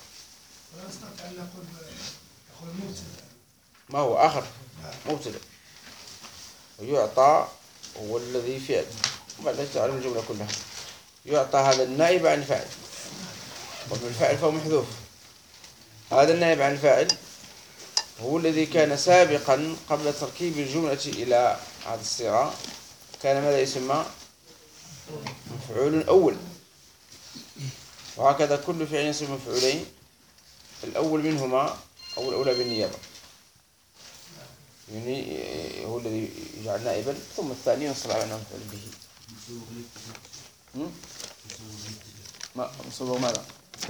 Speaker 1: ما هو آخر مبتدأ ويعطى هو الذي فعل وبعد تعرف الجملة كلها. يعطى هذا النائب عن الفاعل ومن الفاعل فهو محذوف. هذا النائب عن الفاعل هو الذي كان سابقا قبل تركيب الجملة إلى هذه الصيغة كان ماذا يسمى مفعول أول. وهكذا كل فعل يسمى مفعولين الأول منهما أو الأولى بالنيابة يعني هو الذي يجعل نائبا ثم الثاني ينصب على أنه مفعول به. ما مصوغ ماذا؟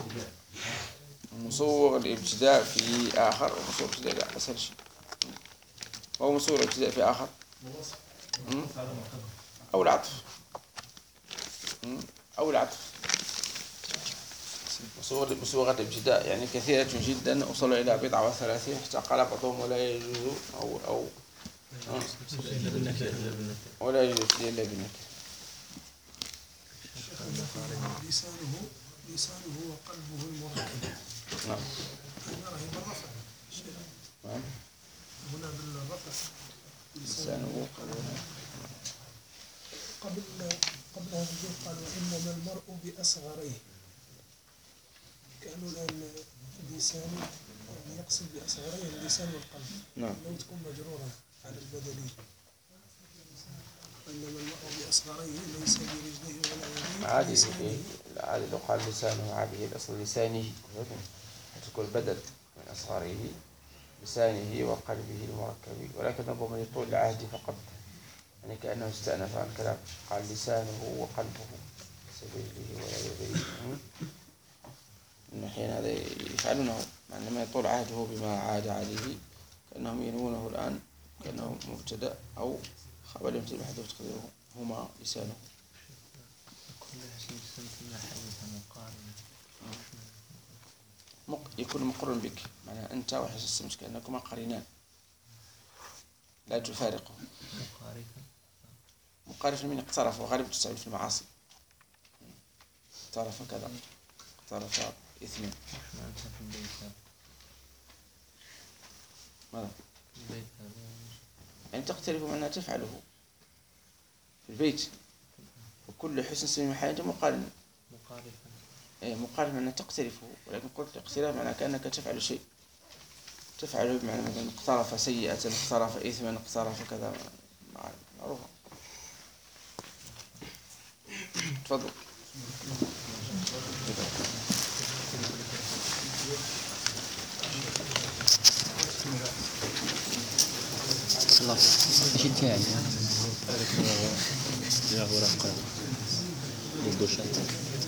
Speaker 1: مصوغ الابتداء في آخر ومصوغ الابتداء لا أسهل شيء. وهو مصوغ الابتداء في آخر أو العطف أو العطف. مصوغة الابتداء يعني كثيرة جدا وصلوا إلى بضعة وثلاثين حتى قال بعضهم ولا يجوز أو أو ولا يجوز إلا بالنكرة.
Speaker 7: لسانه لسانه وقلبه المركب.
Speaker 1: نعم.
Speaker 7: هنا بالرفع.
Speaker 1: نعم.
Speaker 7: هنا بالرفع.
Speaker 1: لسانه وقلبه.
Speaker 7: قبل قبل هذا الجزء قال وإنما المرء بأصغريه. كأنه الآن لسانه يقصد بأصغريه اللسان والقلب.
Speaker 1: نعم.
Speaker 7: لو تكون مجرورا على البدلي. وإنما المرء بأصغريه ليس برجليه ولا يديه.
Speaker 1: عادي عادي لو قال لسانه عادي الأصل لسانه تكون بدل من أصغره لسانه وقلبه المركب ولكن ربما يطول العهد فقط يعني كأنه استأنف عن كلام قال لسانه وقلبه ليس برجليه ولا يديه. إن أحيانا هذا يفعلونه، مع أنما يطول عهده بما عاد عليه كأنهم ينوونه الآن كأنه مبتدأ أو خبر يمتد بحذف تقديره هما لسانه. يكون مقر بك، معنى أنت وحسن السمس كأنكما قرينان لا تفارقه. مقارف من اقترف، وغالب تستعمل في المعاصي. اقترف كذا، اقترف إثمين. ماذا؟ يعني تقترف معناها تفعله في البيت، وكل حسن اسم محل مقارن.
Speaker 3: مقارفا.
Speaker 1: إيه مقارن معناها تقترفه، ولكن قلت اقتراف معناها كأنك تفعل شيء. تفعله بمعنى مثلا اقترف سيئة، اقترف إثما، اقترف كذا، معروفة. تفضل.
Speaker 3: خلاص ايش الثاني؟ يا هو رقم.